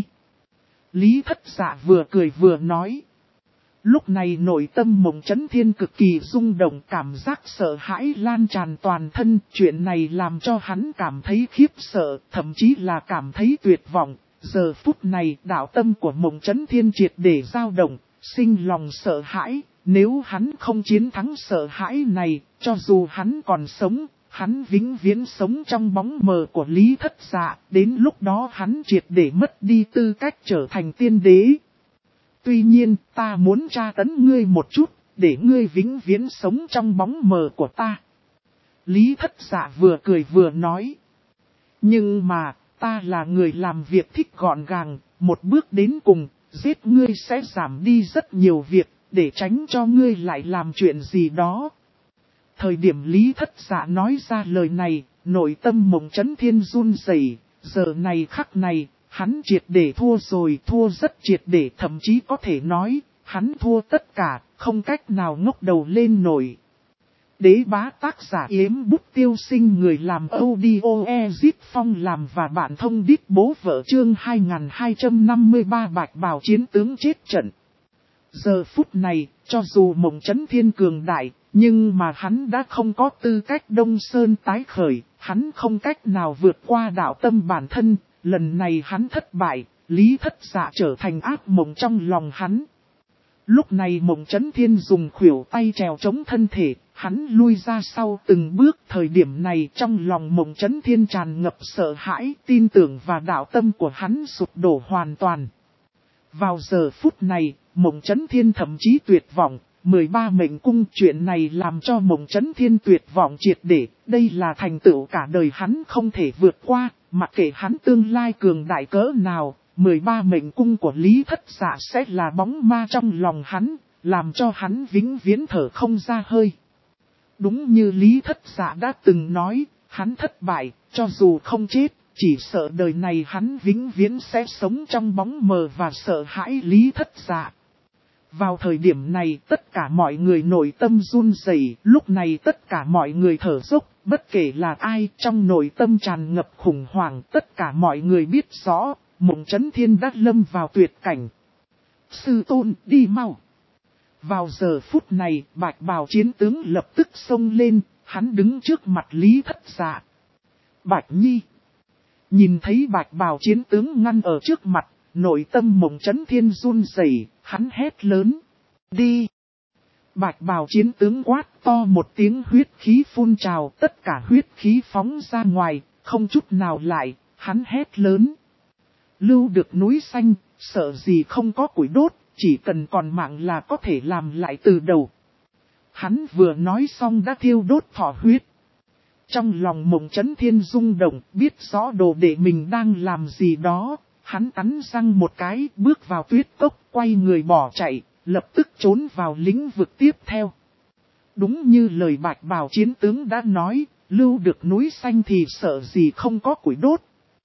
Lý Thất Dạ vừa cười vừa nói. Lúc này nội tâm Mộng Chấn Thiên cực kỳ rung động, cảm giác sợ hãi lan tràn toàn thân. Chuyện này làm cho hắn cảm thấy khiếp sợ, thậm chí là cảm thấy tuyệt vọng. Giờ phút này đạo tâm của Mộng Chấn Thiên triệt để dao động, sinh lòng sợ hãi. Nếu hắn không chiến thắng sợ hãi này, cho dù hắn còn sống, hắn vĩnh viễn sống trong bóng mờ của Lý Thất Dạ, đến lúc đó hắn triệt để mất đi tư cách trở thành tiên đế. Tuy nhiên, ta muốn tra tấn ngươi một chút, để ngươi vĩnh viễn sống trong bóng mờ của ta. Lý Thất Dạ vừa cười vừa nói. Nhưng mà, ta là người làm việc thích gọn gàng, một bước đến cùng, giết ngươi sẽ giảm đi rất nhiều việc, để tránh cho ngươi lại làm chuyện gì đó. Thời điểm Lý Thất Dạ nói ra lời này, nội tâm Mộng Chấn Thiên run rẩy. Giờ này khắc này, hắn triệt để thua rồi, thua rất triệt để, thậm chí có thể nói, hắn thua tất cả, không cách nào ngóc đầu lên nổi. Đế bá tác giả Yếm Bút Tiêu Sinh, người làm audio Ezit Phong làm và bạn thông đít bố vợ chương 2253 bạch bào chiến tướng chết trận. Giờ phút này, cho dù Mộng Chấn Thiên cường đại, nhưng mà hắn đã không có tư cách Đông Sơn tái khởi, hắn không cách nào vượt qua đạo tâm bản thân, lần này hắn thất bại, Lý Thất Dạ trở thành ác mộng trong lòng hắn. Lúc này Mộng Chấn Thiên dùng khuỷu tay trèo chống thân thể, hắn lui ra sau từng bước, thời điểm này trong lòng Mộng Chấn Thiên tràn ngập sợ hãi, tin tưởng và đạo tâm của hắn sụp đổ hoàn toàn. Vào giờ phút này, Mộng Chấn Thiên thậm chí tuyệt vọng, 13 mệnh cung, chuyện này làm cho Mộng Chấn Thiên tuyệt vọng triệt để, đây là thành tựu cả đời hắn không thể vượt qua, mặc kệ hắn tương lai cường đại cỡ nào, 13 mệnh cung của Lý Thất Dạ sẽ là bóng ma trong lòng hắn, làm cho hắn vĩnh viễn thở không ra hơi. Đúng như Lý Thất Dạ đã từng nói, hắn thất bại, cho dù không chết, chỉ sợ đời này hắn vĩnh viễn sẽ sống trong bóng mờ và sợ hãi Lý Thất Dạ. Vào thời điểm này tất cả mọi người nội tâm run rẩy, lúc này tất cả mọi người thở dốc, bất kể là ai trong nội tâm tràn ngập khủng hoảng, tất cả mọi người biết rõ, Mộng Chấn Thiên đã lâm vào tuyệt cảnh. Sư tôn, đi mau. Vào giờ phút này, bạch bào chiến tướng lập tức xông lên, hắn đứng trước mặt Lý Thất Dạ. Bạch Nhi. Nhìn thấy bạch bào chiến tướng ngăn ở trước mặt, nội tâm Mộng Chấn Thiên run rẩy, hắn hét lớn. Đi! Bạch bào chiến tướng quát to một tiếng, huyết khí phun trào, tất cả huyết khí phóng ra ngoài, không chút nào lại, hắn hét lớn. Lưu được núi xanh, sợ gì không có củi đốt, chỉ cần còn mạng là có thể làm lại từ đầu. Hắn vừa nói xong đã thiêu đốt thỏ huyết. Trong lòng Mộng Chấn Thiên rung động, biết rõ đồ đệ mình đang làm gì đó, hắn cắn răng một cái, bước vào tuyết cốc, quay người bỏ chạy, lập tức trốn vào lĩnh vực tiếp theo. Đúng như lời bạch bào chiến tướng đã nói, lưu được núi xanh thì sợ gì không có củi đốt.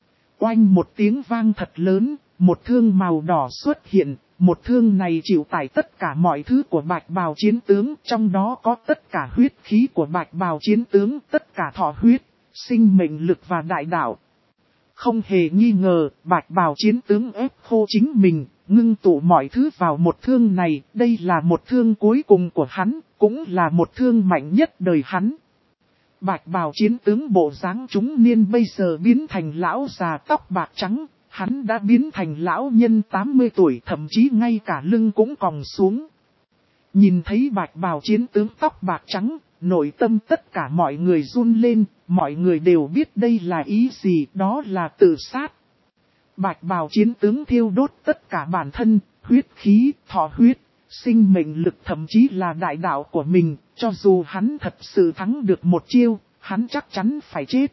Oanh một tiếng vang thật lớn, một thương màu đỏ xuất hiện, một thương này chịu tải tất cả mọi thứ của bạch bào chiến tướng, trong đó có tất cả huyết khí của bạch bào chiến tướng, tất cả thọ huyết, sinh mệnh lực và đại đạo. Không hề nghi ngờ, bạch bào chiến tướng ép khô chính mình, ngưng tụ mọi thứ vào một thương này, đây là một thương cuối cùng của hắn, cũng là một thương mạnh nhất đời hắn. Bạch bào chiến tướng bộ dáng trung niên bây giờ biến thành lão già tóc bạc trắng, hắn đã biến thành lão nhân 80 tuổi, thậm chí ngay cả lưng cũng còng xuống. Nhìn thấy bạch bào chiến tướng tóc bạc trắng, nội tâm tất cả mọi người run lên, mọi người đều biết đây là ý gì, đó là tự sát. Bạch bào chiến tướng thiêu đốt tất cả bản thân, huyết khí, thọ huyết, sinh mệnh lực thậm chí là đại đạo của mình, cho dù hắn thật sự thắng được một chiêu, hắn chắc chắn phải chết.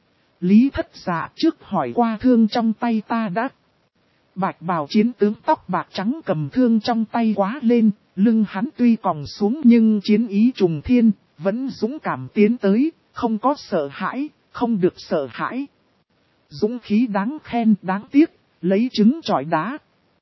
Lý Thất Dạ trước hỏi qua thương trong tay ta đã. Bạch bào chiến tướng tóc bạc trắng cầm thương trong tay quá lên, lưng hắn tuy còng xuống nhưng chiến ý trùng thiên, vẫn dũng cảm tiến tới, không có sợ hãi, không được sợ hãi. Dũng khí đáng khen, đáng tiếc, lấy trứng chọi đá.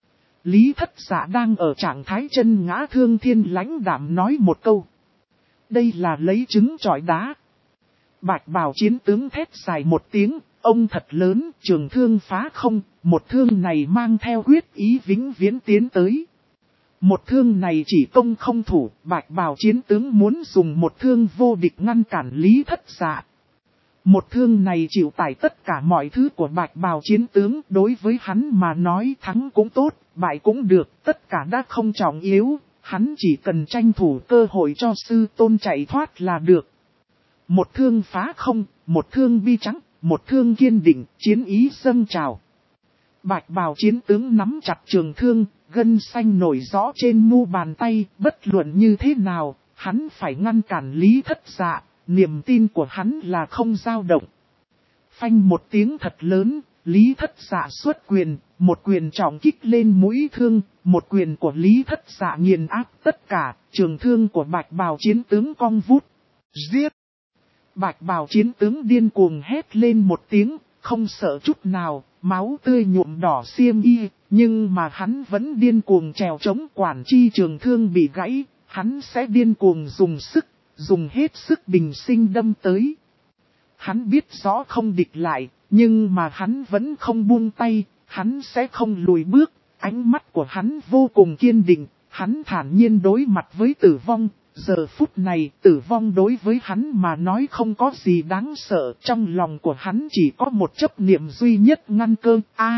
Lý Thất Dạ đang ở trạng thái chân ngã thương thiên lãnh đạm nói một câu. Đây là lấy trứng chọi đá. Bạch bào chiến tướng thét dài một tiếng, ông thật lớn, trường thương phá không, một thương này mang theo huyết ý vĩnh viễn tiến tới. Một thương này chỉ công không thủ, bạch bào chiến tướng muốn dùng một thương vô địch ngăn cản Lý Thất Dạ. Một thương này chịu tải tất cả mọi thứ của bạch bào chiến tướng, đối với hắn mà nói thắng cũng tốt, bại cũng được, tất cả đã không trọng yếu, hắn chỉ cần tranh thủ cơ hội cho sư tôn chạy thoát là được. Một thương phá không, một thương bi trắng, một thương kiên định, chiến ý dâng trào. Bạch bào chiến tướng nắm chặt trường thương, gân xanh nổi rõ trên mu bàn tay, bất luận như thế nào, hắn phải ngăn cản Lý Thất Dạ, niềm tin của hắn là không dao động. Phanh một tiếng thật lớn, Lý Thất Dạ xuất quyền, một quyền trọng kích lên mũi thương, một quyền của Lý Thất Dạ nghiền áp tất cả, trường thương của bạch bào chiến tướng cong vút, giết. Bạch bào chiến tướng điên cuồng hét lên một tiếng, không sợ chút nào, máu tươi nhuộm đỏ xiêm y, nhưng mà hắn vẫn điên cuồng trèo chống quản chi trường thương bị gãy, hắn sẽ điên cuồng dùng hết sức bình sinh đâm tới. Hắn biết rõ không địch lại, nhưng mà hắn vẫn không buông tay, hắn sẽ không lùi bước, ánh mắt của hắn vô cùng kiên định, hắn thản nhiên đối mặt với tử vong. Giờ phút này tử vong đối với hắn mà nói không có gì đáng sợ, trong lòng của hắn chỉ có một chấp niệm duy nhất ngăn cơ,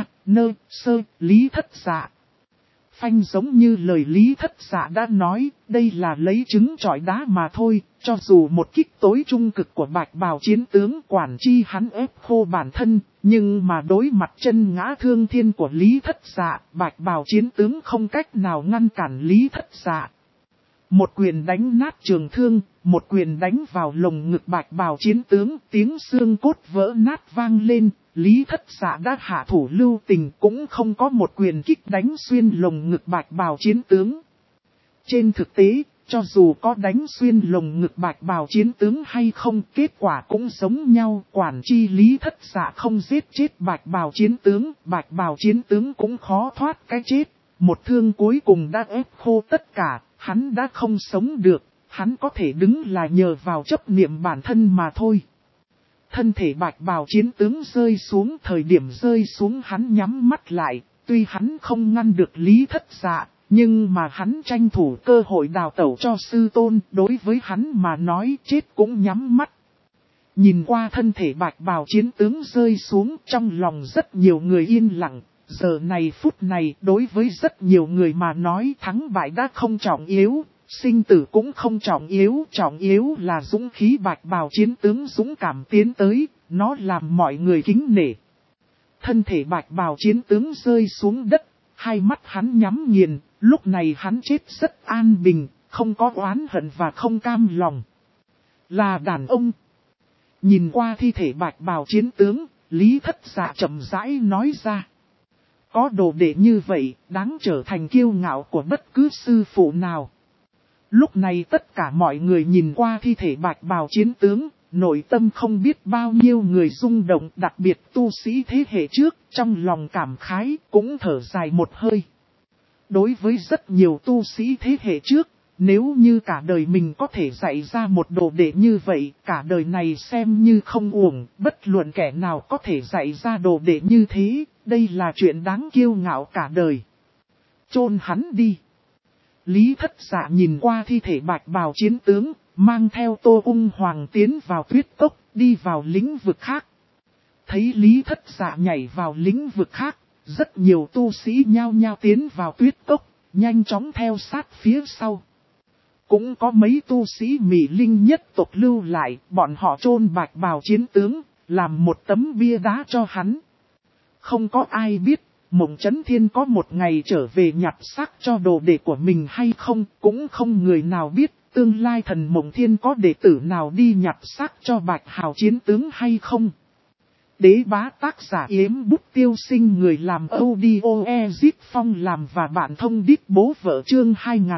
Lý Thất Dạ. Phanh giống như lời Lý Thất Dạ đã nói, đây là lấy trứng chọi đá mà thôi, cho dù một kích tối trung cực của bạch bào chiến tướng quản chi hắn ép khô bản thân, nhưng mà đối mặt chân ngã thương thiên của Lý Thất Dạ, bạch bào chiến tướng không cách nào ngăn cản Lý Thất Dạ. Một quyền đánh nát trường thương, một quyền đánh vào lồng ngực bạch bào chiến tướng, tiếng xương cốt vỡ nát vang lên, Lý Thất Dạ đã hạ thủ lưu tình cũng không có một quyền kích đánh xuyên lồng ngực bạch bào chiến tướng. Trên thực tế, cho dù có đánh xuyên lồng ngực bạch bào chiến tướng hay không, kết quả cũng giống nhau, quản chi Lý Thất Dạ không giết chết bạch bào chiến tướng cũng khó thoát cái chết. Một thương cuối cùng đã ép khô tất cả, hắn đã không sống được, hắn có thể đứng là nhờ vào chấp niệm bản thân mà thôi. Thân thể bạch bào chiến tướng rơi xuống, thời điểm rơi xuống hắn nhắm mắt lại, tuy hắn không ngăn được Lý Thất Dạ, Nhưng mà hắn tranh thủ cơ hội đào tẩu cho sư tôn, đối với hắn mà nói chết cũng nhắm mắt. Nhìn qua thân thể bạch bào chiến tướng rơi xuống, trong lòng rất nhiều người yên lặng. Giờ này phút này đối với rất nhiều người mà nói thắng bại đã không trọng yếu, sinh tử cũng không trọng yếu là dũng khí bạch bào chiến tướng dũng cảm tiến tới, nó làm mọi người kính nể. Thân thể bạch bào chiến tướng rơi xuống đất, hai mắt hắn nhắm nghiền, lúc này hắn chết rất an bình, không có oán hận và không cam lòng. Là đàn ông. Nhìn qua thi thể bạch bào chiến tướng, Lý Thất Dạ chậm rãi nói ra. Có đồ đệ như vậy, đáng trở thành kiêu ngạo của bất cứ sư phụ nào. Lúc này tất cả mọi người nhìn qua thi thể bạch bào chiến tướng, nội tâm không biết bao nhiêu người rung động, đặc biệt tu sĩ thế hệ trước, trong lòng cảm khái, cũng thở dài một hơi. Đối với rất nhiều tu sĩ thế hệ trước, nếu như cả đời mình có thể dạy ra một đồ đệ như vậy, cả đời này xem như không uổng, bất luận kẻ nào có thể dạy ra đồ đệ như thế, đây là chuyện đáng kiêu ngạo cả đời. Chôn hắn đi. Lý Thất Dạ nhìn qua thi thể bạch bào chiến tướng, mang theo Tô Ung Hoàng tiến vào tuyết cốc, đi vào lĩnh vực khác. Thấy Lý Thất Dạ nhảy vào lĩnh vực khác, rất nhiều tu sĩ nhao nhao tiến vào tuyết cốc, nhanh chóng theo sát phía sau. Cũng có mấy tu sĩ Mị Linh nhất tộc lưu lại, bọn họ chôn bạch bào chiến tướng, làm một tấm bia đá cho hắn. Không có ai biết, Mộng Chấn Thiên có một ngày trở về nhặt xác cho đồ đệ của mình hay không, cũng không người nào biết, tương lai thần Mộng Thiên có đệ tử nào đi nhặt xác cho bạch hào chiến tướng hay không. Đế bá tác giả Yếm Bút Tiêu Sinh, người làm audio Ezip Phong làm và bạn thông đít bố vợ chương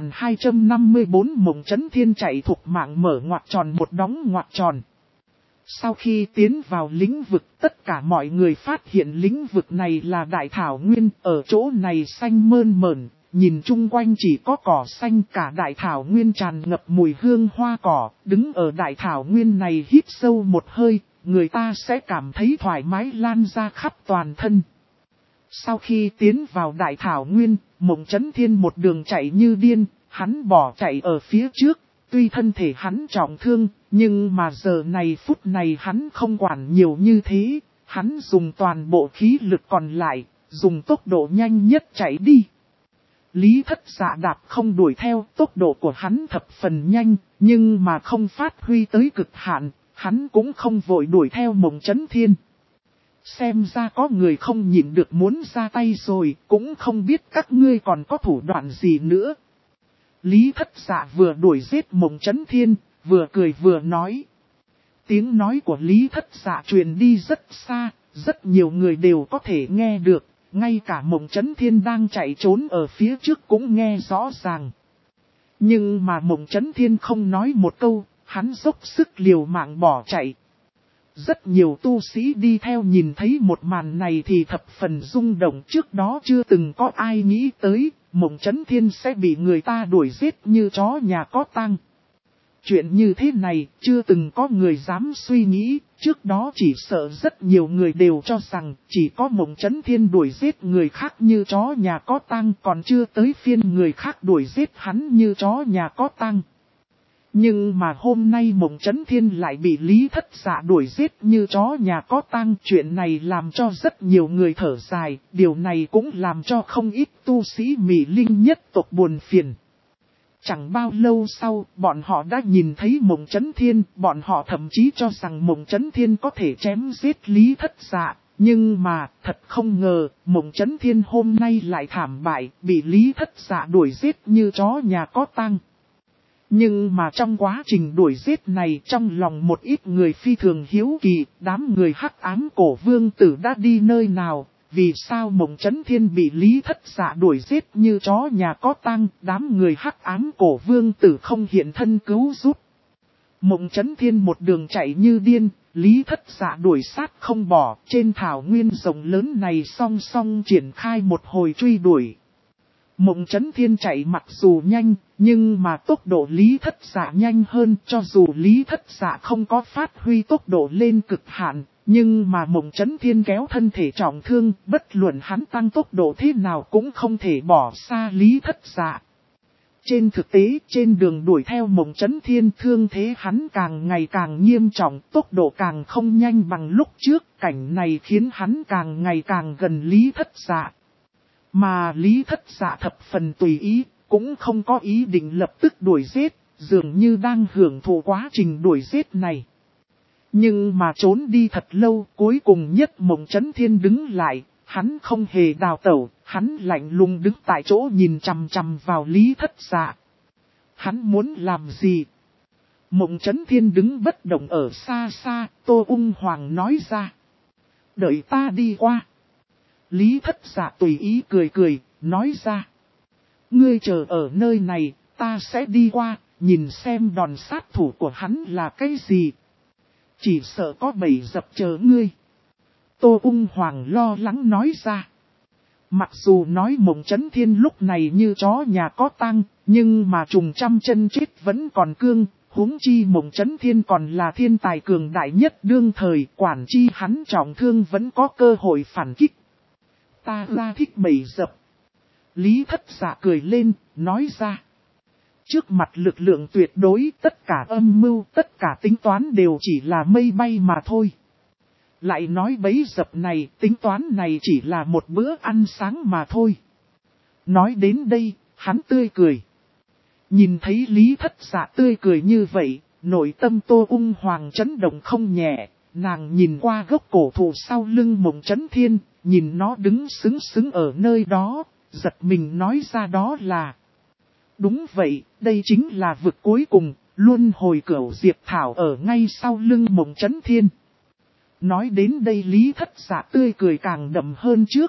2254 Mộng Chấn Thiên chạy thục mạng mở ngoặc tròn một đóng ngoặc tròn. Sau khi tiến vào lĩnh vực, tất cả mọi người phát hiện lĩnh vực này là đại thảo nguyên, ở chỗ này xanh mơn mởn, nhìn chung quanh chỉ có cỏ xanh, cả đại thảo nguyên tràn ngập mùi hương hoa cỏ, đứng ở đại thảo nguyên này hít sâu một hơi, người ta sẽ cảm thấy thoải mái lan ra khắp toàn thân. Sau khi tiến vào đại thảo nguyên, Mộng Chấn Thiên một đường chạy như điên, hắn bỏ chạy ở phía trước, tuy thân thể hắn trọng thương, nhưng mà giờ này phút này hắn không quản nhiều như thế, hắn dùng toàn bộ khí lực còn lại, dùng tốc độ nhanh nhất chạy đi. Lý Thất Dạ đạp không đuổi theo, tốc độ của hắn thập phần nhanh, nhưng mà không phát huy tới cực hạn, hắn cũng không vội đuổi theo Mộng Chấn Thiên. Xem ra có người không nhịn được muốn ra tay rồi, cũng không biết các ngươi còn có thủ đoạn gì nữa. Lý Thất Dạ vừa đuổi giết Mộng Chấn Thiên, vừa cười vừa nói. Tiếng nói của Lý Thất Dạ truyền đi rất xa, rất nhiều người đều có thể nghe được, ngay cả Mộng Chấn Thiên đang chạy trốn ở phía trước cũng nghe rõ ràng. Nhưng mà Mộng Chấn Thiên không nói một câu, hắn dốc sức liều mạng bỏ chạy. Rất nhiều tu sĩ đi theo nhìn thấy một màn này thì thập phần rung động, trước đó chưa từng có ai nghĩ tới, Mộng Chấn Thiên sẽ bị người ta đuổi giết như chó nhà có tang. Chuyện như thế này chưa từng có người dám suy nghĩ, trước đó chỉ sợ rất nhiều người đều cho rằng chỉ có Mộng Chấn Thiên đuổi giết người khác như chó nhà có tang, còn chưa tới phiên người khác đuổi giết hắn như chó nhà có tang. Nhưng mà hôm nay Mộng Chấn Thiên lại bị Lý Thất Dạ đuổi giết như chó nhà có tang, chuyện này làm cho rất nhiều người thở dài, điều này cũng làm cho không ít tu sĩ Mị Linh nhất tộc buồn phiền. Chẳng bao lâu sau, bọn họ đã nhìn thấy Mộng Chấn Thiên, bọn họ thậm chí cho rằng Mộng Chấn Thiên có thể chém giết Lý Thất Dạ, nhưng mà, thật không ngờ, Mộng Chấn Thiên hôm nay lại thảm bại, bị Lý Thất Dạ đuổi giết như chó nhà có tang. Nhưng mà trong quá trình đuổi giết này, trong lòng một ít người phi thường hiếu kỳ, đám người Hắc Ám Cổ Vương Tử đã đi nơi nào, vì sao Mộng Chấn Thiên bị Lý Thất Dạ đuổi giết như chó nhà có tang, đám người Hắc Ám Cổ Vương Tử không hiện thân cứu giúp. Mộng Chấn Thiên một đường chạy như điên, Lý Thất Dạ đuổi sát không bỏ, trên thảo nguyên rộng lớn này song song triển khai một hồi truy đuổi. Mộng Chấn Thiên chạy mặc dù nhanh, nhưng mà tốc độ Lý Thất Dạ nhanh hơn, cho dù Lý Thất Dạ không có phát huy tốc độ lên cực hạn, nhưng mà Mộng Chấn Thiên kéo thân thể trọng thương, bất luận hắn tăng tốc độ thế nào cũng không thể bỏ xa Lý Thất Dạ. Trên thực tế, trên đường đuổi theo Mộng Chấn Thiên, thương thế hắn càng ngày càng nghiêm trọng, tốc độ càng không nhanh bằng lúc trước, cảnh này khiến hắn càng ngày càng gần Lý Thất Dạ. Mà Lý Thất Dạ thập phần tùy ý, cũng không có ý định lập tức đuổi giết, dường như đang hưởng thụ quá trình đuổi giết này. Nhưng mà trốn đi thật lâu, cuối cùng nhất Mộng Chấn Thiên đứng lại, hắn không hề đào tẩu, hắn lạnh lùng đứng tại chỗ nhìn chằm chằm vào Lý Thất Dạ. Hắn muốn làm gì? Mộng Chấn Thiên đứng bất động ở xa xa, Tô Ung Hoàng nói ra. Đợi ta đi qua. Lý Thất Dạ tùy ý cười cười, nói ra. Ngươi chờ ở nơi này, ta sẽ đi qua, nhìn xem đòn sát thủ của hắn là cái gì. Chỉ sợ có bầy dập chờ ngươi. Tô Ung Hoàng lo lắng nói ra. Mặc dù nói Mộng Chấn Thiên lúc này như chó nhà có tang, nhưng mà trùng trăm chân chết vẫn còn cương, huống chi Mộng Chấn Thiên còn là thiên tài cường đại nhất đương thời, quản chi hắn trọng thương vẫn có cơ hội phản kích. Ta ra thích bầy dập. Lý Thất Dạ cười lên, nói ra. Trước mặt lực lượng tuyệt đối, tất cả âm mưu, tất cả tính toán đều chỉ là mây bay mà thôi. Lại nói bấy dập này, tính toán này chỉ là một bữa ăn sáng mà thôi. Nói đến đây, hắn tươi cười. Nhìn thấy Lý Thất Dạ tươi cười như vậy, nội tâm Tô Ung Hoàng chấn động không nhẹ, nàng nhìn qua gốc cổ thụ sau lưng Mộng Chấn Thiên, nhìn nó đứng sững sững ở nơi đó, giật mình nói ra đó là. Đúng vậy, đây chính là vực cuối cùng, luân hồi cửu diệp thảo ở ngay sau lưng Mộng Chấn Thiên. Nói đến đây Lý Thất Dạ tươi cười càng đậm hơn trước.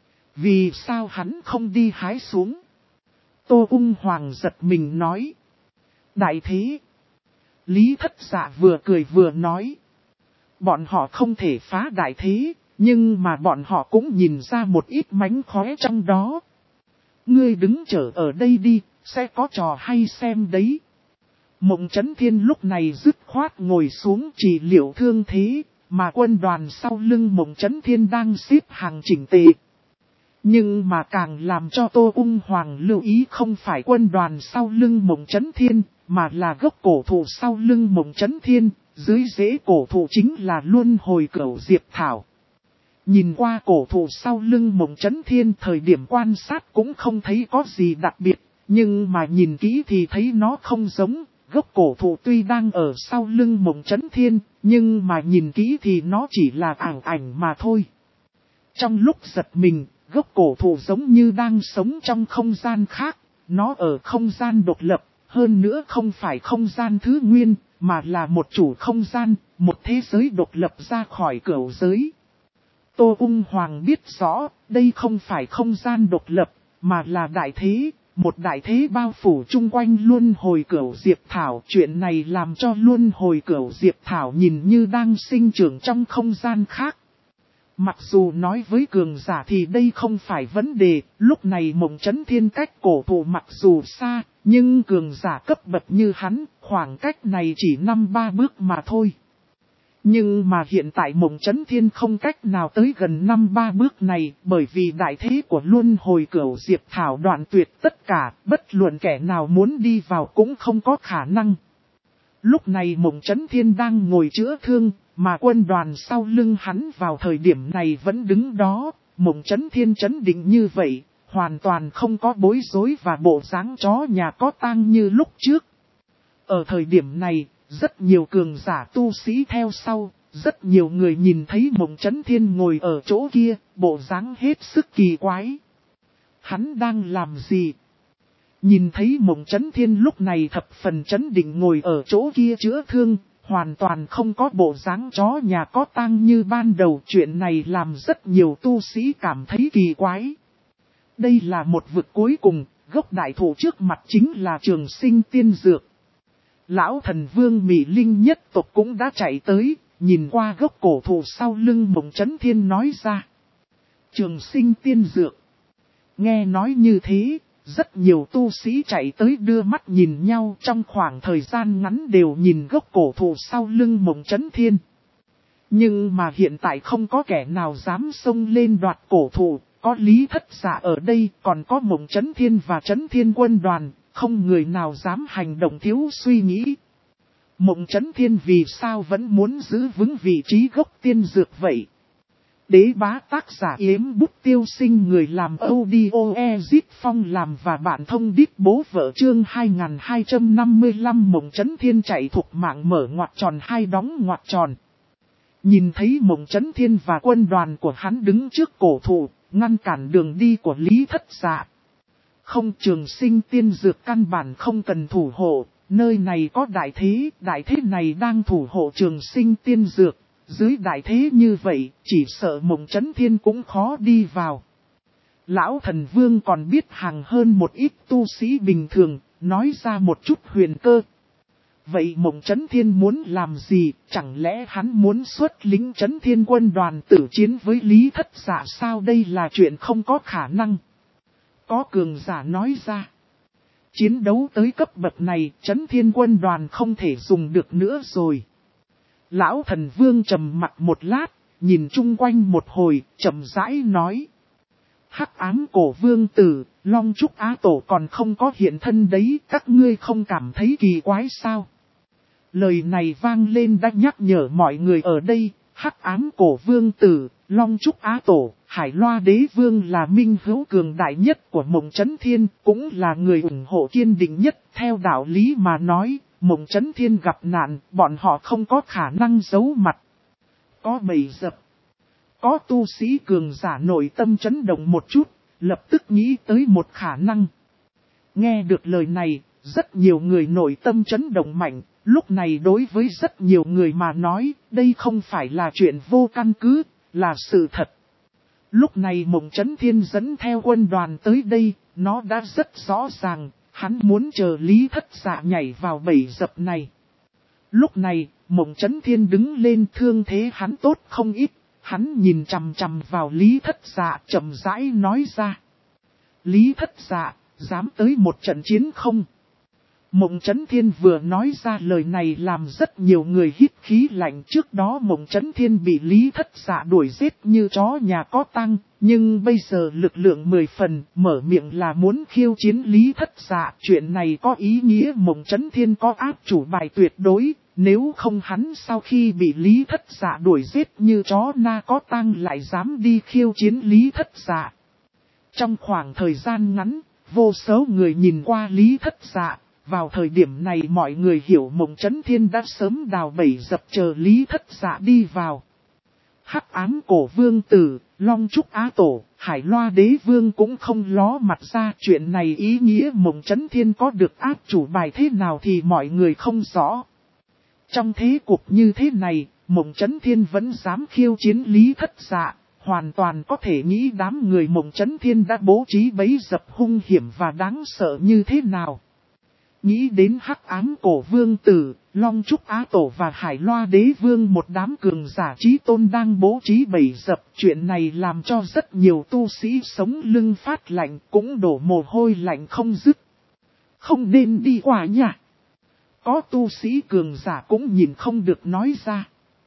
Vì sao hắn không đi hái xuống? Tô Ung Hoàng giật mình nói. Đại thế. Lý Thất Dạ vừa cười vừa nói. Bọn họ không thể phá đại thế, nhưng mà bọn họ cũng nhìn ra một ít mánh khóe trong đó. Ngươi đứng chờ ở đây đi, sẽ có trò hay xem đấy. Mộng Chấn Thiên lúc này dứt khoát ngồi xuống trị liệu thương thế, mà quân đoàn sau lưng Mộng Chấn Thiên đang xếp hàng chỉnh tề. Nhưng mà càng làm cho Tô Ung Hoàng lưu ý không phải quân đoàn sau lưng Mộng Chấn Thiên, mà là gốc cổ thụ sau lưng Mộng Chấn Thiên, dưới rễ cổ thụ chính là luân hồi cửu diệp thảo. Nhìn qua cổ thụ sau lưng Mộng Chấn Thiên thời điểm quan sát cũng không thấy có gì đặc biệt, nhưng mà nhìn kỹ thì thấy nó không giống. Gốc cổ thụ tuy đang ở sau lưng Mộng Chấn Thiên, nhưng mà nhìn kỹ thì nó chỉ là ảo ảnh mà thôi. Trong lúc giật mình, gốc cổ thụ giống như đang sống trong không gian khác, nó ở không gian độc lập, hơn nữa không phải không gian thứ nguyên, mà là một chủ không gian, một thế giới độc lập ra khỏi cửu giới. Tô Ung Hoàng biết rõ, đây không phải không gian độc lập, mà là đại thế. Một đại thế bao phủ chung quanh luân hồi cửu diệp thảo. Chuyện này làm cho luân hồi cửu diệp thảo nhìn như đang sinh trưởng trong không gian khác. Mặc dù nói với cường giả thì đây không phải vấn đề. Lúc này Mộng Chấn Thiên cách cổ thụ mặc dù xa, nhưng cường giả cấp bậc như hắn, khoảng cách này chỉ 5-3 bước mà thôi. Nhưng mà hiện tại Mộng Chấn Thiên không cách nào tới gần 5-3 bước này, bởi vì đại thế của luân hồi cửu diệp thảo đoạn tuyệt tất cả, bất luận kẻ nào muốn đi vào cũng không có khả năng. Lúc này Mộng Chấn Thiên đang ngồi chữa thương, mà quân đoàn sau lưng hắn vào thời điểm này vẫn đứng đó. Mộng Chấn Thiên chấn định như vậy, hoàn toàn không có bối rối và bộ dáng chó nhà có tang như lúc trước. Ở thời điểm này, rất nhiều cường giả tu sĩ theo sau, rất nhiều người nhìn thấy Mộng Chấn Thiên ngồi ở chỗ kia, bộ dáng hết sức kỳ quái. Hắn đang làm gì? Nhìn thấy Mộng Chấn Thiên lúc này thập phần chấn định ngồi ở chỗ kia chữa thương, hoàn toàn không có bộ dáng chó nhà có tang như ban đầu. Chuyện này làm rất nhiều tu sĩ cảm thấy kỳ quái. Đây là một vực cuối cùng, gốc đại thụ trước mặt chính là Trường Sinh tiên dược. Lão thần vương Mỹ Linh nhất tộc cũng đã chạy tới, nhìn qua gốc cổ thụ sau lưng Mộng Chấn Thiên nói ra. Trường Sinh tiên dược. Nghe nói như thế, Rất nhiều tu sĩ chạy tới đưa mắt nhìn nhau, trong khoảng thời gian ngắn đều nhìn gốc cổ thụ sau lưng Mộng Chấn Thiên. Nhưng mà hiện tại không có kẻ nào dám xông lên đoạt cổ thụ, có Lý Thất Dạ ở đây, còn có Mộng Chấn Thiên và Chấn Thiên quân đoàn, không người nào dám hành động thiếu suy nghĩ. Mộng Chấn Thiên vì sao vẫn muốn giữ vững vị trí gốc tiên dược vậy? Đế bá tác giả Yếm Bút Tiêu Sinh, người làm audio Ezit Phong làm và bạn thông điệp bố vợ chương 2255. Mộng Chấn Thiên chạy thục mạng mở ngoặc tròn hai đóng ngoặc tròn. Nhìn thấy Mộng Chấn Thiên và quân đoàn của hắn đứng trước cổ thụ, ngăn cản đường đi của Lý Thất Dạ. Không, Trường Sinh tiên dược căn bản không cần thủ hộ, nơi này có đại thế này đang thủ hộ Trường Sinh tiên dược. Dưới đại thế như vậy, chỉ sợ Mộng Chấn Thiên cũng khó đi vào. Lão Thần Vương còn biết hàng hơn một ít tu sĩ bình thường, nói ra một chút huyền cơ. Vậy Mộng Chấn Thiên muốn làm gì? Chẳng lẽ hắn muốn xuất lính Chấn Thiên quân đoàn tử chiến với Lý Thất Dạ sao? Đây là chuyện không có khả năng. Có cường giả nói ra. Chiến đấu tới cấp bậc này, Chấn Thiên quân đoàn không thể dùng được nữa rồi. Lão Thần Vương trầm mặt một lát, nhìn chung quanh một hồi, chậm rãi nói. Hắc Ám Cổ Vương Tử, Long Trúc Á Tổ còn không có hiện thân đấy, các ngươi không cảm thấy kỳ quái sao? Lời này vang lên đã nhắc nhở mọi người ở đây, Hắc Ám Cổ Vương Tử, Long Trúc Á Tổ, Hải Loa Đế Vương là minh hữu cường đại nhất của Mộng Chấn Thiên, cũng là người ủng hộ kiên định nhất. Theo đạo lý mà nói, Mộng Chấn Thiên gặp nạn, bọn họ không có khả năng giấu mặt. Có bầy dập. Có tu sĩ cường giả nội tâm chấn động một chút, lập tức nghĩ tới một khả năng. Nghe được lời này, rất nhiều người nội tâm chấn động mạnh. Lúc này đối với rất nhiều người mà nói, đây không phải là chuyện vô căn cứ, là sự thật. Lúc này Mộng Chấn Thiên dẫn theo quân đoàn tới đây, nó đã rất rõ ràng, hắn muốn chờ Lý Thất Dạ nhảy vào bẫy dập này. Lúc này, Mộng Chấn Thiên đứng lên, thương thế hắn tốt không ít, hắn nhìn chằm chằm vào Lý Thất Dạ chậm rãi nói ra. Lý Thất Dạ, dám tới một trận chiến không? Mộng Chấn Thiên vừa nói ra lời này làm rất nhiều người hít khí lạnh. Trước đó Mộng Chấn Thiên bị Lý Thất Dạ đuổi giết như chó nhà có tang, nhưng bây giờ lực lượng 10 phần, mở miệng là muốn khiêu chiến Lý Thất Dạ. Chuyện này có ý nghĩa Mộng Chấn Thiên có áp chủ bài tuyệt đối, nếu không hắn sau khi bị Lý Thất Dạ đuổi giết như chó na có tang lại dám đi khiêu chiến Lý Thất Dạ. Trong khoảng thời gian ngắn, vô số người nhìn qua Lý Thất Dạ. Vào thời điểm này mọi người hiểu Mộng Chấn Thiên đã sớm đào bẫy dập chờ Lý Thất Dạ đi vào. Hắc Ám Cổ Vương Tử, Long Trúc Á Tổ, Hải Loa Đế Vương cũng không ló mặt ra. Chuyện này ý nghĩa Mộng Chấn Thiên có được áp chủ bài thế nào thì mọi người không rõ. Trong thế cục như thế này, Mộng Chấn Thiên vẫn dám khiêu chiến Lý Thất Dạ. Hoàn toàn có thể nghĩ đám người Mộng Chấn Thiên đã bố trí bẫy dập hung hiểm và đáng sợ như thế nào. Nghĩ đến Hắc Ám Cổ Vương Tử, Long Trúc Á Tổ và Hải Loa Đế Vương, một đám cường giả chí tôn đang bố trí bẫy dập. Chuyện này làm cho rất nhiều tu sĩ sống lưng phát lạnh, cũng đổ mồ hôi lạnh không dứt. Không nên đi qua nhà. Có tu sĩ cường giả cũng nhìn không được nói ra.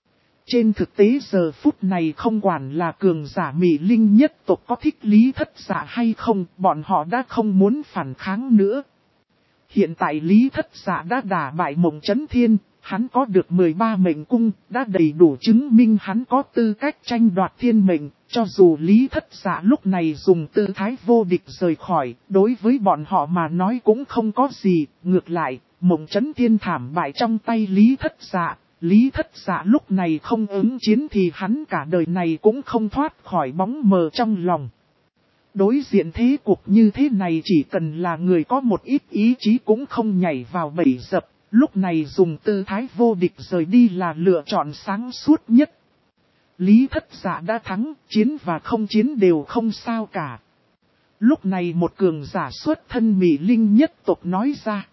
Trên thực tế giờ phút này không quản là cường giả Mị Linh nhất tộc có thích Lý Thất Dạ hay không, bọn họ đã không muốn phản kháng nữa. Hiện tại Lý Thất Dạ đã đả bại Mộng Chấn Thiên, hắn có được 13 mệnh cung, đã đầy đủ chứng minh hắn có tư cách tranh đoạt thiên mệnh. Cho dù Lý Thất Dạ lúc này dùng tư thái vô địch rời khỏi, đối với bọn họ mà nói cũng không có gì. Ngược lại, Mộng Chấn Thiên thảm bại trong tay Lý Thất Dạ. Lý Thất Dạ lúc này không ứng chiến thì hắn cả đời này cũng không thoát khỏi bóng mờ trong lòng. Đối diện thế cuộc như thế này chỉ cần là người có một ít ý chí cũng không nhảy vào bẫy dập, lúc này dùng tư thái vô địch rời đi là lựa chọn sáng suốt nhất. Lý Thất Dạ đã thắng, chiến và không chiến đều không sao cả. Lúc này một cường giả xuất thân Mị Linh nhất tộc nói ra.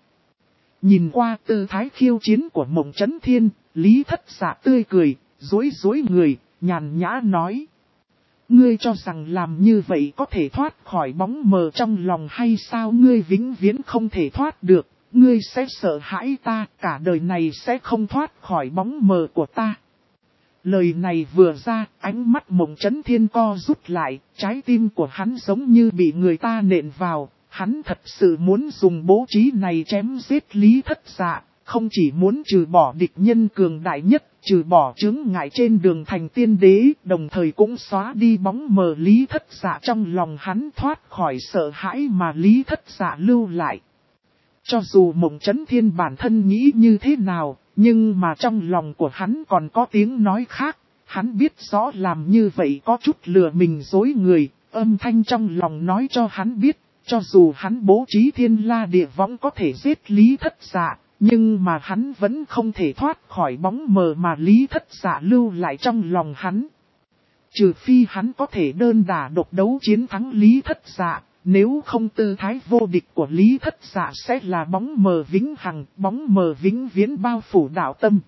Nhìn qua tư thái khiêu chiến của Mộng Chấn Thiên, Lý Thất Dạ tươi cười, dối người, nhàn nhã nói. Ngươi cho rằng làm như vậy có thể thoát khỏi bóng mờ trong lòng hay sao? Ngươi vĩnh viễn không thể thoát được, ngươi sẽ sợ hãi ta, cả đời này sẽ không thoát khỏi bóng mờ của ta. Lời này vừa ra, ánh mắt Mộng Chấn Thiên co rút lại, trái tim của hắn giống như bị người ta nện vào, hắn thật sự muốn dùng bố trí này chém giết Lý Thất Dạ, không chỉ muốn trừ bỏ địch nhân cường đại nhất, trừ bỏ chướng ngại trên đường thành tiên đế, đồng thời cũng xóa đi bóng mờ Lý Thất Dạ trong lòng hắn, thoát khỏi sợ hãi mà Lý Thất Dạ lưu lại. Cho dù Mộng Chấn Thiên bản thân nghĩ như thế nào, nhưng mà trong lòng của hắn còn có tiếng nói khác, hắn biết rõ làm như vậy có chút lừa mình dối người, âm thanh trong lòng nói cho hắn biết, cho dù hắn bố trí thiên la địa võng có thể giết Lý Thất Dạ, nhưng mà hắn vẫn không thể thoát khỏi bóng mờ mà Lý Thất Dạ lưu lại trong lòng hắn. Trừ phi hắn có thể đơn đả độc đấu chiến thắng Lý Thất Dạ, nếu không tư thái vô địch của Lý Thất Dạ sẽ là bóng mờ vĩnh hằng, bóng mờ vĩnh viễn bao phủ đạo tâm.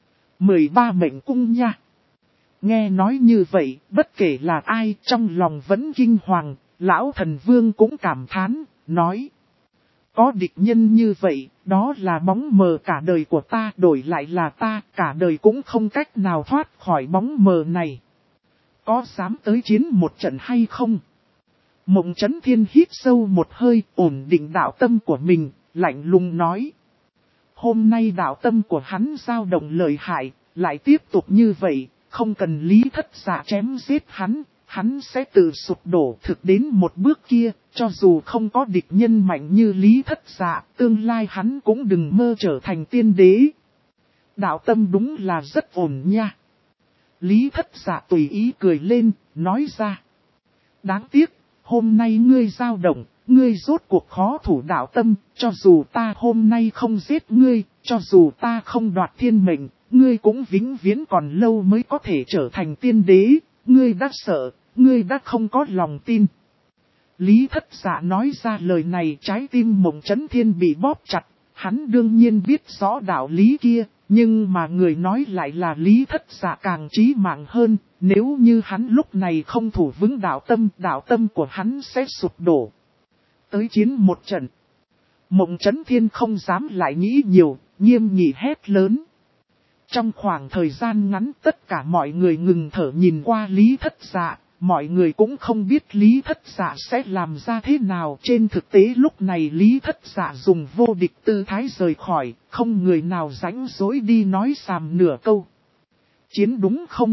13 mệnh cung nha. Nghe nói như vậy, bất kể là ai trong lòng vẫn kinh hoàng, lão thần vương cũng cảm thán, nói. Có địch nhân như vậy, đó là bóng mờ cả đời của ta, đổi lại là ta, cả đời cũng không cách nào thoát khỏi bóng mờ này. Có dám tới chiến một trận hay không? Mộng Chấn Thiên hít sâu một hơi, ổn định đạo tâm của mình, lạnh lùng nói. Hôm nay đạo tâm của hắn dao động lợi hại, lại tiếp tục như vậy, không cần Lý Thất Dạ chém giết hắn, hắn sẽ tự sụp đổ. Thực đến một bước kia, cho dù không có địch nhân mạnh như Lý Thất Dạ, tương lai hắn cũng đừng mơ trở thành tiên đế. Đạo tâm đúng là rất ổn nha. Lý Thất Dạ tùy ý cười lên, nói ra. Đáng tiếc, hôm nay ngươi dao động, ngươi rốt cuộc khó thủ đạo tâm, cho dù ta hôm nay không giết ngươi, cho dù ta không đoạt thiên mệnh, ngươi cũng vĩnh viễn còn lâu mới có thể trở thành tiên đế, ngươi đã sợ, ngươi đã không có lòng tin. Lý Thất Dạ nói ra lời này, trái tim Mộng Chấn Thiên bị bóp chặt, hắn đương nhiên biết rõ đạo lý kia, nhưng mà người nói lại là Lý Thất Dạ càng chí mạng hơn, nếu như hắn lúc này không thủ vững đạo tâm của hắn sẽ sụp đổ. Tới chiến một trận. Mộng Chấn Thiên không dám lại nghĩ nhiều, nghiêm nghị hét lớn. Trong khoảng thời gian ngắn tất cả mọi người ngừng thở nhìn qua Lý Thất Dạ, mọi người cũng không biết Lý Thất Dạ sẽ làm ra thế nào. Trên thực tế lúc này Lý Thất Dạ dùng vô địch tư thái rời khỏi, không người nào rảnh rỗi đi nói xàm nửa câu. Chiến đúng không?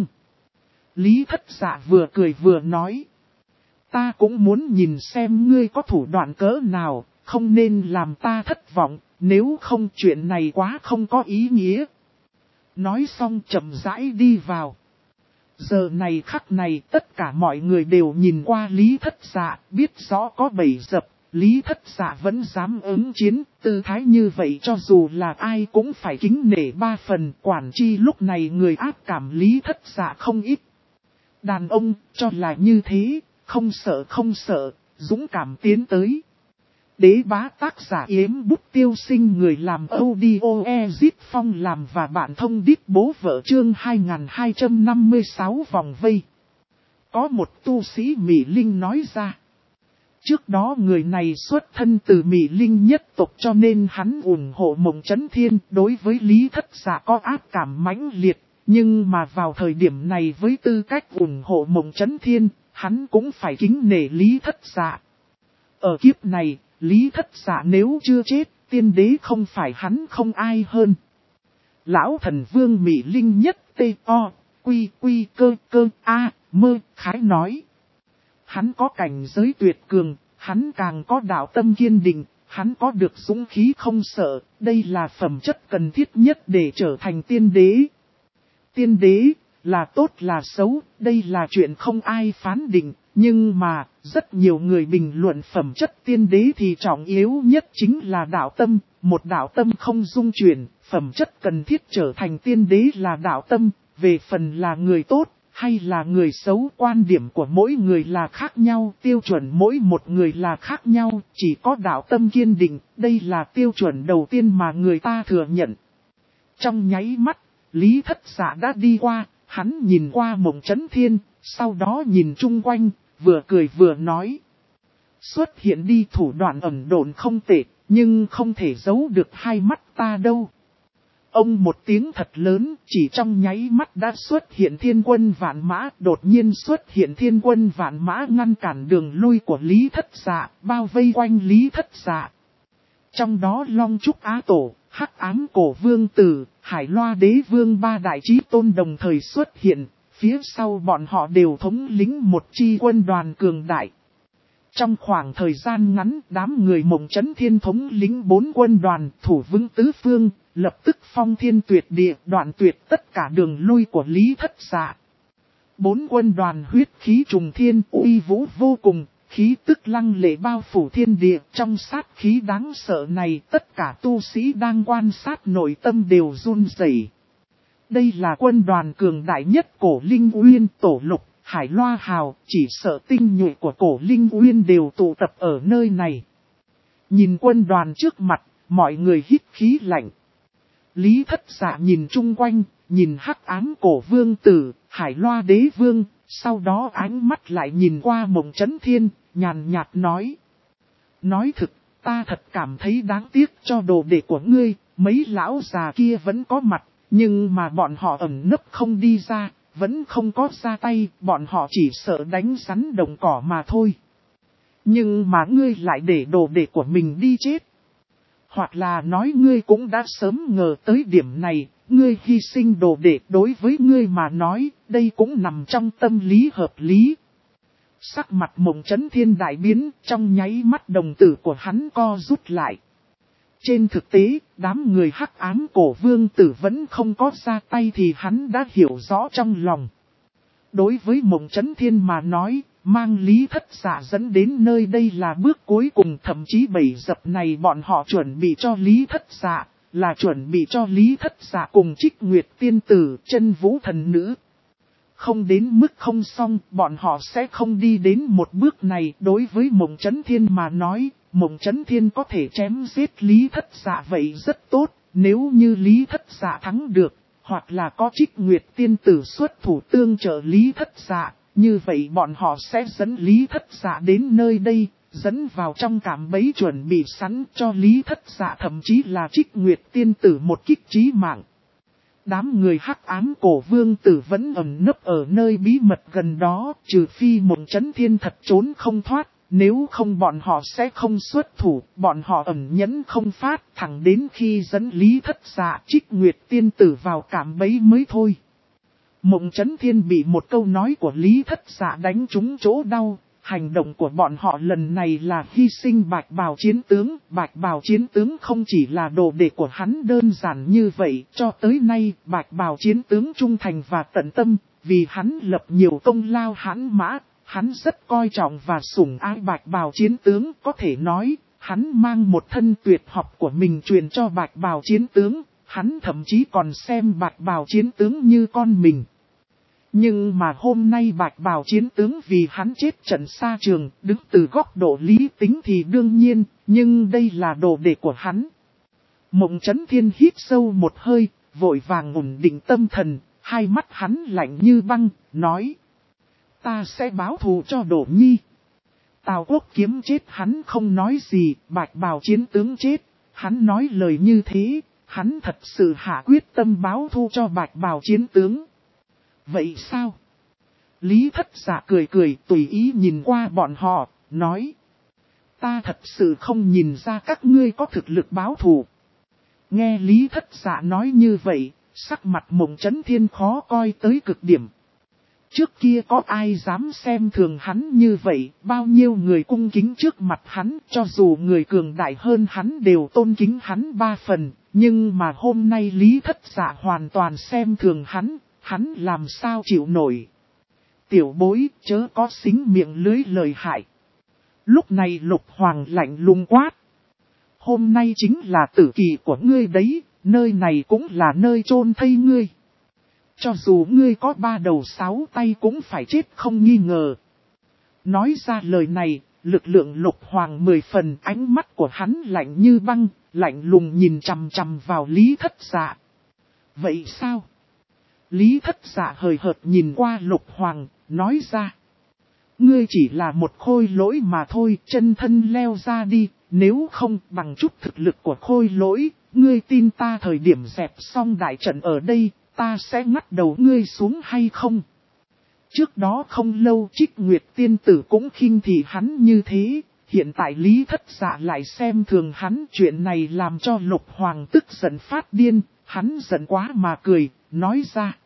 Lý Thất Dạ vừa cười vừa nói. Ta cũng muốn nhìn xem ngươi có thủ đoạn cỡ nào, không nên làm ta thất vọng, nếu không chuyện này quá không có ý nghĩa. Nói xong chậm rãi đi vào. Giờ này khắc này tất cả mọi người đều nhìn qua Lý Thất Dạ, biết rõ có bẫy dập, Lý Thất Dạ vẫn dám ứng chiến, tư thái như vậy cho dù là ai cũng phải kính nể ba phần. Quản chi lúc này người ác cảm Lý Thất Dạ không ít. Đàn ông cho là như thế, không sợ, dũng cảm tiến tới. Đế bá tác giả Yếm Bút Tiêu Sinh, người làm audio Ezit Phong làm và bạn thông điệp bố vợ chương 2256 vòng vây. Có một tu sĩ Mị Linh nói ra. Trước đó người này xuất thân từ Mị Linh nhất tộc cho nên hắn ủng hộ Mộng Chấn Thiên, đối với Lý Thất Dạ có ác cảm mãnh liệt. Nhưng mà vào thời điểm này với tư cách ủng hộ Mộng Chấn Thiên, hắn cũng phải kính nể Lý Thất Dạ. Ở kiếp này, Lý Thất Dạ nếu chưa chết, tiên đế không phải hắn không ai hơn. Lão thần vương Mị Linh nhất Mơ Khái nói. Hắn có cảnh giới tuyệt cường, hắn càng có đạo tâm kiên định, hắn có được dũng khí không sợ, đây là phẩm chất cần thiết nhất để trở thành tiên đế. Tiên đế, là tốt là xấu, đây là chuyện không ai phán định, nhưng mà, rất nhiều người bình luận phẩm chất tiên đế thì trọng yếu nhất chính là đạo tâm, một đạo tâm không dung chuyển, phẩm chất cần thiết trở thành tiên đế là đạo tâm, về phần là người tốt, hay là người xấu, quan điểm của mỗi người là khác nhau, tiêu chuẩn mỗi một người là khác nhau, chỉ có đạo tâm kiên định, đây là tiêu chuẩn đầu tiên mà người ta thừa nhận. Trong nháy mắt, Lý Thất Dạ đã đi qua, hắn nhìn qua Mộng Chấn Thiên, sau đó nhìn chung quanh, vừa cười vừa nói. Xuất hiện đi, thủ đoạn ẩn độn không tệ, nhưng không thể giấu được hai mắt ta đâu. Ông một tiếng thật lớn, chỉ trong nháy mắt đã xuất hiện thiên quân vạn mã, đột nhiên xuất hiện thiên quân vạn mã ngăn cản đường lui của Lý Thất Dạ, bao vây quanh Lý Thất Dạ. Trong đó Long Trúc Á Tổ, Hắc Ám Cổ Vương Tử, Hải Loa Đế Vương ba đại chí tôn đồng thời xuất hiện, phía sau bọn họ đều thống lĩnh một chi quân đoàn cường đại. Trong khoảng thời gian ngắn, đám người Mộng Chấn Thiên thống lĩnh 4 quân đoàn thủ vững tứ phương, lập tức phong thiên tuyệt địa, đoạn tuyệt tất cả đường lui của Lý Thất Dạ. 4 quân đoàn huyết khí trùng thiên, uy vũ vô cùng, khí tức lăng lệ bao phủ thiên địa. Trong sát khí đáng sợ này, tất cả tu sĩ đang quan sát nội tâm đều run rẩy. Đây là quân đoàn cường đại nhất Cổ Linh Uyên, Tổ Lục, Hải Loa Hào, chỉ sợ tinh nhuệ của Cổ Linh Uyên đều tụ tập ở nơi này. Nhìn quân đoàn trước mặt, mọi người hít khí lạnh. Lý Thất Dạ nhìn chung quanh, nhìn Hắc Ám Cổ Vương Tử, Hải Loa Đế Vương, sau đó ánh mắt lại nhìn qua Mộng Chấn Thiên, nhàn nhạt nói. Nói thực, ta thật cảm thấy đáng tiếc cho đồ đệ của ngươi, mấy lão già kia vẫn có mặt, nhưng mà bọn họ ẩn nấp không đi ra, vẫn không có ra tay, bọn họ chỉ sợ đánh rắn đồng cỏ mà thôi. Nhưng mà ngươi lại để đồ đệ của mình đi chết. Hoặc là nói ngươi cũng đã sớm ngờ tới điểm này, ngươi hy sinh đồ đệ đối với ngươi mà nói, đây cũng nằm trong tâm lý hợp lý. Sắc mặt Mộng Chấn Thiên đại biến, trong nháy mắt đồng tử của hắn co rút lại. Trên thực tế, đám người Hắc Ám Cổ Vương Tử vẫn không có ra tay thì hắn đã hiểu rõ trong lòng. Đối với Mộng Chấn Thiên mà nói, mang Lý Thất Dạ dẫn đến nơi đây là bước cuối cùng, thậm chí bẫy dập này bọn họ chuẩn bị cho Lý Thất Dạ, là chuẩn bị cho Lý Thất Dạ cùng Trích Nguyệt Tiên Tử, Chân Vũ Thần Nữ. Không đến mức không xong, bọn họ sẽ không đi đến một bước này. Đối với Mộng Chấn Thiên mà nói, Mộng Chấn Thiên có thể chém giết Lý Thất Dạ vậy rất tốt, nếu như Lý Thất Dạ thắng được, hoặc là có Trích Nguyệt Tiên Tử xuất thủ tương trợ Lý Thất Dạ, như vậy bọn họ sẽ dẫn Lý Thất Dạ đến nơi đây, dẫn vào trong cạm bẫy chuẩn bị sẵn cho Lý Thất Dạ, thậm chí là Trích Nguyệt Tiên Tử một kích chí mạng. Đám người Hắc Ám Cổ Vương Tử vẫn ẩn nấp ở nơi bí mật gần đó, trừ phi Mộng Chấn Thiên thật trốn không thoát, nếu không bọn họ sẽ không xuất thủ, bọn họ ẩn nhẫn không phát, thẳng đến khi dẫn Lý Thất Dạ, Trích Nguyệt Tiên Tử vào cạm bẫy mới thôi. Mộng Chấn Thiên bị một câu nói của Lý Thất Dạ đánh trúng chỗ đau. Hành động của bọn họ lần này là hy sinh Bạch Bào Chiến Tướng. Bạch Bào Chiến Tướng không chỉ là đồ đệ của hắn đơn giản như vậy. Cho tới nay, Bạch Bào Chiến Tướng trung thành và tận tâm, vì hắn lập nhiều công lao hãn mã. Hắn rất coi trọng và sủng ái Bạch Bào Chiến Tướng. Có thể nói, hắn mang một thân tuyệt học của mình truyền cho Bạch Bào Chiến Tướng. Hắn thậm chí còn xem Bạch Bào Chiến Tướng như con mình. Nhưng mà hôm nay Bạch Bào Chiến Tướng vì hắn chết trận xa trường, đứng từ góc độ lý tính thì đương nhiên, nhưng đây là đồ đệ của hắn. Mộng Chấn Thiên hít sâu một hơi, vội vàng ổn định tâm thần, hai mắt hắn lạnh như băng, nói. Ta sẽ báo thù cho Đỗ Nhi. Tào Quốc Kiếm chết hắn không nói gì, Bạch Bào Chiến Tướng chết, hắn nói lời như thế, hắn thật sự hạ quyết tâm báo thù cho Bạch Bào Chiến Tướng. Vậy sao? Lý Thất Dạ cười cười tùy ý nhìn qua bọn họ, nói. Ta thật sự không nhìn ra các ngươi có thực lực báo thù. Nghe Lý Thất Dạ nói như vậy, sắc mặt Mộng Chấn Thiên khó coi tới cực điểm. Trước kia có ai dám xem thường hắn như vậy, bao nhiêu người cung kính trước mặt hắn, cho dù người cường đại hơn hắn đều tôn kính hắn 3 phần, nhưng mà hôm nay Lý Thất Dạ hoàn toàn xem thường hắn. Hắn làm sao chịu nổi. Tiểu bối chớ có xính miệng lưới lời hại. Lúc này Lục Hoàng lạnh lùng quát. Hôm nay chính là tử kỳ của ngươi đấy, nơi này cũng là nơi chôn thây ngươi. Cho dù ngươi có 3 đầu 6 tay cũng phải chết không nghi ngờ. Nói ra lời này, lực lượng Lục Hoàng 10 phần, ánh mắt của hắn lạnh như băng, lạnh lùng nhìn chằm chằm vào Lý Thất Dạ. Vậy sao? Lý Thất Dạ hời hợt nhìn qua Lục Hoàng, nói ra. Ngươi chỉ là một khôi lỗi mà thôi, chân thân leo ra đi, nếu không bằng chút thực lực của khôi lỗi, ngươi tin ta thời điểm dẹp xong đại trận ở đây, ta sẽ ngắt đầu ngươi xuống hay không? Trước đó không lâu Trích Nguyệt tiên tử cũng khinh thị hắn như thế, hiện tại Lý Thất Dạ lại xem thường hắn, chuyện này làm cho Lục Hoàng tức giận phát điên, hắn giận quá mà cười, nói ra.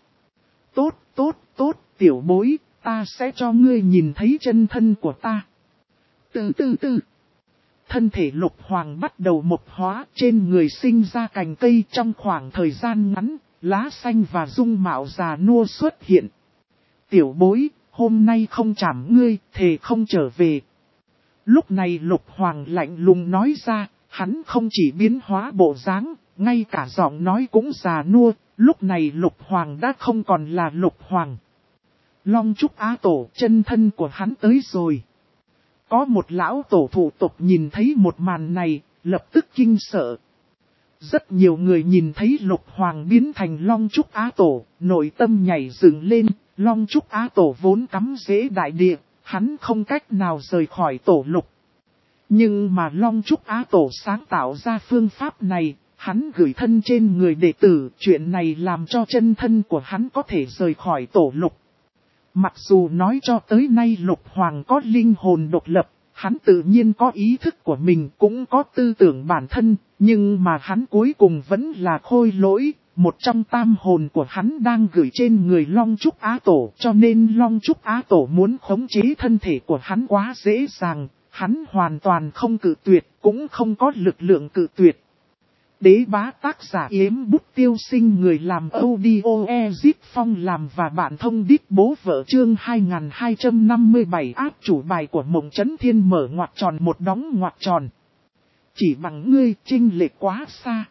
Tốt, tiểu bối, ta sẽ cho ngươi nhìn thấy chân thân của ta. Từ từ. Thân thể Lục Hoàng bắt đầu mộc hóa, trên người sinh ra cành cây trong khoảng thời gian ngắn, lá xanh và dung mạo già nua xuất hiện. Tiểu bối, hôm nay không trảm ngươi, thề không trở về. Lúc này Lục Hoàng lạnh lùng nói ra, hắn không chỉ biến hóa bộ dáng, ngay cả giọng nói cũng già nua, lúc này Lục Hoàng đã không còn là Lục Hoàng. Long Trúc Á Tổ, chân thân của hắn tới rồi. Có một lão tổ thủ tộc nhìn thấy một màn này, lập tức kinh sợ. Rất nhiều người nhìn thấy Lục Hoàng biến thành Long Trúc Á Tổ, nội tâm nhảy dựng lên, Long Trúc Á Tổ vốn cắm rễ đại địa, hắn không cách nào rời khỏi tổ lục. Nhưng mà Long Trúc Á Tổ sáng tạo ra phương pháp này, hắn gửi thân trên người đệ tử, chuyện này làm cho chân thân của hắn có thể rời khỏi tổ lục. Mặc dù nói cho tới nay Lục Hoàng có linh hồn độc lập, hắn tự nhiên có ý thức của mình, cũng có tư tưởng bản thân, nhưng mà hắn cuối cùng vẫn là khôi lỗi. Một trong tam hồn của hắn đang gửi trên người Long Trúc Á Tổ, cho nên Long Trúc Á Tổ muốn khống chế thân thể của hắn quá dễ dàng, hắn hoàn toàn không cự tuyệt, cũng không có lực lượng cự tuyệt. Đế bá tác giả Yếm Bút Tiêu Sinh, người làm audio Ezip Phong làm và bạn thông đít bố vợ, chương 2257 áp chủ bài của Mộng Chấn Thiên mở ngoặc tròn một đóng ngoặc tròn. Chỉ bằng ngươi chênh lệch quá xa.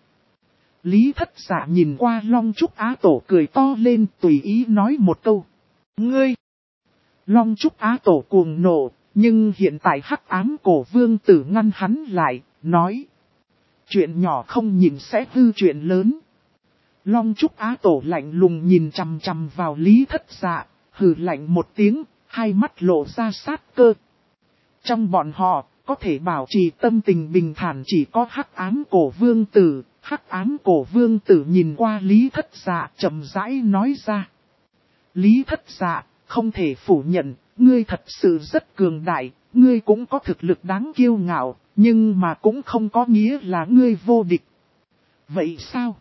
Lý Thất Dạ nhìn qua Long Trúc Á Tổ cười to lên, tùy ý nói một câu. Ngươi! Long Trúc Á Tổ cuồng nộ, nhưng hiện tại Hắc Ám Cổ Vương Tử ngăn hắn lại, nói. Chuyện nhỏ không nhìn sẽ hư chuyện lớn. Long Trúc Á Tổ lạnh lùng nhìn chằm chằm vào Lý Thất Dạ, hừ lạnh một tiếng, hai mắt lộ ra sát cơ. Trong bọn họ, có thể bảo trì tâm tình bình thản chỉ có Hắc Ám Cổ Vương Tử. Hắc Ám Cổ Vương Tử nhìn qua Lý Thất Dạ chậm rãi nói ra. Lý Thất Dạ, không thể phủ nhận, ngươi thật sự rất cường đại, ngươi cũng có thực lực đáng kiêu ngạo, nhưng mà cũng không có nghĩa là ngươi vô địch. Vậy sao?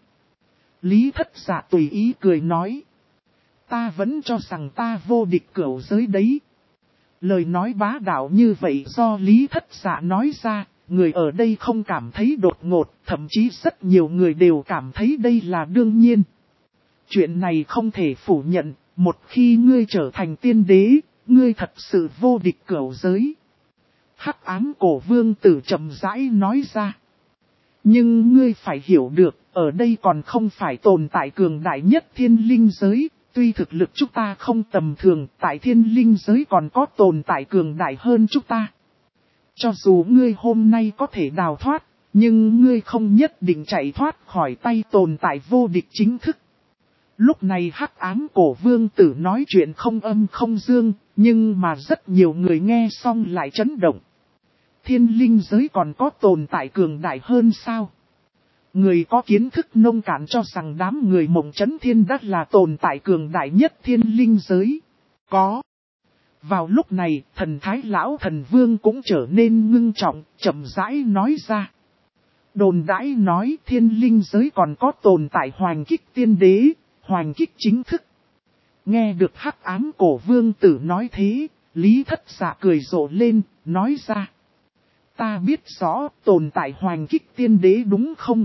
Lý Thất Dạ tùy ý cười nói. Ta vẫn cho rằng ta vô địch cửu giới đấy. Lời nói bá đạo như vậy do Lý Thất Dạ nói ra, người ở đây không cảm thấy đột ngột, thậm chí rất nhiều người đều cảm thấy đây là đương nhiên. Chuyện này không thể phủ nhận, một khi ngươi trở thành tiên đế, ngươi thật sự vô địch cửu giới. Hắc Ám Cổ Vương Tử chậm rãi nói ra. Nhưng ngươi phải hiểu được, ở đây còn không phải tồn tại cường đại nhất thiên linh giới, tuy thực lực chúng ta không tầm thường, tại thiên linh giới còn có tồn tại cường đại hơn chúng ta. Cho dù ngươi hôm nay có thể đào thoát, nhưng ngươi không nhất định chạy thoát khỏi tay tồn tại vô địch chính thức. Lúc này Hắc Ám Cổ Vương Tử nói chuyện không âm không dương, nhưng mà rất nhiều người nghe xong lại chấn động. Thiên linh giới còn có tồn tại cường đại hơn sao? Người có kiến thức nông cạn cho rằng đám người Mộng Chấn Thiên đã là tồn tại cường đại nhất thiên linh giới. Có. Vào lúc này, thần thái lão thần vương cũng trở nên ngưng trọng, chậm rãi nói ra. Đồn đãi nói thiên linh giới còn có tồn tại Hoành Kích tiên đế, Hoành Kích chính thức. Nghe được Hắc Ám Cổ Vương Tử nói thế, Lý Thất Dạ cười rộ lên, nói ra. Ta biết rõ tồn tại Hoành Kích tiên đế đúng không?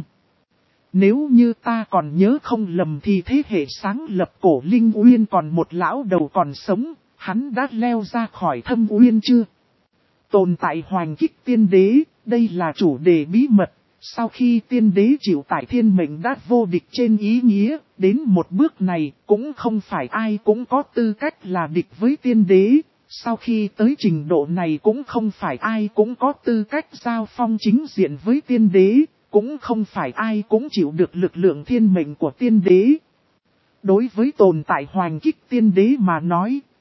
Nếu như ta còn nhớ không lầm thì thế hệ sáng lập Cổ Linh Uyên còn một lão đầu còn sống, hắn đã leo ra khỏi Thâm Uyên chưa? Tồn tại Hoành Kích tiên đế, đây là chủ đề bí mật. Sau khi tiên đế chịu tải thiên mệnh đã vô địch trên ý nghĩa, đến một bước này cũng không phải ai cũng có tư cách là địch với tiên đế. Sau khi tới trình độ này cũng không phải ai cũng có tư cách giao phong chính diện với tiên đế, cũng không phải ai cũng chịu được lực lượng thiên mệnh của tiên đế. Đối với tồn tại Hoành Kích tiên đế mà nói,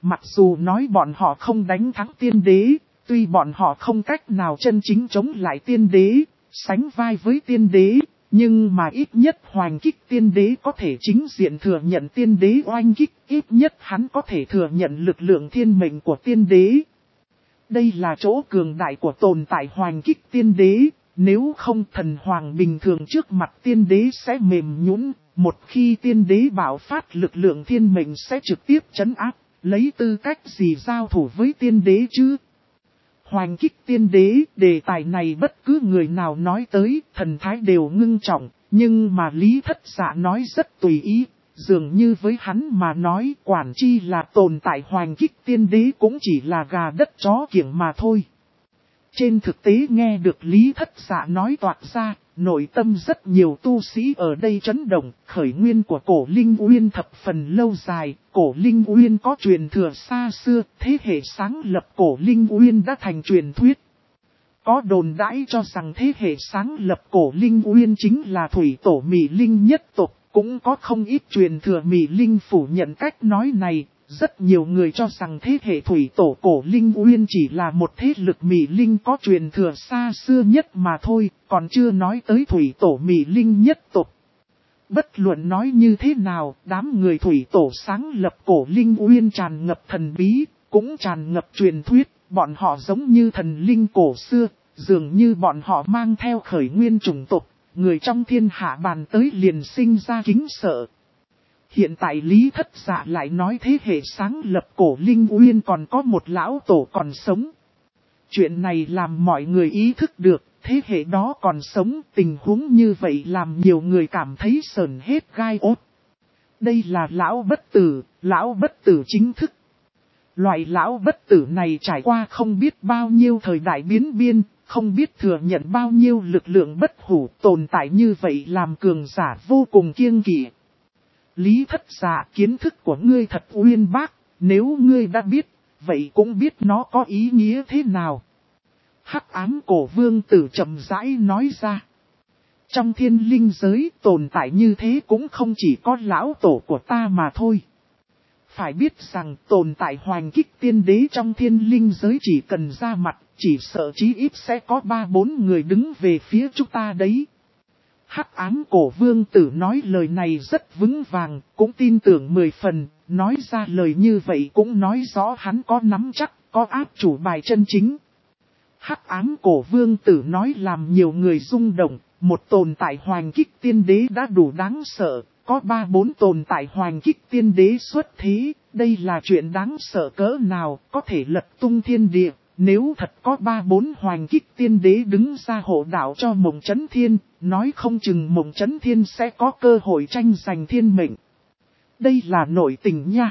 Mặc dù nói bọn họ không đánh thắng tiên đế, tuy bọn họ không cách nào chân chính chống lại tiên đế, sánh vai với tiên đế, nhưng mà ít nhất hoành kích tiên đế có thể chính diện thừa nhận tiên đế oanh kích, ít nhất hắn có thể thừa nhận lực lượng thiên mệnh của tiên đế. Đây là chỗ cường đại của tồn tại hoành kích tiên đế, nếu không thần hoàng bình thường trước mặt tiên đế sẽ mềm nhũn, một khi tiên đế bạo phát lực lượng thiên mệnh sẽ trực tiếp trấn áp, lấy tư cách gì giao thủ với tiên đế chứ? Hoành kích tiên đế, đề tài này bất cứ người nào nói tới, thần thái đều ngưng trọng, nhưng mà Lý Thất Dạ nói rất tùy ý, dường như với hắn mà nói quản chi là tồn tại hoành kích tiên đế cũng chỉ là gà đất chó kiểng mà thôi. Trên thực tế nghe được Lý Thất Dạ nói toạc ra, nội tâm rất nhiều tu sĩ ở đây chấn động, khởi nguyên của cổ Linh Uyên thập phần lâu dài, cổ Linh Uyên có truyền thừa xa xưa, thế hệ sáng lập cổ Linh Uyên đã thành truyền thuyết. Có đồn đãi cho rằng thế hệ sáng lập cổ Linh Uyên chính là thủy tổ Mị Linh nhất tộc, cũng có không ít truyền thừa Mị Linh phủ nhận cách nói này. Rất nhiều người cho rằng thế hệ thủy tổ cổ Linh Uyên chỉ là một thế lực Mị Linh có truyền thừa xa xưa nhất mà thôi, còn chưa nói tới thủy tổ Mị Linh nhất tộc. Bất luận nói như thế nào, đám người thủy tổ sáng lập cổ Linh Uyên tràn ngập thần bí, cũng tràn ngập truyền thuyết, bọn họ giống như thần linh cổ xưa, dường như bọn họ mang theo khởi nguyên chủng tộc, người trong thiên hạ bàn tới liền sinh ra kính sợ. Hiện tại Lý Thất Dạ lại nói thế hệ sáng lập cổ Linh Uyên còn có một lão tổ còn sống. Chuyện này làm mọi người ý thức được, thế hệ đó còn sống, tình huống như vậy làm nhiều người cảm thấy sởn hết gai ốt. Đây là lão bất tử chính thức. Loại lão bất tử này trải qua không biết bao nhiêu thời đại biến biên, không biết thừa nhận bao nhiêu lực lượng bất hủ, tồn tại như vậy làm cường giả vô cùng kiêng kỵ. Lý Thất Dạ, kiến thức của ngươi thật uyên bác, nếu ngươi đã biết, vậy cũng biết nó có ý nghĩa thế nào. Hắc ám cổ vương tử chậm rãi nói ra. Trong thiên linh giới tồn tại như thế cũng không chỉ có lão tổ của ta mà thôi. Phải biết rằng tồn tại hoành kích tiên đế trong thiên linh giới chỉ cần ra mặt, chỉ sợ chí ít sẽ có 3-4 người đứng về phía chúng ta đấy. Hắc ám cổ vương tử nói lời này rất vững vàng, cũng tin tưởng 10 phần, nói ra lời như vậy cũng nói rõ hắn có nắm chắc, có áp chủ bài chân chính. Hắc ám cổ vương tử nói làm nhiều người rung động, một tồn tại hoành kích tiên đế đã đủ đáng sợ, có 3-4 tồn tại hoành kích tiên đế xuất thế, đây là chuyện đáng sợ cỡ nào, có thể lật tung thiên địa. Nếu thật có 3-4 hoành kích tiên đế đứng ra hộ đạo cho Mộng Chấn Thiên, nói không chừng Mộng Chấn Thiên sẽ có cơ hội tranh giành thiên mệnh. Đây là nội tình nha.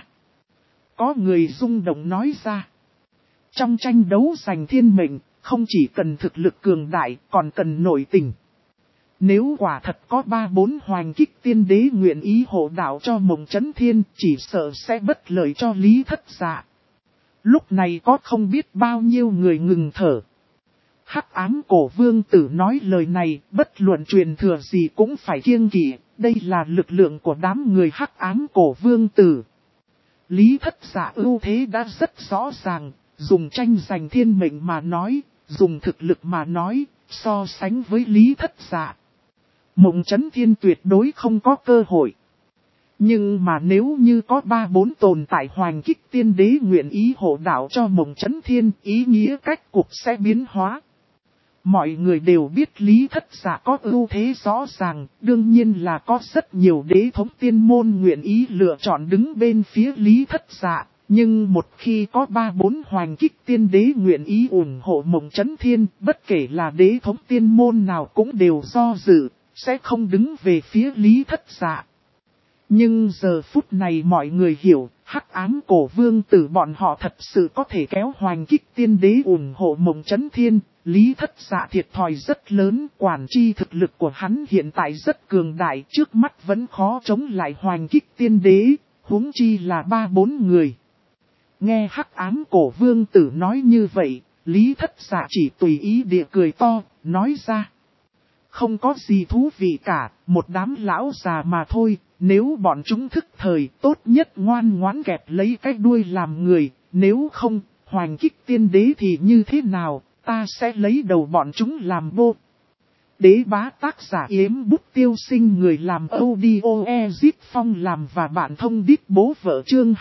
Có người rung động nói ra. Trong tranh đấu giành thiên mệnh, không chỉ cần thực lực cường đại, còn cần nội tình. Nếu quả thật có 3-4 hoành kích tiên đế nguyện ý hộ đạo cho Mộng Chấn Thiên, chỉ sợ sẽ bất lợi cho Lý Thất Dạ. Lúc này có không biết bao nhiêu người ngừng thở. Hắc ám cổ vương tử nói lời này, bất luận truyền thừa gì cũng phải kiêng kỵ, đây là lực lượng của đám người hắc ám cổ vương tử. Lý Thất Dạ ưu thế đã rất rõ ràng, dùng tranh giành thiên mệnh mà nói, dùng thực lực mà nói, so sánh với Lý Thất Dạ. Mộng Chấn Thiên tuyệt đối không có cơ hội. Nhưng mà nếu như có 3-4 tồn tại hoành kích tiên đế nguyện ý hộ đạo cho Mộng Chấn Thiên, ý nghĩa cách cục sẽ biến hóa. Mọi người đều biết Lý Thất Dạ có ưu thế rõ ràng, đương nhiên là có rất nhiều đế thống tiên môn nguyện ý lựa chọn đứng bên phía Lý Thất Dạ. Nhưng một khi có 3-4 hoành kích tiên đế nguyện ý ủng hộ Mộng Chấn Thiên, bất kể là đế thống tiên môn nào cũng đều do dự, sẽ không đứng về phía Lý Thất Dạ. Nhưng giờ phút này mọi người hiểu, hắc ám cổ vương tử bọn họ thật sự có thể kéo hoành kích tiên đế ủng hộ Mộng Chấn Thiên. Lý Thất Dạ thiệt thòi rất lớn, quản chi thực lực của hắn hiện tại rất cường đại, trước mắt vẫn khó chống lại hoành kích tiên đế, huống chi là 3-4 người. Nghe hắc ám cổ vương tử nói như vậy, Lý Thất Dạ chỉ tùy ý địa cười to, nói ra. không có gì thú vị cả, một đám lão già mà thôi, nếu bọn chúng thức thời, tốt nhất ngoan ngoãn kẹp lấy cái đuôi làm người, nếu không, hoành kích tiên đế thì như thế nào, ta sẽ lấy đầu bọn chúng làm vô. Đế bá tác giả Yếm Bút Tiêu Sinh, người làm audio Ezip Phong làm và bạn thông đít bố vợ chương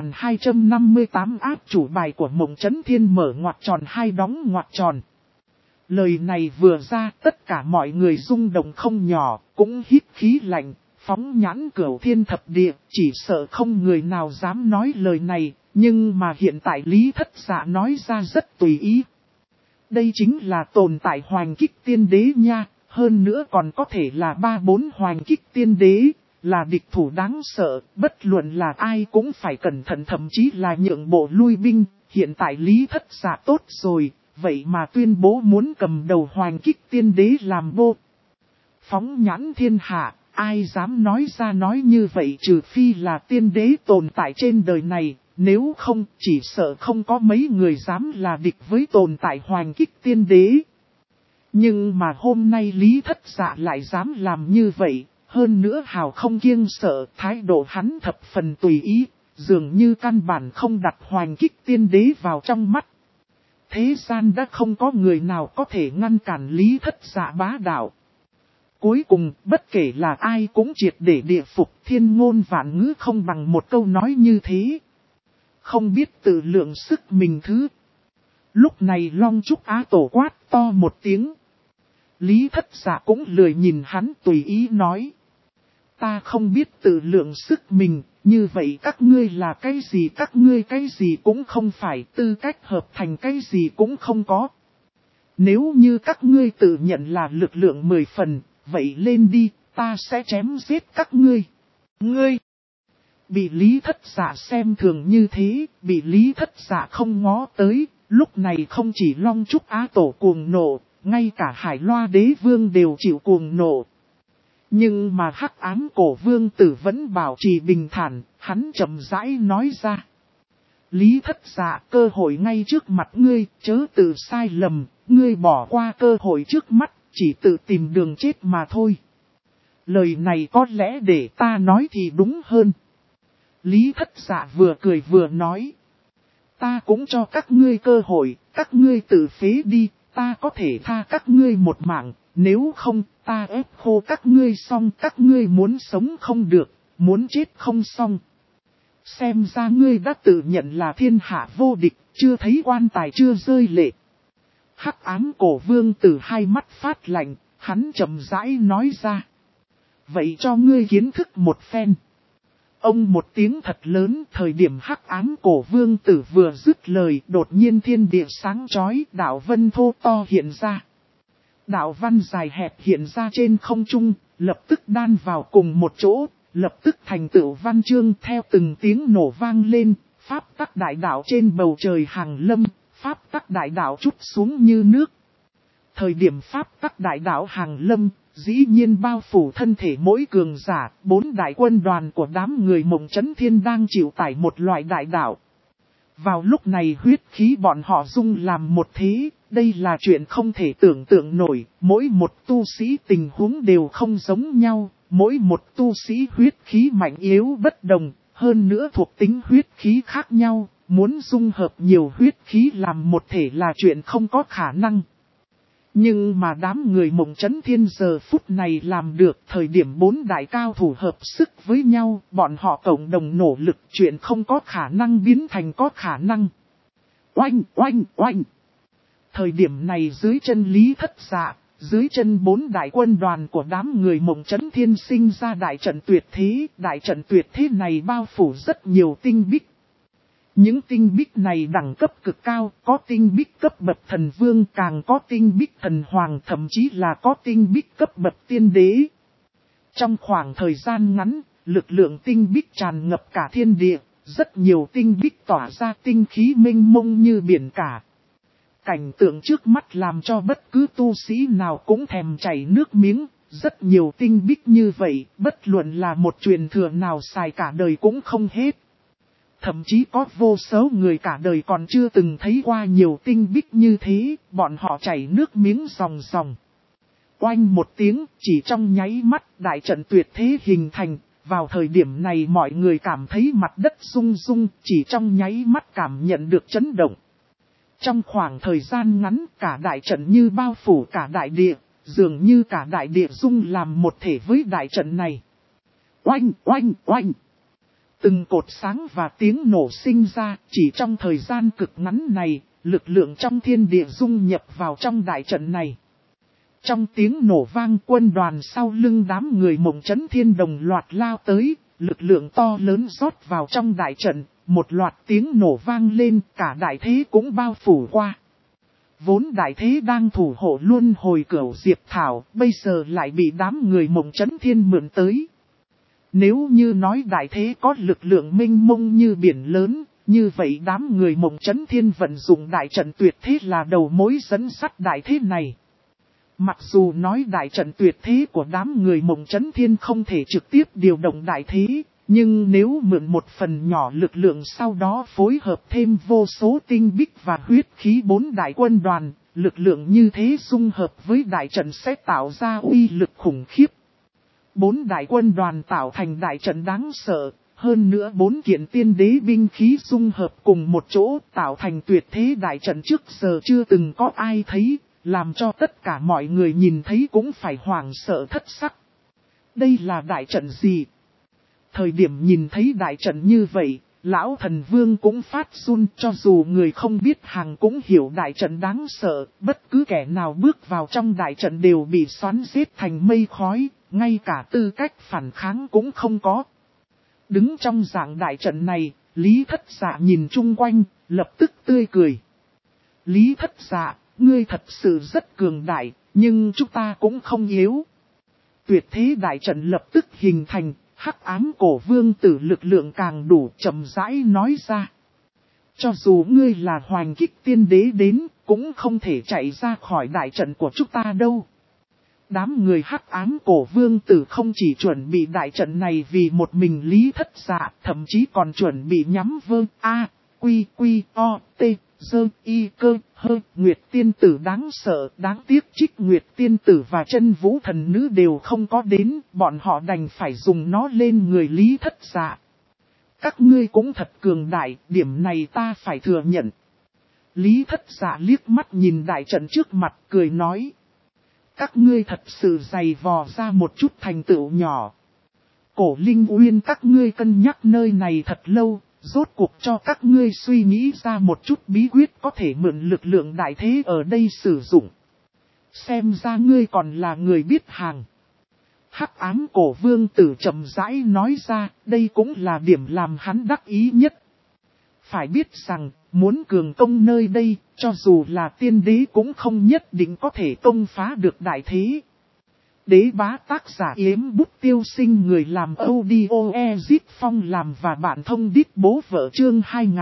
2258 áp chủ bài của Mộng Chấn Thiên mở ngoặc tròn hai đóng ngoặc tròn. Lời này vừa ra, tất cả mọi người rung động không nhỏ, cũng hít khí lạnh, phóng nhãn Cửu Thiên Thập Địa, chỉ sợ không người nào dám nói lời này, nhưng mà hiện tại Lý Thất Dạ nói ra rất tùy ý. Đây chính là tồn tại hoành kích tiên đế nha, hơn nữa còn có thể là 3-4 hoành kích tiên đế, là địch thủ đáng sợ, bất luận là ai cũng phải cẩn thận, thậm chí là nhượng bộ lui binh. Hiện tại Lý Thất Dạ tốt rồi, vậy mà tuyên bố muốn cầm đầu hoành kích tiên đế làm vô. Phóng nhãn thiên hạ, ai dám nói ra nói như vậy trừ phi là tiên đế tồn tại trên đời này. Nếu không, chỉ sợ không có mấy người dám là địch với tồn tại hoành kích tiên đế. Nhưng mà hôm nay Lý Thất Dạ lại dám làm như vậy, hơn nữa hào không kiêng sợ, thái độ hắn thập phần tùy ý, dường như căn bản không đặt hoành kích tiên đế vào trong mắt. Thế gian đã không có người nào có thể ngăn cản Lý Thất Dạ bá đạo. Cuối cùng, bất kể là ai cũng triệt để địa phục, thiên ngôn vạn ngữ không bằng một câu nói như thế. Không biết tự lượng sức mình thứ. Lúc này Long Trúc Á Tổ quát to một tiếng. Lý Thất Dạ cũng lười nhìn hắn, tùy ý nói. Ta không biết tự lượng sức mình, như vậy các ngươi là cái gì, các ngươi cái gì cũng không phải, tư cách hợp thành cái gì cũng không có. Nếu như các ngươi tự nhận là lực lượng 10 phần, vậy lên đi, ta sẽ chém giết các ngươi. Ngươi! Bị Lý Thất Dạ xem thường như thế, bị Lý Thất Dạ không ngó tới, lúc này không chỉ Long Trúc Á Tổ cuồng nộ, ngay cả Hải Loa Đế Vương đều chịu cuồng nộ. Nhưng mà Hắc Ám Cổ Vương Tử vẫn bảo trì bình thản, hắn chậm rãi nói ra. Lý Thất Dạ, cơ hội ngay trước mặt ngươi, chớ tự sai lầm, ngươi bỏ qua cơ hội trước mắt, chỉ tự tìm đường chết mà thôi. Lời này có lẽ để ta nói thì đúng hơn. Lý Thất Dạ vừa cười vừa nói. Ta cũng cho các ngươi cơ hội, các ngươi tự phế đi, ta có thể tha các ngươi một mạng, nếu không, ta ép khô các ngươi xong, các ngươi muốn sống không được, muốn chết không xong. Xem ra ngươi đã tự nhận là thiên hạ vô địch, chưa thấy quan tài chưa rơi lệ. Hắc Ám Cổ Vương Tử hai mắt phát lạnh, hắn chậm rãi nói ra. Vậy cho ngươi kiến thức một phen. Ông một tiếng thật lớn, thời điểm Hắc Ám Cổ Vương Tử vừa dứt lời, đột nhiên thiên địa sáng chói, đạo vân thô to hiện ra. Đạo văn dài hẹp hiện ra trên không trung, lập tức đan vào cùng một chỗ, lập tức thành tựu văn chương theo từng tiếng nổ vang lên, pháp tắc đại đạo trên bầu trời hàng lâm, pháp tắc đại đạo trút xuống như nước. Thời điểm pháp tắc đại đạo hàng lâm, dĩ nhiên bao phủ thân thể mỗi cường giả, 4 đại quân đoàn của đám người Mộng Chấn Thiên đang chịu tải một loại đại đạo. Vào lúc này huyết khí bọn họ dung làm một thế, đây là chuyện không thể tưởng tượng nổi, mỗi một tu sĩ tình huống đều không giống nhau, mỗi một tu sĩ huyết khí mạnh yếu bất đồng, hơn nữa thuộc tính huyết khí khác nhau, muốn dung hợp nhiều huyết khí làm một thể là chuyện không có khả năng. Nhưng mà đám người Mộng Chấn Thiên giờ phút này làm được, thời điểm 4 đại cao thủ hợp sức với nhau, bọn họ cộng đồng nỗ lực, chuyện không có khả năng biến thành có khả năng. Oanh, oanh, oanh! Thời điểm này dưới chân Lý Thất Dạ, dưới chân 4 đại quân đoàn của đám người Mộng Chấn Thiên sinh ra đại trận tuyệt thế này bao phủ rất nhiều tinh bích. Những tinh bích này đẳng cấp cực cao, có tinh bích cấp bậc thần vương, càng có tinh bích thần hoàng, thậm chí là có tinh bích cấp bậc tiên đế. Trong khoảng thời gian ngắn, lực lượng tinh bích tràn ngập cả thiên địa, rất nhiều tinh bích tỏa ra tinh khí mênh mông như biển cả. Cảnh tượng trước mắt làm cho bất cứ tu sĩ nào cũng thèm chảy nước miếng, rất nhiều tinh bích như vậy, bất luận là một truyền thừa nào xài cả đời cũng không hết. Thậm chí có vô số người cả đời còn chưa từng thấy qua nhiều tinh bích như thế, bọn họ chảy nước miếng ròng ròng. Oanh một tiếng, chỉ trong nháy mắt đại trận tuyệt thế hình thành, vào thời điểm này mọi người cảm thấy mặt đất rung rung, chỉ trong nháy mắt cảm nhận được chấn động. Trong khoảng thời gian ngắn cả đại trận như bao phủ cả đại địa, dường như cả đại địa rung làm một thể với đại trận này. Oanh, oanh, oanh. Từng cột sáng và tiếng nổ sinh ra, chỉ trong thời gian cực ngắn này, lực lượng trong thiên địa dung nhập vào trong đại trận này. Trong tiếng nổ vang quân đoàn sau lưng đám người Mộng Chấn Thiên đồng loạt lao tới, lực lượng to lớn rót vào trong đại trận, một loạt tiếng nổ vang lên cả đại thế cũng bao phủ qua. Vốn đại thế đang thủ hộ luôn hồi cửu Diệp Thảo, bây giờ lại bị đám người Mộng Chấn Thiên mượn tới. Nếu như nói đại thế có lực lượng mênh mông như biển lớn, như vậy đám người Mộng Chấn Thiên vận dụng đại trận tuyệt thế là đầu mối dẫn sắt đại thế này. Mặc dù nói đại trận tuyệt thế của đám người Mộng Chấn Thiên không thể trực tiếp điều động đại thế, nhưng nếu mượn một phần nhỏ lực lượng sau đó phối hợp thêm vô số tinh bích và huyết khí 4 đại quân đoàn, lực lượng như thế dung hợp với đại trận sẽ tạo ra uy lực khủng khiếp. 4 đại quân đoàn tạo thành đại trận đáng sợ, hơn nữa 4 kiện tiên đế binh khí dung hợp cùng một chỗ tạo thành tuyệt thế đại trận trước giờ chưa từng có ai thấy, làm cho tất cả mọi người nhìn thấy cũng phải hoảng sợ thất sắc. Đây là đại trận gì? Thời điểm nhìn thấy đại trận như vậy, lão thần vương cũng phát run, cho dù người không biết hàng cũng hiểu đại trận đáng sợ, bất cứ kẻ nào bước vào trong đại trận đều bị xoắn giết thành mây khói, ngay cả tư cách phản kháng cũng không có. Đứng trong dạng đại trận này, Lý Thất Dạ nhìn chung quanh, lập tức tươi cười. Lý Thất Dạ, ngươi thật sự rất cường đại, nhưng chúng ta cũng không yếu. Tuyệt thế đại trận lập tức hình thành, Hắc Ám Cổ Vương Tử lực lượng càng đủ, chậm rãi nói ra. Cho dù ngươi là Hoành Kích Tiên Đế đến, cũng không thể chạy ra khỏi đại trận của chúng ta đâu. Đám người Hắc Ám Cổ Vương Tử không chỉ chuẩn bị đại trận này vì một mình Lý Thất Dạ, thậm chí còn chuẩn bị nhắm Vương A, Quy Quy O T, Dơ Y Cơ Hơ. Nguyệt Tiên Tử đáng sợ, đáng tiếc Trích Nguyệt Tiên Tử và Chân Vũ Thần Nữ đều không có đến, bọn họ đành phải dùng nó lên người Lý Thất Dạ. Các ngươi cũng thật cường đại, điểm này ta phải thừa nhận. Lý Thất Dạ liếc mắt nhìn đại trận trước mặt, cười nói. Các ngươi thật sự dày vò ra một chút thành tựu nhỏ. Cổ Linh Uyên các ngươi cân nhắc nơi này thật lâu, rốt cuộc cho các ngươi suy nghĩ ra một chút bí quyết có thể mượn lực lượng đại thế ở đây sử dụng. Xem ra ngươi còn là người biết hàng. Hắc Ám Cổ Vương Tử chậm rãi nói ra, đây cũng là điểm làm hắn đắc ý nhất. Phải biết rằng, muốn cường công nơi đây, cho dù là tiên đế cũng không nhất định có thể công phá được đại thế. Đế bá tác giả Yếm Bút Tiêu Sinh, người làm audio Ezit Phong làm và bạn thông đít bố vợ chương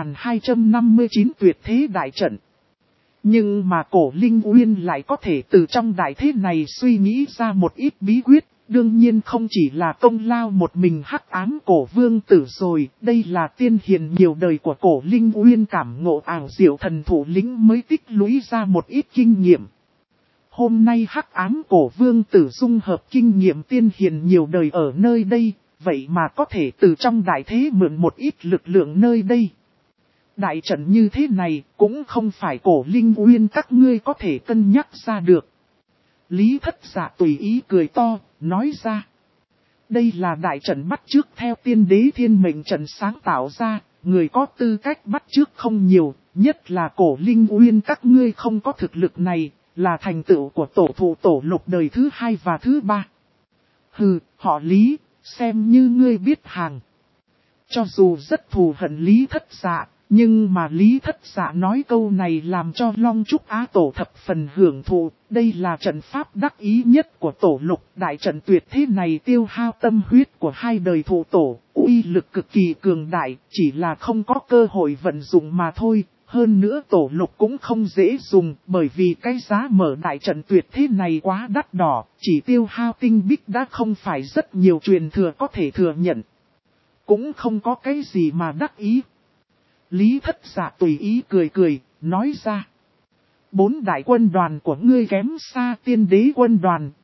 2259 tuyệt thế đại trận. Nhưng mà Cổ Linh Uyên lại có thể từ trong đại thế này suy nghĩ ra một ít bí quyết. Đương nhiên không chỉ là công lao một mình Hắc Ám Cổ Vương Tử rồi, đây là tiên hiền nhiều đời của Cổ Linh Uyên cảm ngộ ảo diệu thần thủ lĩnh mới tích lũy ra một ít kinh nghiệm. Hôm nay Hắc Ám Cổ Vương Tử dung hợp kinh nghiệm tiên hiền nhiều đời ở nơi đây, vậy mà có thể từ trong đại thế mượn một ít lực lượng nơi đây. Đại trận như thế này cũng không phải Cổ Linh Uyên các ngươi có thể cân nhắc ra được. Lý Thất Dạ tùy ý cười to, nói ra. Đây là đại trận bắt chước theo tiên đế thiên mệnh trận sáng tạo ra, người có tư cách bắt chước không nhiều, nhất là Cổ Linh Uyên các ngươi không có thực lực này, là thành tựu của tổ thụ tổ lục đời thứ 2 và thứ 3. Hừ, họ Lý, xem như ngươi biết hàng. Cho dù rất thù hận Lý Thất Dạ, nhưng mà Lý Thất Dạ nói câu này làm cho Long Trúc Á Tổ thập phần hưởng thụ, đây là trận pháp đắc ý nhất của tổ lục. Đại trận tuyệt thế này tiêu hao tâm huyết của 2 đời thụ tổ, uy lực cực kỳ cường đại, chỉ là không có cơ hội vận dụng mà thôi. Hơn nữa tổ lục cũng không dễ dùng, bởi vì cái giá mở đại trận tuyệt thế này quá đắt đỏ, chỉ tiêu hao tinh bích đã không phải rất nhiều truyền thừa có thể thừa nhận. Cũng không có cái gì mà đắc ý. Lý Thất Dạ tùy ý cười cười, nói ra. 4 đại quân đoàn của ngươi kém xa tiên đế quân đoàn,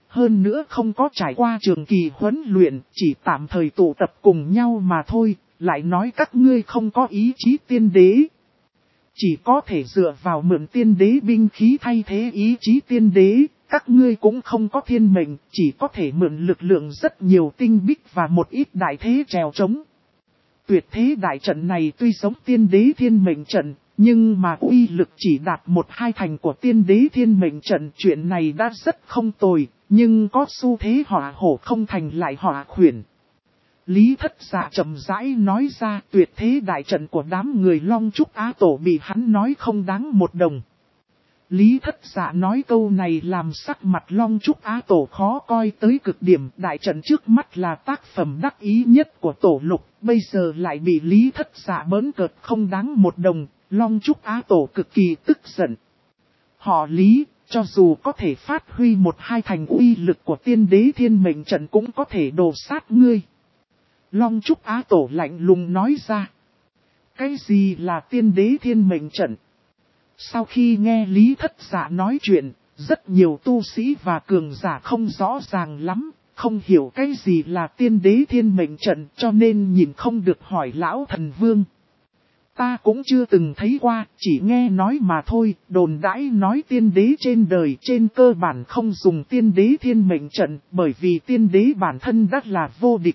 hơn nữa không có trải qua trường kỳ huấn luyện, chỉ tạm thời tụ tập cùng nhau mà thôi, lại nói các ngươi không có ý chí tiên đế. Chỉ có thể dựa vào mượn tiên đế binh khí thay thế ý chí tiên đế, các ngươi cũng không có thiên mệnh, chỉ có thể mượn lực lượng rất nhiều tinh bích và một ít đại thế trèo trống. Tuyệt thế đại trận này tuy giống tiên đế thiên mệnh trận, nhưng mà uy lực chỉ đạt 1/2 thành của tiên đế thiên mệnh trận. Chuyện này đã rất không tồi, nhưng có xu thế họa hổ không thành lại họa khuyển. Lý Thất Dạ chậm rãi nói ra, tuyệt thế đại trận của đám người Long Trúc Á Tổ bị hắn nói không đáng một đồng. Lý Thất Dạ nói câu này làm sắc mặt Long Trúc Á Tổ khó coi tới cực điểm. Đại trận trước mắt là tác phẩm đắc ý nhất của Tổ Lục, bây giờ lại bị Lý Thất Dạ bỡn cợt không đáng một đồng. Long Trúc Á Tổ cực kỳ tức giận. Họ Lý, cho dù có thể phát huy 1/2 thành uy lực của tiên đế thiên mệnh trận cũng có thể đổ sát ngươi. Long Trúc Á Tổ lạnh lùng nói ra. Cái gì là tiên đế thiên mệnh trận? Sau khi nghe Lý Thất Dạ nói chuyện, rất nhiều tu sĩ và cường giả không rõ ràng lắm, không hiểu cái gì là tiên đế thiên mệnh trận, cho nên nhìn không được hỏi Lão Thần Vương. Ta cũng chưa từng thấy qua, chỉ nghe nói mà thôi, đồn đãi nói tiên đế trên đời trên cơ bản không dùng tiên đế thiên mệnh trận, bởi vì tiên đế bản thân đã là vô địch.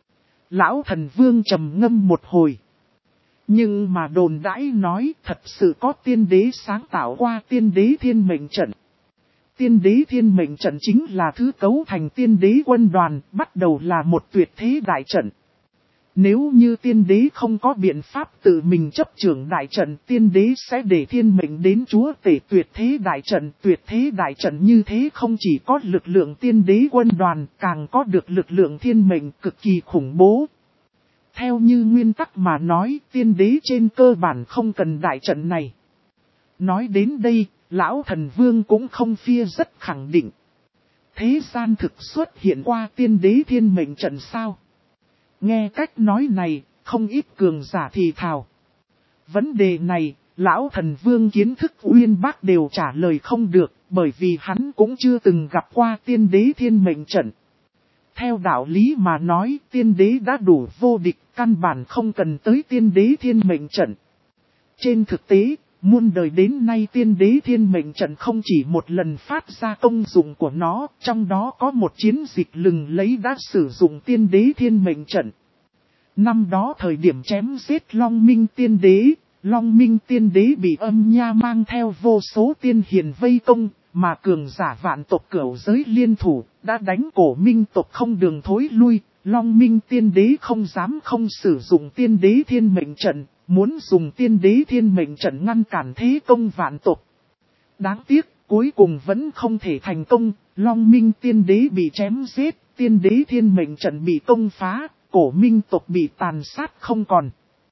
Lão Thần Vương trầm ngâm một hồi. Nhưng mà đồn đãi nói thật sự có tiên đế sáng tạo qua tiên đế thiên mệnh trận. Tiên đế thiên mệnh trận chính là thứ cấu thành tiên đế quân đoàn, bắt đầu là một tuyệt thế đại trận. Nếu như tiên đế không có biện pháp tự mình chấp trưởng đại trận, tiên đế sẽ để thiên mệnh đến chúa tể tuyệt thế đại trận. Tuyệt thế đại trận như thế không chỉ có lực lượng tiên đế quân đoàn, càng có được lực lượng thiên mệnh cực kỳ khủng bố. Theo như nguyên tắc mà nói, tiên đế trên cơ bản không cần đại trận này. Nói đến đây, Lão Thần Vương cũng không phia rất khẳng định. Thế gian thực xuất hiện qua tiên đế thiên mệnh trận sao? Nghe cách nói này, không ít cường giả thì thào. Vấn đề này, Lão Thần Vương kiến thức uyên bác đều trả lời không được, bởi vì hắn cũng chưa từng gặp qua tiên đế thiên mệnh trận. Theo đạo lý mà nói, tiên đế đã đủ vô địch, căn bản không cần tới tiên đế thiên mệnh trận. Trên thực tế, muôn đời đến nay tiên đế thiên mệnh trận không chỉ một lần phát ra công dụng của nó, trong đó có một chiến dịch lừng lấy đã sử dụng tiên đế thiên mệnh trận. Năm đó thời điểm chém giết Long Minh tiên đế, Long Minh tiên đế bị Âm Nha mang theo vô số tiên hiền vây công, mà cường giả vạn tộc cửu giới liên thủ, đã đánh cổ Minh tộc không đường thối lui. Long Minh tiên đế không dám không sử dụng tiên đế thiên mệnh trận, muốn dùng tiên đế thiên mệnh trận ngăn cản thế công vạn tộc. Đáng tiếc, cuối cùng vẫn không thể thành công, Long Minh tiên đế bị chém giết, tiên đế thiên mệnh trận bị công phá, cổ Minh tộc bị tàn sát không còn.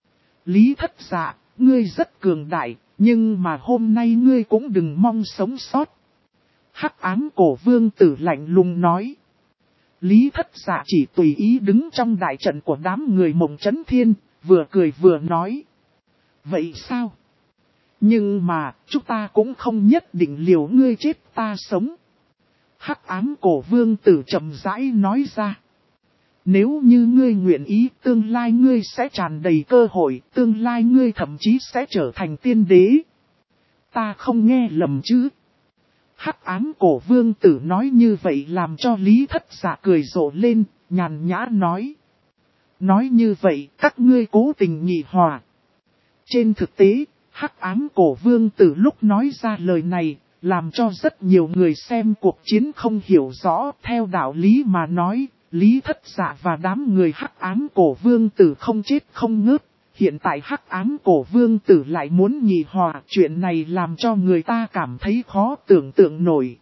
Lý Thất Dạ, ngươi rất cường đại, nhưng mà hôm nay ngươi cũng đừng mong sống sót. Hắc ám cổ vương tử lạnh lùng nói. Lý Thất Dạ chỉ tùy ý đứng trong đại trận của đám người Mộng Chấn Thiên, vừa cười vừa nói. Vậy sao? Nhưng mà, chúng ta cũng không nhất định liều ngươi chết ta sống. Hắc ám cổ vương tử chậm rãi nói ra. Nếu như ngươi nguyện ý, tương lai ngươi sẽ tràn đầy cơ hội, tương lai ngươi thậm chí sẽ trở thành tiên đế. Ta không nghe lầm chứ? Hắc ám cổ vương tử nói như vậy làm cho Lý Thất Dạ cười rộ lên, nhàn nhã nói. Nói như vậy, các ngươi cố tình nhị hòa. Trên thực tế, Hắc ám cổ vương tử lúc nói ra lời này, làm cho rất nhiều người xem cuộc chiến không hiểu rõ. Theo đạo lý mà nói, Lý Thất Dạ và đám người Hắc ám cổ vương tử không chết không ngớt. Hiện tại Hắc ám cổ vương tử lại muốn nhị hòa, chuyện này làm cho người ta cảm thấy khó tưởng tượng nổi.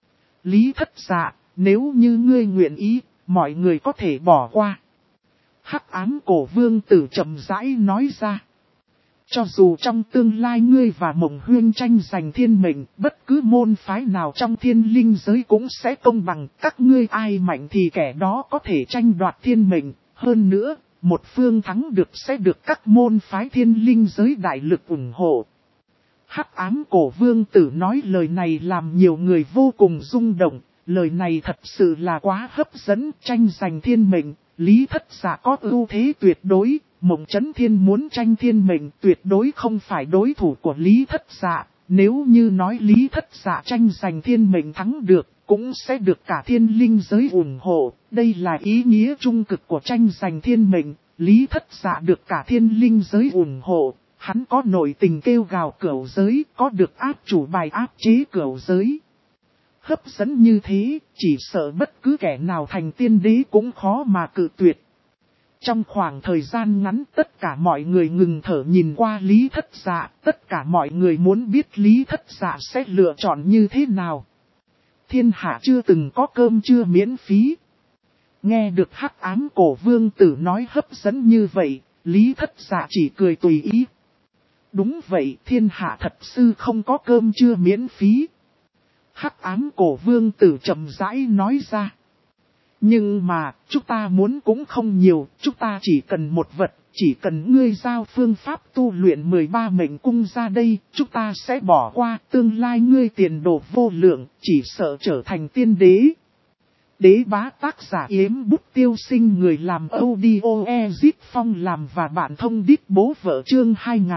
Lý Thất Dạ, nếu như ngươi nguyện ý, mọi người có thể bỏ qua. Hắc ám cổ vương tử chậm rãi nói ra. Cho dù trong tương lai ngươi và Mộng Huyên tranh giành thiên mệnh, bất cứ môn phái nào trong thiên linh giới cũng sẽ công bằng, các ngươi ai mạnh thì kẻ đó có thể tranh đoạt thiên mệnh, hơn nữa. Một phương thắng được sẽ được các môn phái thiên linh giới đại lực ủng hộ. Hắc ám cổ vương tử nói lời này làm nhiều người vô cùng rung động, lời này thật sự là quá hấp dẫn, tranh giành thiên mệnh, Lý Thất Dạ có ưu thế tuyệt đối, Mộng Chấn Thiên muốn tranh thiên mệnh tuyệt đối không phải đối thủ của Lý Thất Dạ, nếu như nói Lý Thất Dạ tranh giành thiên mệnh thắng được, cũng sẽ được cả thiên linh giới ủng hộ, đây là ý nghĩa trung cực của tranh giành thiên mệnh, Lý Thất Dạ được cả thiên linh giới ủng hộ. Hắn có nội tình kêu gào cửu giới, có được áp chủ bài áp chế cửu giới. Hấp dẫn như thế, chỉ sợ bất cứ kẻ nào thành tiên đế cũng khó mà cự tuyệt. Trong khoảng thời gian ngắn tất cả mọi người ngừng thở nhìn qua Lý Thất Dạ, tất cả mọi người muốn biết Lý Thất Dạ sẽ lựa chọn như thế nào. Thiên hạ chưa từng có cơm trưa miễn phí. Nghe được Hắc Ám Cổ Vương Tử nói hấp dẫn như vậy, Lý Thất Dạ chỉ cười tùy ý. Đúng vậy, thiên hạ thật sự không có cơm trưa miễn phí. Hắc Ám Cổ Vương Tử chậm rãi nói ra. Nhưng mà, chúng ta muốn cũng không nhiều, chúng ta chỉ cần một vật, chỉ cần ngươi giao phương pháp tu luyện 13 mệnh cung ra đây, chúng ta sẽ bỏ qua, tương lai ngươi tiền đồ vô lượng, chỉ sợ trở thành tiên đế. Đế bá tác giả Yếm Bút Tiêu Sinh, người làm audio Ezip Phong làm và bạn thông đít bố vợ chương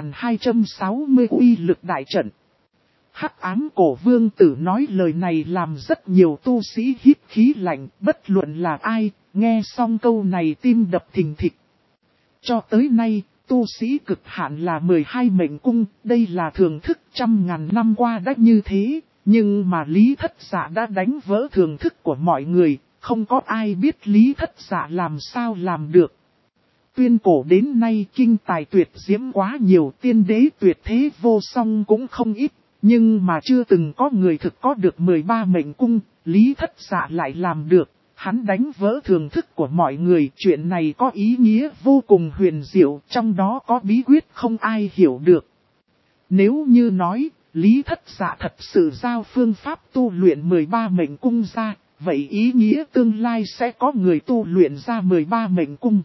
2260 uy lực đại trận. Hắc Ám Cổ Vương Tử nói lời này làm rất nhiều tu sĩ hít khí lạnh, bất luận là ai, nghe xong câu này tim đập thình thịch. Cho tới nay, tu sĩ cực hạn là 12 mệnh cung, đây là thường thức trăm ngàn năm qua đã như thế, nhưng mà Lý Thất Dạ đã đánh vỡ thường thức của mọi người, không có ai biết Lý Thất Dạ làm sao làm được. Tuyên cổ đến nay kinh tài tuyệt diễm quá nhiều, tiên đế tuyệt thế vô song cũng không ít. Nhưng mà chưa từng có người thực có được 13 mệnh cung, Lý Thất Dạ lại làm được, hắn đánh vỡ thường thức của mọi người, chuyện này có ý nghĩa vô cùng huyền diệu, trong đó có bí quyết không ai hiểu được. Nếu như nói, Lý Thất Dạ thật sự giao phương pháp tu luyện 13 mệnh cung ra, vậy ý nghĩa tương lai sẽ có người tu luyện ra 13 mệnh cung.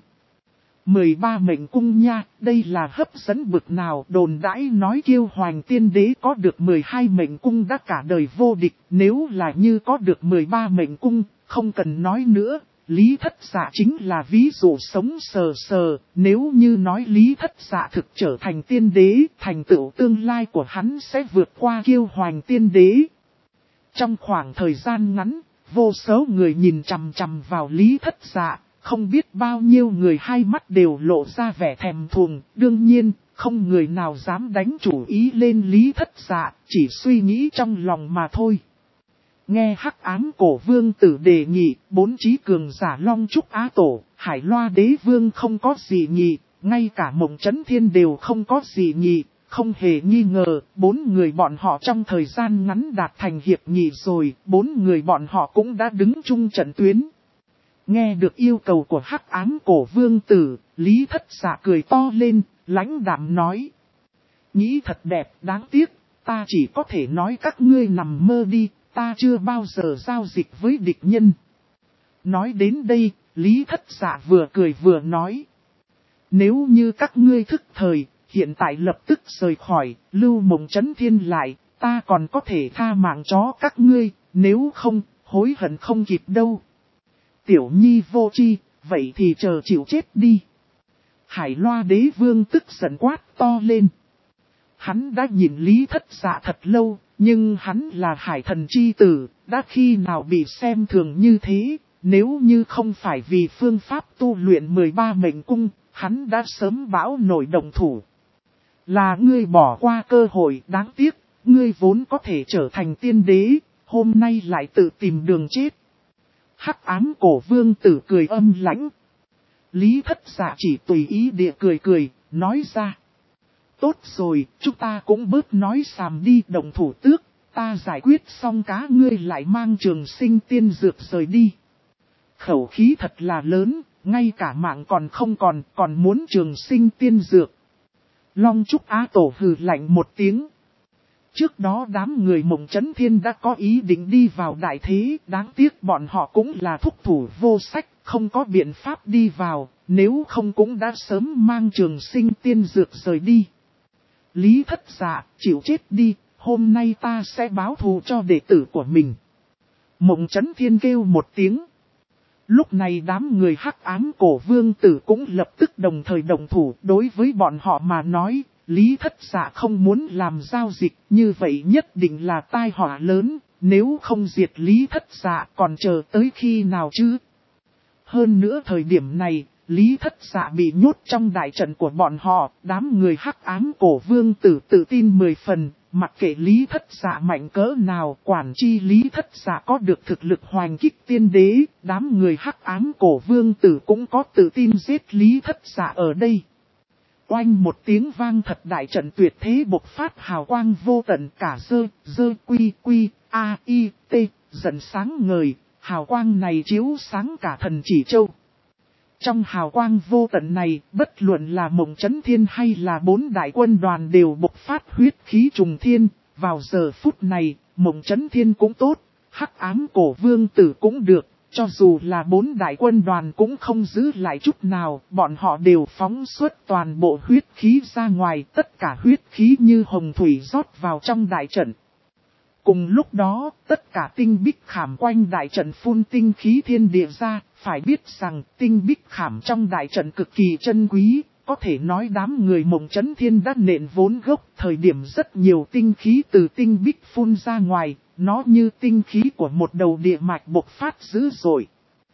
13 mệnh cung nha, đây là hấp dẫn bực nào, đồn đãi nói Kiêu Hoành Tiên Đế có được 12 mệnh cung đã cả đời vô địch, nếu là như có được 13 mệnh cung, không cần nói nữa, Lý Thất Dạ chính là ví dụ sống sờ sờ, nếu như nói Lý Thất Dạ thực trở thành tiên đế, thành tựu tương lai của hắn sẽ vượt qua Kiêu Hoành Tiên Đế. Trong khoảng thời gian ngắn, vô số người nhìn chằm chằm vào Lý Thất Dạ. Không biết bao nhiêu người hai mắt đều lộ ra vẻ thèm thuồng, đương nhiên, không người nào dám đánh chủ ý lên Lý Thất Dạ, chỉ suy nghĩ trong lòng mà thôi. Nghe Hắc Ám Cổ Vương Tử đề nghị, 4 trí cường giả Long Trúc Á Tổ, Hải Loa Đế Vương không có gì nhị, ngay cả Mộng Chấn Thiên đều không có gì nhị, không hề nghi ngờ, 4 người bọn họ trong thời gian ngắn đạt thành hiệp nghị rồi, 4 người bọn họ cũng đã đứng chung trận tuyến. Nghe được yêu cầu của Hắc Ám Cổ Vương Tử, Lý Thất Dạ cười to lên, lãnh đạm nói. Nghĩ thật đẹp, đáng tiếc, ta chỉ có thể nói các ngươi nằm mơ đi, ta chưa bao giờ giao dịch với địch nhân. Nói đến đây, Lý Thất Dạ vừa cười vừa nói. Nếu như các ngươi thức thời, hiện tại lập tức rời khỏi, lưu Mộng Chấn Thiên lại, ta còn có thể tha mạng chó các ngươi, nếu không, hối hận không kịp đâu. Tiểu Nhi vô chi, vậy thì chờ chịu chết đi. Hải Loa Đế Vương tức giận quát to lên. Hắn đã nhìn Lý Thất Dạ thật lâu, nhưng hắn là Hải Thần chi tử, đã khi nào bị xem thường như thế, nếu như không phải vì phương pháp tu luyện 13 mệnh cung, hắn đã sớm bão nổi động thủ. Là ngươi bỏ qua cơ hội, đáng tiếc, ngươi vốn có thể trở thành tiên đế, hôm nay lại tự tìm đường chết. Hắc Ám Cổ Vương Tử cười âm lãnh. Lý Thất Dạ chỉ tùy ý địa cười, nói ra. Tốt rồi, chúng ta cũng bớt nói xàm đi, động thủ tước, ta giải quyết xong cá ngươi lại mang Trường Sinh tiên dược rời đi. Khẩu khí thật là lớn, ngay cả mạng còn không còn muốn Trường Sinh tiên dược. Long Trúc Á Tổ hừ lạnh một tiếng. Trước đó đám người Mộng Chấn Thiên đã có ý định đi vào đại thế, đáng tiếc bọn họ cũng là thúc thủ vô sách, không có biện pháp đi vào, nếu không cũng đã sớm mang Trường Sinh tiên dược rời đi. Lý Thất Dạ, chịu chết đi, hôm nay ta sẽ báo thù cho đệ tử của mình. Mộng Chấn Thiên kêu một tiếng. Lúc này đám người hắc ám cổ vương tử cũng lập tức đồng thời đồng thủ. Đối với bọn họ mà nói, Lý Thất Dạ không muốn làm giao dịch, như vậy nhất định là tai họa lớn. Nếu không diệt Lý Thất Dạ còn chờ tới khi nào chứ? Hơn nữa thời điểm này, Lý Thất Dạ bị nhốt trong đại trận của bọn họ, đám người hắc ám cổ vương tử tự tin 10 phần, mặc kệ Lý Thất Dạ mạnh cỡ nào, quản chi Lý Thất Dạ có được thực lực hoành kích tiên đế, đám người hắc ám cổ vương tử cũng có tự tin giết Lý Thất Dạ ở đây. Oanh một tiếng vang thật, đại trận tuyệt thế bộc phát hào quang vô tận, cả dơ quy quy, a i t, dần sáng ngời, hào quang này chiếu sáng cả thần chỉ châu. Trong hào quang vô tận này, bất luận là Mộng Chấn Thiên hay là 4 đại quân đoàn đều bộc phát huyết khí trùng thiên. Vào giờ phút này, Mộng Chấn Thiên cũng tốt, hắc ám cổ vương tử cũng được, cho dù là 4 đại quân đoàn cũng không giữ lại chút nào, bọn họ đều phóng xuất toàn bộ huyết khí ra ngoài, tất cả huyết khí như hồng thủy rót vào trong đại trận. Cùng lúc đó, tất cả tinh bích khảm quanh đại trận phun tinh khí thiên địa ra, phải biết rằng tinh bích khảm trong đại trận cực kỳ chân quý, có thể nói đám người Mộng Chấn Thiên đã nện vốn gốc, thời điểm rất nhiều tinh khí từ tinh bích phun ra ngoài, nó như tinh khí của một đầu địa mạch bộc phát dữ dội.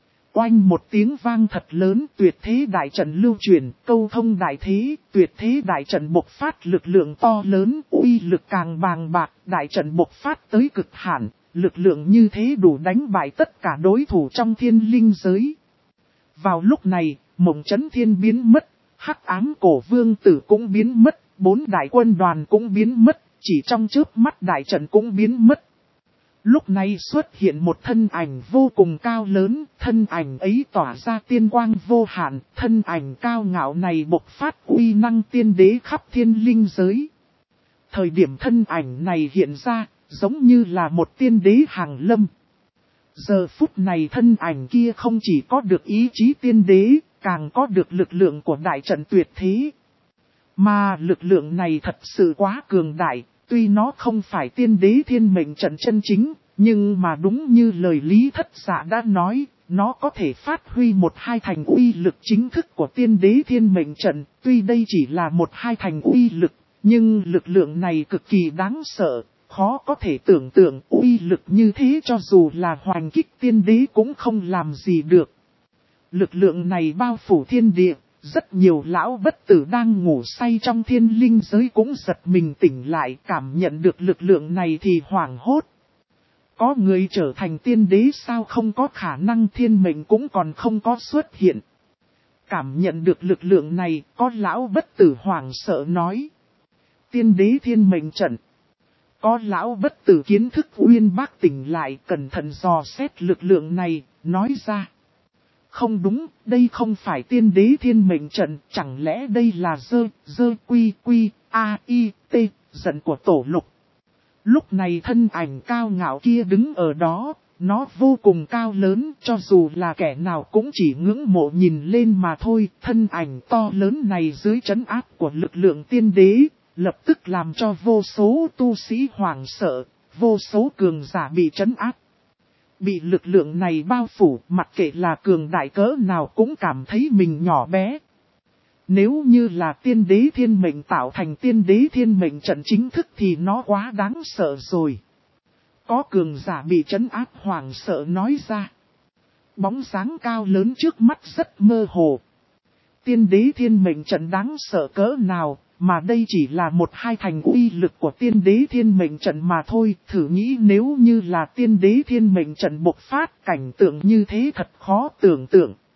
Oanh một tiếng vang thật lớn, tuyệt thế đại trận lưu truyền, câu thông đại thế, tuyệt thế đại trận bộc phát lực lượng to lớn, uy lực càng bàng bạc, đại trận bộc phát tới cực hạn, lực lượng như thế đủ đánh bại tất cả đối thủ trong thiên linh giới. Vào lúc này, Mộng Chấn Thiên biến mất, hắc ám cổ vương tử cũng biến mất, 4 đại quân đoàn cũng biến mất, chỉ trong chớp mắt đại trận cũng biến mất. Lúc này xuất hiện một thân ảnh vô cùng cao lớn, thân ảnh ấy tỏa ra tiên quang vô hạn, thân ảnh cao ngạo này bộc phát uy năng tiên đế khắp thiên linh giới. Thời điểm thân ảnh này hiện ra, giống như là một tiên đế hàng lâm. Giờ phút này thân ảnh kia không chỉ có được ý chí tiên đế, càng có được lực lượng của đại trận tuyệt thế. Mà lực lượng này thật sự quá cường đại. Tuy nó không phải tiên đế thiên mệnh trận chân chính, nhưng mà đúng như lời Lý Thất Dạ đã nói, nó có thể phát huy 1-2 thành uy lực chính thức của tiên đế thiên mệnh trận. Tuy đây chỉ là 1-2 thành uy lực, nhưng lực lượng này cực kỳ đáng sợ, khó có thể tưởng tượng uy lực như thế cho dù là hoành kích tiên đế cũng không làm gì được. Lực lượng này bao phủ thiên địa. Rất nhiều lão bất tử đang ngủ say trong thiên linh giới cũng giật mình tỉnh lại, cảm nhận được lực lượng này thì hoảng hốt. Có người trở thành tiên đế sao, không có khả năng, thiên mệnh cũng còn không có xuất hiện. Cảm nhận được lực lượng này, có lão bất tử hoảng sợ nói. Tiên đế thiên mệnh trận. Có lão bất tử kiến thức uyên bác tỉnh lại, cẩn thận dò xét lực lượng này, nói ra. Không đúng, đây không phải tiên đế thiên mệnh trận, chẳng lẽ đây là dơ quy quy, a i t, giận của tổ lục. Lúc này thân ảnh cao ngạo kia đứng ở đó, nó vô cùng cao lớn, cho dù là kẻ nào cũng chỉ ngưỡng mộ nhìn lên mà thôi. Thân ảnh to lớn này dưới trấn áp của lực lượng tiên đế, lập tức làm cho vô số tu sĩ hoảng sợ, vô số cường giả bị trấn áp. Bị lực lượng này bao phủ, mặc kệ là cường đại cỡ nào cũng cảm thấy mình nhỏ bé. Nếu như là tiên đế thiên mệnh tạo thành tiên đế thiên mệnh trận chính thức thì nó quá đáng sợ rồi. Có cường giả bị trấn áp hoảng sợ nói ra. Bóng dáng cao lớn trước mắt rất mơ hồ. Tiên đế thiên mệnh trận đáng sợ cỡ nào, mà đây chỉ là 1-2 thành uy lực của tiên đế thiên mệnh trận mà thôi. Thử nghĩ nếu như là tiên đế thiên mệnh trận bộc phát, cảnh tượng như thế thật khó tưởng tượng.